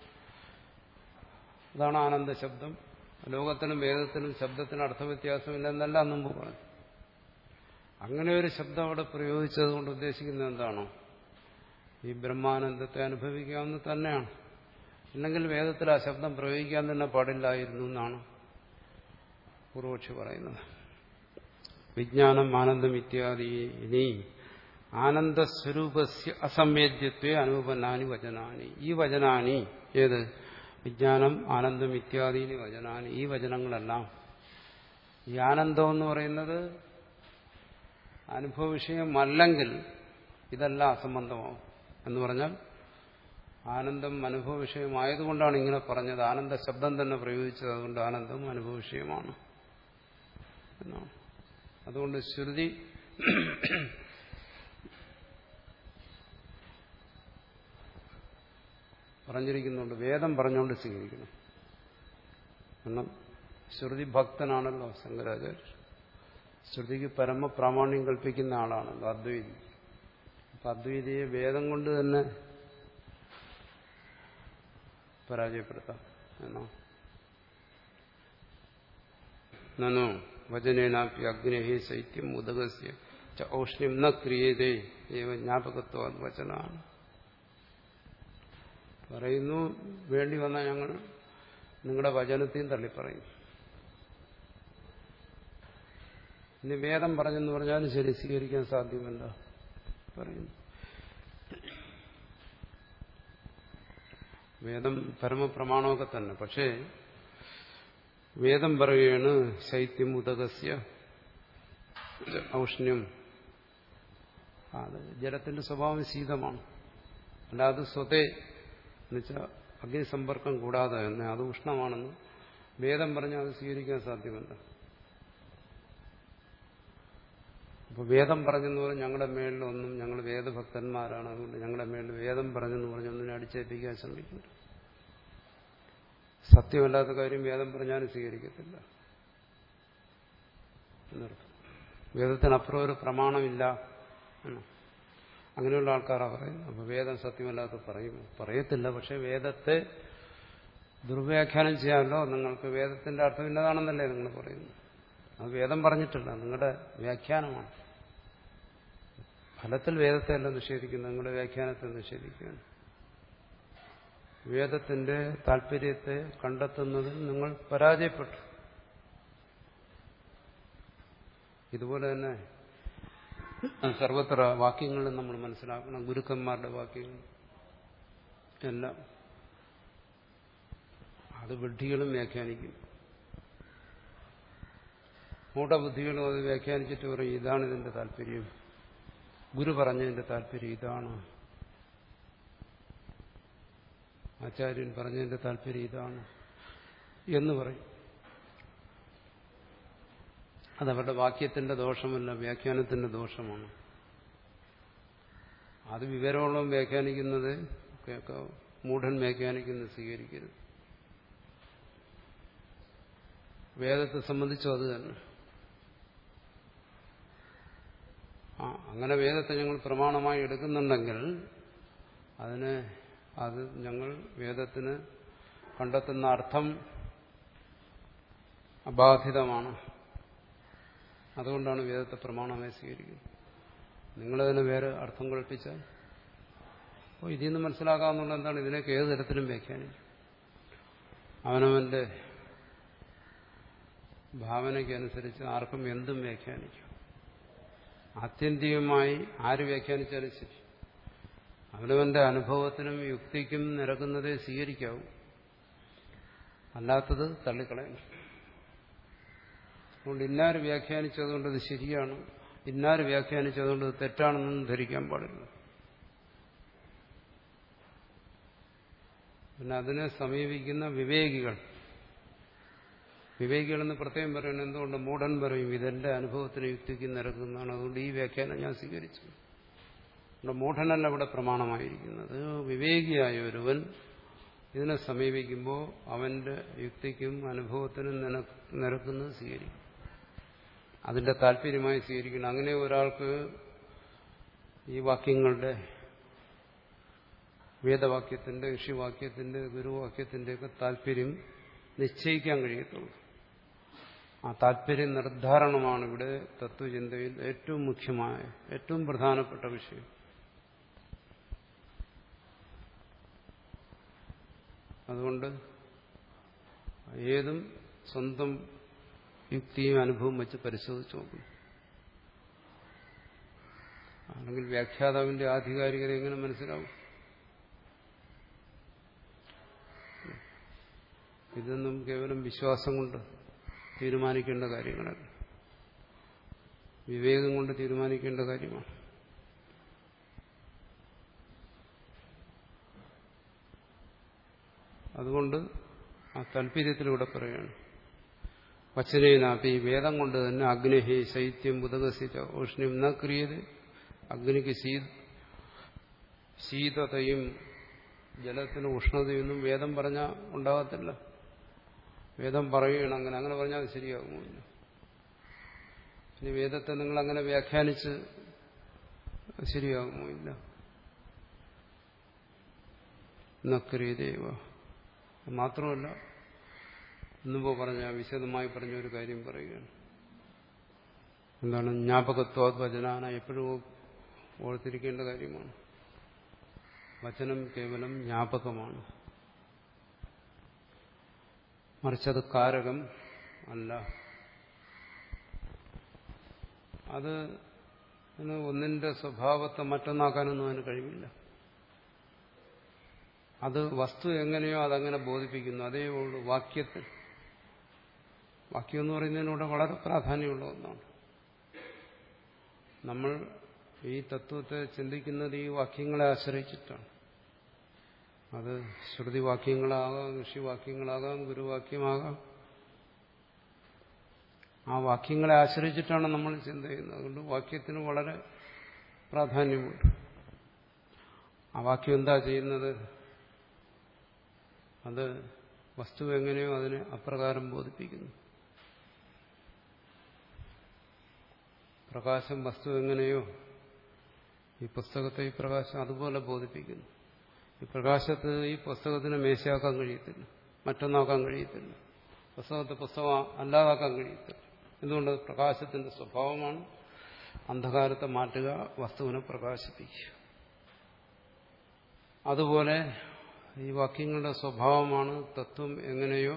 അതാണ് ആനന്ദ ശബ്ദം. ലോകത്തിനും വേദത്തിനും ശബ്ദത്തിന് അർത്ഥവ്യത്യാസമില്ലെന്നല്ല മുമ്പ് പറഞ്ഞു. അങ്ങനെ ഒരു ശബ്ദം അവിടെ പ്രയോഗിച്ചത് കൊണ്ട് ഉദ്ദേശിക്കുന്നത് എന്താണോ? ഈ ബ്രഹ്മാനന്ദത്തെ അനുഭവിക്കാവുന്ന തന്നെയാണ്. ഇല്ലെങ്കിൽ വേദത്തിൽ ആ ശബ്ദം പ്രയോഗിക്കാൻ തന്നെ പാടില്ലായിരുന്നു എന്നാണ് പൂർവക്ഷി പറയുന്നത്. വിജ്ഞാനം ആനന്ദം ഇത്യാദി ഇനി ആനന്ദസ്വരൂപസ്യ അസംവേദ്യത്വേ അനുപന്നാനി വചനാനി. ഈ വചനാനി ഏത്? വിജ്ഞാനം ആനന്ദം ഇത്യാദീനി വചനാനി. ഈ വചനങ്ങളെല്ലാം ഈ ആനന്ദം എന്ന് പറയുന്നത് അനുഭവ വിഷയമല്ലെങ്കിൽ ഇതെല്ലാം അസംബന്ധമാവും. എന്ന് പറഞ്ഞാൽ ആനന്ദം അനുഭവ വിഷയമായതുകൊണ്ടാണ് ഇങ്ങനെ പറഞ്ഞത്. ആനന്ദ ശബ്ദം തന്നെ പ്രയോഗിച്ചത്, അതുകൊണ്ട് ആനന്ദം അനുഭവ വിഷയമാണ് എന്നാണ്. അതുകൊണ്ട് ശ്രുതി പറഞ്ഞിരിക്കുന്നുണ്ട്, വേദം പറഞ്ഞുകൊണ്ട് സ്വീകരിക്കണം. കാരണം ശ്രുതി ഭക്തനാണല്ലോ ശങ്കരാചാര്യർ. ശ്രുതിക്ക് പരമപ്രാമാണ്യം കൽപ്പിക്കുന്ന ആളാണല്ലോ അദ്വൈതി. അപ്പൊ അദ്വൈതിയെ വേദം കൊണ്ട് തന്നെ പരാജയപ്പെടുത്താം എന്നോ. നനോ വചനേനാപ്പി അഗ്നേഹി ശൈത്യം ഉദകസ്യ ഔഷ്ണ്യം ന ക്രിയതേ ഏവ ജ്ഞാപകത്വ വചനാണ് പറയുന്നു. വേണ്ടി വന്നാൽ ഞങ്ങൾ നിങ്ങളുടെ വചനത്തെയും തള്ളിപ്പറയും. ഇനി വേദം പറഞ്ഞെന്ന് പറഞ്ഞാലും ശരി സ്വീകരിക്കാൻ സാധ്യമല്ല പറയുന്നു. വേദം പരമപ്രമാണമൊക്കെ തന്നെ. പക്ഷേ വേദം പറയുകയാണ് ശൈത്യം ഉദകസ്യ ഔഷ്ണ്യം. അത് ജലത്തിന്റെ സ്വഭാവം ശീതമാണ്. അല്ലാതെ സ്വതേ എന്നുവെച്ചാൽ അഗ്നിസമ്പർക്കം കൂടാതെ തന്നെ അത് ഉഷ്ണമാണെന്ന് വേദം പറഞ്ഞാൽ അത് സ്വീകരിക്കാൻ സാധ്യമല്ല. അപ്പോൾ വേദം പറഞ്ഞെന്ന് പറഞ്ഞാൽ ഞങ്ങളുടെ മേളിലൊന്നും, ഞങ്ങൾ വേദഭക്തന്മാരാണ്, അതുകൊണ്ട് ഞങ്ങളുടെ മേളിൽ വേദം പറഞ്ഞെന്ന് പറഞ്ഞൊന്നിനെ അടിച്ചേൽപ്പിക്കാൻ ശ്രമിക്കുന്നു. സത്യമല്ലാത്ത കാര്യം വേദം പറഞ്ഞാലും സ്വീകരിക്കത്തില്ല എന്നർത്ഥം. വേദത്തിനപ്പുറം ഒരു പ്രമാണമില്ല എന്ന് അങ്ങനെയുള്ള ആൾക്കാരാണ് പറയുന്നത്. അപ്പോൾ വേദം സത്യമല്ലാത്ത പറയും പറയത്തില്ല. പക്ഷെ വേദത്തെ ദുർവ്യാഖ്യാനം ചെയ്യാമല്ലോ, നിങ്ങൾക്ക് വേദത്തിന്റെ അർത്ഥം ഇന്നതാണെന്നല്ലേ നിങ്ങൾ പറയുന്നു. അത് വേദം പറഞ്ഞിട്ടില്ല, നിങ്ങളുടെ വ്യാഖ്യാനമാണ്. ഫലത്തിൽ വേദത്തെ അല്ല നിഷേധിക്കുന്നത്, നിങ്ങളുടെ വ്യാഖ്യാനത്തെ നിഷേധിക്കുകയാണ്. വേദത്തിന്റെ താല്പര്യത്തെ കണ്ടെത്തുന്നതിൽ നിങ്ങൾ പരാജയപ്പെട്ടു. ഇതുപോലെ തന്നെ സർവത്ര വാക്യങ്ങളും നമ്മൾ മനസ്സിലാക്കണം. ഗുരുക്കന്മാരുടെ വാക്യങ്ങൾ എല്ലാം അത് വിഡ്ഢികളും വ്യാഖ്യാനിക്കും. മൂഢബുദ്ധികളും അത് വ്യാഖ്യാനിച്ചിട്ട് പറയും ഇതാണ് ഇതിന്റെ താല്പര്യം, ഗുരു പറഞ്ഞതിന്റെ താല്പര്യം ഇതാണ്, ആചാര്യൻ പറഞ്ഞതിന്റെ താല്പര്യം ഇതാണ് എന്ന് പറയും. അതവരുടെ വാക്യത്തിന്റെ ദോഷമല്ല, വ്യാഖ്യാനത്തിന്റെ ദോഷമാണ്. അത് വിവരമുള്ളവൻ വ്യാഖ്യാനിക്കുന്നത് കേൾക്കാവും, മൂഢൻ വ്യാഖ്യാനിക്കുന്നത് സ്വീകരിക്കരുത്. വേദത്തെ സംബന്ധിച്ചും അത് തന്നെ. ആ അങ്ങനെ വേദത്തെ ഞങ്ങൾ പ്രമാണമായി എടുക്കുന്നുണ്ടെങ്കിൽ അതിന് അത് ഞങ്ങൾ വേദത്തിന് കണ്ടെത്തുന്ന അർത്ഥം അബാധിതമാണ്. അതുകൊണ്ടാണ് വേദത്തെ പ്രമാണമായി സ്വീകരിക്കുന്നത്. നിങ്ങളതിന് വേറെ അർത്ഥം കൽപ്പിച്ചാൽ അപ്പോൾ ഇതിൽ നിന്ന് മനസ്സിലാക്കാവുന്ന എന്താണ്, ഇതിനൊക്കെ ഏത് തരത്തിലും വ്യാഖ്യാനിക്കും. അവനവന്റെ ഭാവനയ്ക്കനുസരിച്ച് ആർക്കും എന്തും വ്യാഖ്യാനിക്കും. ആത്യന്തികമായി ആര് വ്യാഖ്യാനിച്ചാലും ശരി അവനവന്റെ അനുഭവത്തിനും യുക്തിക്കും നിരക്കുന്നതേ സ്വീകരിക്കാവൂ, അല്ലാത്തത് തള്ളിക്കളയണം. അതുകൊണ്ട് ഇന്നാര് വ്യാഖ്യാനിച്ചതുകൊണ്ട് ഇത് ശരിയാണ്, ഇന്നാര് വ്യാഖ്യാനിച്ചതുകൊണ്ട് ഇത് തെറ്റാണെന്നൊന്നും ധരിക്കാൻ പാടില്ല. പിന്നെ അതിനെ സമീപിക്കുന്ന വിവേകികൾ, വിവേകികളെന്ന് പ്രത്യേകം പറയുന്നത് എന്തുകൊണ്ട്? മൂഢൻ പറയും ഇതെന്റെ അനുഭവത്തിന് യുക്തിക്ക് നിരക്കുന്നതാണ്, അതുകൊണ്ട് ഈ വ്യാഖ്യാനം ഞാൻ സ്വീകരിച്ചു. നമ്മുടെ മൂഢനല്ല ഇവിടെ പ്രമാണമായിരിക്കുന്നത്. വിവേകിയായ ഒരുവൻ ഇതിനെ സമീപിക്കുമ്പോൾ അവന്റെ യുക്തിക്കും അനുഭവത്തിനും നിരക്കുന്നത് സ്വീകരിക്കും, അതിന്റെ താല്പര്യമായി സ്വീകരിക്കണം. അങ്ങനെ ഒരാൾക്ക് ഈ വാക്യങ്ങളുടെ, വേദവാക്യത്തിന്റെ, ഋഷിവാക്യത്തിന്റെ, ഗുരുവാക്യത്തിന്റെയൊക്കെ താല്പര്യം നിശ്ചയിക്കാൻ കഴിയത്തുള്ളൂ. ആ താല്പര്യ നിർദ്ധാരണമാണ് ഇവിടെ തത്വചിന്തയിൽ ഏറ്റവും മുഖ്യമായ, ഏറ്റവും പ്രധാനപ്പെട്ട വിഷയം. അതുകൊണ്ട് ഏതും സ്വന്തം യുക്തിയും അനുഭവം വെച്ച് പരിശോധിച്ച് നോക്കണം. അല്ലെങ്കിൽ വ്യാഖ്യാതാവിന്റെ ആധികാരികത എങ്ങനെ മനസ്സിലാവും? ഇതൊന്നും കേവലം വിശ്വാസം കൊണ്ട് തീരുമാനിക്കേണ്ട കാര്യങ്ങളല്ല, വിവേകം കൊണ്ട് തീരുമാനിക്കേണ്ട കാര്യമാണ്. അതുകൊണ്ട് ആ താല്പര്യത്തിലൂടെ പറയുകയാണ്. വചനേനാപി, വേദം കൊണ്ട് തന്നെ അഗ്നിഹി ശൈത്യം ഉദകസിച്ച ഊഷ്ണ്യം ന ക്രിയത, അഗ്നിക്ക് ശീതതയും ജലത്തിന് ഉഷ്ണതയൊന്നും വേദം പറഞ്ഞാൽ ഉണ്ടാകത്തില്ല. വേദം പറയുകയാണ് അങ്ങനെ, അങ്ങനെ പറഞ്ഞാൽ അത് ശരിയാകുമില്ല. ഇനി വേദത്തെ നിങ്ങൾ അങ്ങനെ വ്യാഖ്യാനിച്ച് ശരിയാകുമോ? ഇല്ല. നക്രിയതേവ. മാത്രമല്ല, ഇന്നുമ്പോ പറഞ്ഞ വിശദമായി പറഞ്ഞ ഒരു കാര്യം പറയുകയാണ്. എന്താണ്? ജ്ഞാപകത്വാദ് വചനാന, എപ്പോഴും ഓർത്തിരിക്കേണ്ട കാര്യമാണ്. വചനം കേവലം ജ്ഞാപകമാണ്, മറിച്ചത് കാരകം അല്ല. അത് ഒന്നിന്റെ സ്വഭാവത്തെ മറ്റൊന്നാക്കാനൊന്നും അതിന് കഴിവില്ല. അത് വസ്തു എങ്ങനെയോ അതങ്ങനെ ബോധിപ്പിക്കുന്നു. അതേ ഉള്ളൂ വാക്യത്തിൽ. വാക്യം എന്ന് പറയുന്നതിനൂടെ വളരെ പ്രാധാന്യമുള്ള ഒന്നാണ്. നമ്മൾ ഈ തത്വത്തെ ചിന്തിക്കുന്നത് ഈ വാക്യങ്ങളെ ആശ്രയിച്ചിട്ടാണ്. അത് ശ്രുതിവാക്യങ്ങളാകാം, ഋഷിവാക്യങ്ങളാകാം, ഗുരുവാക്യമാകാം. ആ വാക്യങ്ങളെ ആശ്രയിച്ചിട്ടാണ് നമ്മൾ ചിന്ത ചെയ്യുന്നത്. അതുകൊണ്ട് വാക്യത്തിന് വളരെ പ്രാധാന്യമുണ്ട്. ആ വാക്യം എന്താ ചെയ്യുന്നത്? അത് വസ്തു എങ്ങനെയോ അതിനെ അപ്രകാരം ബോധിപ്പിക്കുന്നു. പ്രകാശം വസ്തു എങ്ങനെയോ ഈ പുസ്തകത്തെ ഈ പ്രകാശം അതുപോലെ ബോധിപ്പിക്കുന്നു. ഈ പ്രകാശത്ത് ഈ പുസ്തകത്തിന് മേശയാക്കാൻ കഴിയത്തില്ല, മറ്റൊന്നാക്കാൻ കഴിയത്തില്ല, പുസ്തകത്തെ പുസ്തകം അല്ലാതാക്കാൻ കഴിയത്തില്ല. എന്തുകൊണ്ട്? പ്രകാശത്തിന്റെ സ്വഭാവമാണ് അന്ധകാരത്തെ മാറ്റുക, വസ്തുവിനെ പ്രകാശിപ്പിക്കുക. അതുപോലെ ഈ വാക്യങ്ങളുടെ സ്വഭാവമാണ് തത്വം എങ്ങനെയോ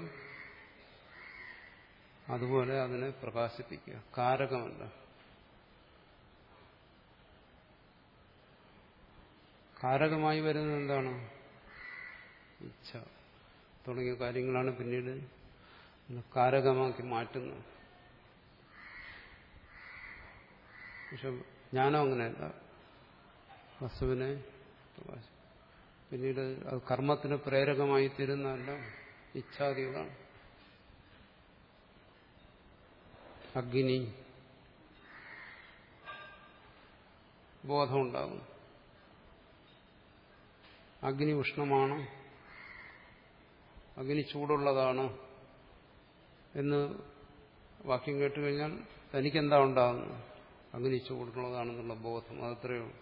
അതുപോലെ അതിനെ പ്രകാശിപ്പിക്കുക. കാരകമല്ല. കാരകമായി വരുന്നത് എന്താണ്? ഇച്ഛ തുടങ്ങിയ കാര്യങ്ങളാണ് പിന്നീട് കാരകമാക്കി മാറ്റുന്നത്. പക്ഷെ ജ്ഞാനം അങ്ങനെയല്ല. വസ്തുവിനെ പ്രകാശം പിന്നീട് അത് കർമ്മത്തിന് പ്രേരകമായി തീരുന്നതല്ല ഇച്ഛാദികളാണ്. അഗ്നി ബോധമുണ്ടാകും. അഗ്നി ഉഷ്ണമാണ്, അഗ്നി ചൂടുള്ളതാണ് എന്ന് വാക്യം കേട്ടുകഴിഞ്ഞാൽ തനിക്കെന്താ ഉണ്ടാകുന്നത്? അഗ്നി ചൂടുള്ളതാണെന്നുള്ള ബോധം. അതത്രയേ ഉള്ളൂ.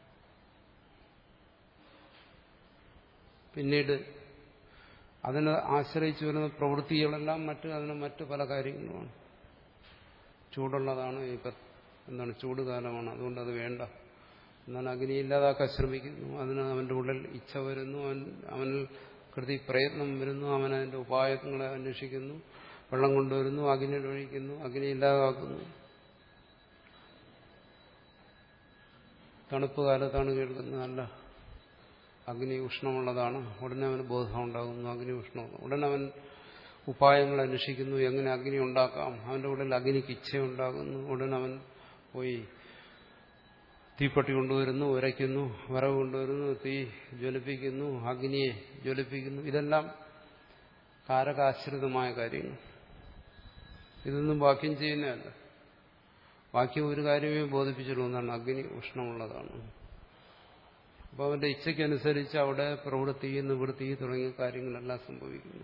പിന്നീട് അതിനെ ആശ്രയിച്ചു വരുന്ന പ്രവൃത്തികളെല്ലാം മറ്റ് അതിന് മറ്റ് പല കാര്യങ്ങളുമാണ്. ചൂടുള്ളതാണ്, ഇപ്പം എന്താണ് ചൂടുകാലമാണ്, അതുകൊണ്ട് അത് വേണ്ട. എന്നാൽ അഗ്നി ഇല്ലാതാക്കാൻ ശ്രമിക്കുന്നു. അതിന് അവന്റെ ഉള്ളിൽ ഇച്ഛ വരുന്നു, അവൻ അവനിൽ കൃതി പ്രയത്നം വരുന്നു, അവൻ അതിന്റെ ഉപായങ്ങളെ അന്വേഷിക്കുന്നു, വെള്ളം കൊണ്ടുവരുന്നു, അഗ്നിയിൽ ഒഴിക്കുന്നു, അഗ്നി ഇല്ലാതാക്കുന്നു. തണുപ്പ് കാലത്താണ് കേൾക്കുന്നത്, അല്ല അഗ്നി ഉഷ്ണമുള്ളതാണ്, ഉടനെ അവന് ബോധം ഉണ്ടാകുന്നു, അഗ്നി ഉഷ്ണമാണ്. ഉടനെ അവൻ ഉപായങ്ങൾ അന്വേഷിക്കുന്നു, എങ്ങനെ അഗ്നി ഉണ്ടാക്കാം. അവന്റെ ഉള്ളിൽ അഗ്നിക്ക് ഇച്ഛയുണ്ടാകുന്നു. ഉടനെ അവൻ പോയി തീപ്പെട്ടി കൊണ്ടുവരുന്നു, ഉരയ്ക്കുന്നു, വിറവ് കൊണ്ടുവരുന്നു, തീ ജ്വലിപ്പിക്കുന്നു, അഗ്നിയെ ജ്വലിപ്പിക്കുന്നു. ഇതെല്ലാം കാരകാശ്രിതമായ കാര്യങ്ങൾ. ഇതൊന്നും വാക്യം ചെയ്യുന്നതല്ല. വാക്യം ഒരു കാര്യമേ ബോധിപ്പിച്ചുള്ളൂ, എന്നാണ് അഗ്നി ഉഷ്ണമുള്ളതാണ്. അപ്പോൾ അവന്റെ ഇച്ഛയ്ക്കനുസരിച്ച് അവിടെ പ്രവൃത്തി, നിവൃത്തി തുടങ്ങിയ കാര്യങ്ങളെല്ലാം സംഭവിക്കുന്നു.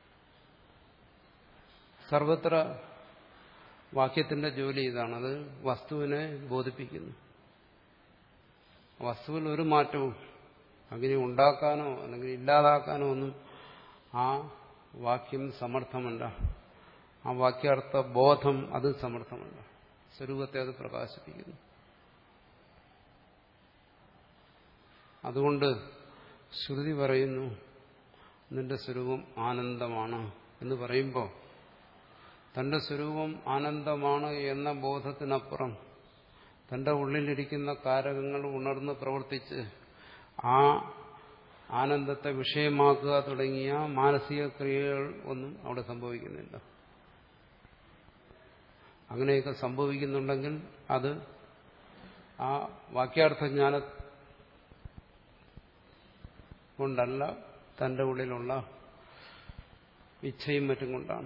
സർവത്ര വാക്യത്തിന്റെ ജോലി ഇതാണ്. അത് വസ്തുവിനെ ബോധിപ്പിക്കുന്നു. വസ്തുവിൽ ഒരു മാറ്റവും അഗ്നി ഉണ്ടാക്കാനോ അല്ലെങ്കിൽ ഇല്ലാതാക്കാനോ ഒന്നും ആ വാക്യം സമർത്ഥമല്ല. ആ വാക്യാർത്ഥ ബോധം അത് സമർത്ഥമല്ല. സ്വരൂപത്തെ അത് പ്രകാശിപ്പിക്കുന്നു. അതുകൊണ്ട് ശ്രുതി പറയുന്നു നിന്റെ സ്വരൂപം ആനന്ദമാണ് എന്ന് പറയുമ്പോൾ തന്റെ സ്വരൂപം ആനന്ദമാണ് എന്ന ബോധത്തിനപ്പുറം തന്റെ ഉള്ളിലിരിക്കുന്ന കാരകങ്ങൾ ഉണർന്ന് പ്രവർത്തിച്ച് ആ ആനന്ദത്തെ വിഷയമാക്കുക തുടങ്ങിയ മാനസിക ക്രിയകൾ ഒന്നും അവിടെ സംഭവിക്കുന്നില്ല. അങ്ങനെയൊക്കെ സംഭവിക്കുന്നുണ്ടെങ്കിൽ അത് ആ വാക്യാർത്ഥജ്ഞാന കൊണ്ടല്ല, തന്റെ ഉള്ളിലുള്ള ഇച്ഛയും മറ്റും കൊണ്ടാണ്.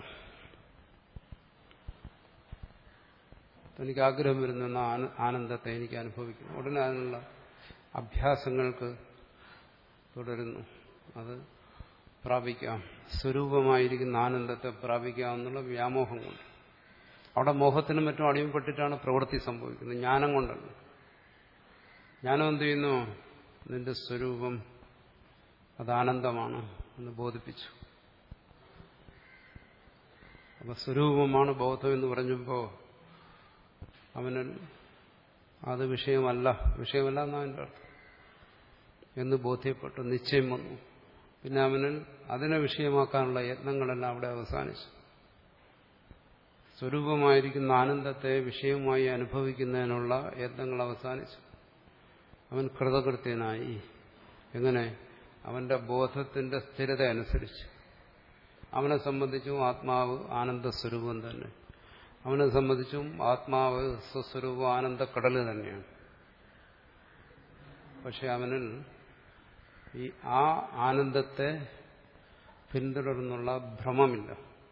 തനിക്ക് ആഗ്രഹം വരുന്ന ആനന്ദത്തെ എനിക്ക് അനുഭവിക്കുന്നു. ഉടനെ അതിനുള്ള അഭ്യാസങ്ങൾക്ക് തുടരുന്നു. അത് പ്രാപിക്കാം, സ്വരൂപമായിരിക്കുന്ന ആനന്ദത്തെ പ്രാപിക്കാം എന്നുള്ള വ്യാമോഹം കൊണ്ട്. അവിടെ മോഹത്തിനും മറ്റും അടിമപ്പെട്ടിട്ടാണ് പ്രവൃത്തി സംഭവിക്കുന്നത്, ജ്ഞാനം കൊണ്ടല്ല. ജ്ഞാനം എന്ത് ചെയ്യുന്നു? നിന്റെ സ്വരൂപം അത് ആനന്ദമാണ് എന്ന് ബോധിപ്പിച്ചു. അപ്പൊ സ്വരൂപമാണ് ബോധം എന്ന് പറഞ്ഞപ്പോൾ അവന് അത് വിഷയമല്ല, വിഷയമല്ല എന്നതിൻ്റെ അർത്ഥം എന്ന് ബോധ്യപ്പെട്ടു, നിശ്ചയം വന്നു. പിന്നെ അവനിൽ അതിനെ വിഷയമാക്കാനുള്ള യത്നങ്ങളെല്ലാം അവിടെ അവസാനിച്ചു. സ്വരൂപമായിരിക്കുന്ന ആനന്ദത്തെ വിഷയമായി അനുഭവിക്കുന്നതിനുള്ള യത്നങ്ങൾ അവസാനിച്ചു. അവൻ കൃതകൃത്യനായി. എങ്ങനെ? അവന്റെ ബോധത്തിന്റെ സ്ഥിരത അനുസരിച്ച്. അവനെ സംബന്ധിച്ചും ആത്മാവ് ആനന്ദസ്വരൂപം തന്നെ. അവനെ സംബന്ധിച്ചും ആത്മാവ് സ്വസ്വരൂപ ആനന്ദക്കടല് തന്നെയാണ്. പക്ഷെ അവനിൽ ഈ ആ ആനന്ദത്തെ പിന്തുടർന്നുള്ള ഭ്രമമില്ല.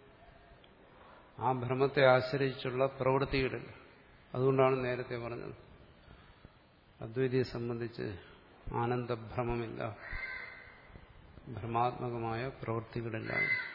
ആ ഭ്രമത്തെ ആശ്രയിച്ചുള്ള പ്രവൃത്തികളില്ല. അതുകൊണ്ടാണ് നേരത്തെ പറഞ്ഞത് അദ്വൈതിയെ സംബന്ധിച്ച് ആനന്ദഭ്രമമില്ല, ഭ്രമാത്മകമായ പ്രവൃത്തികളില്ല.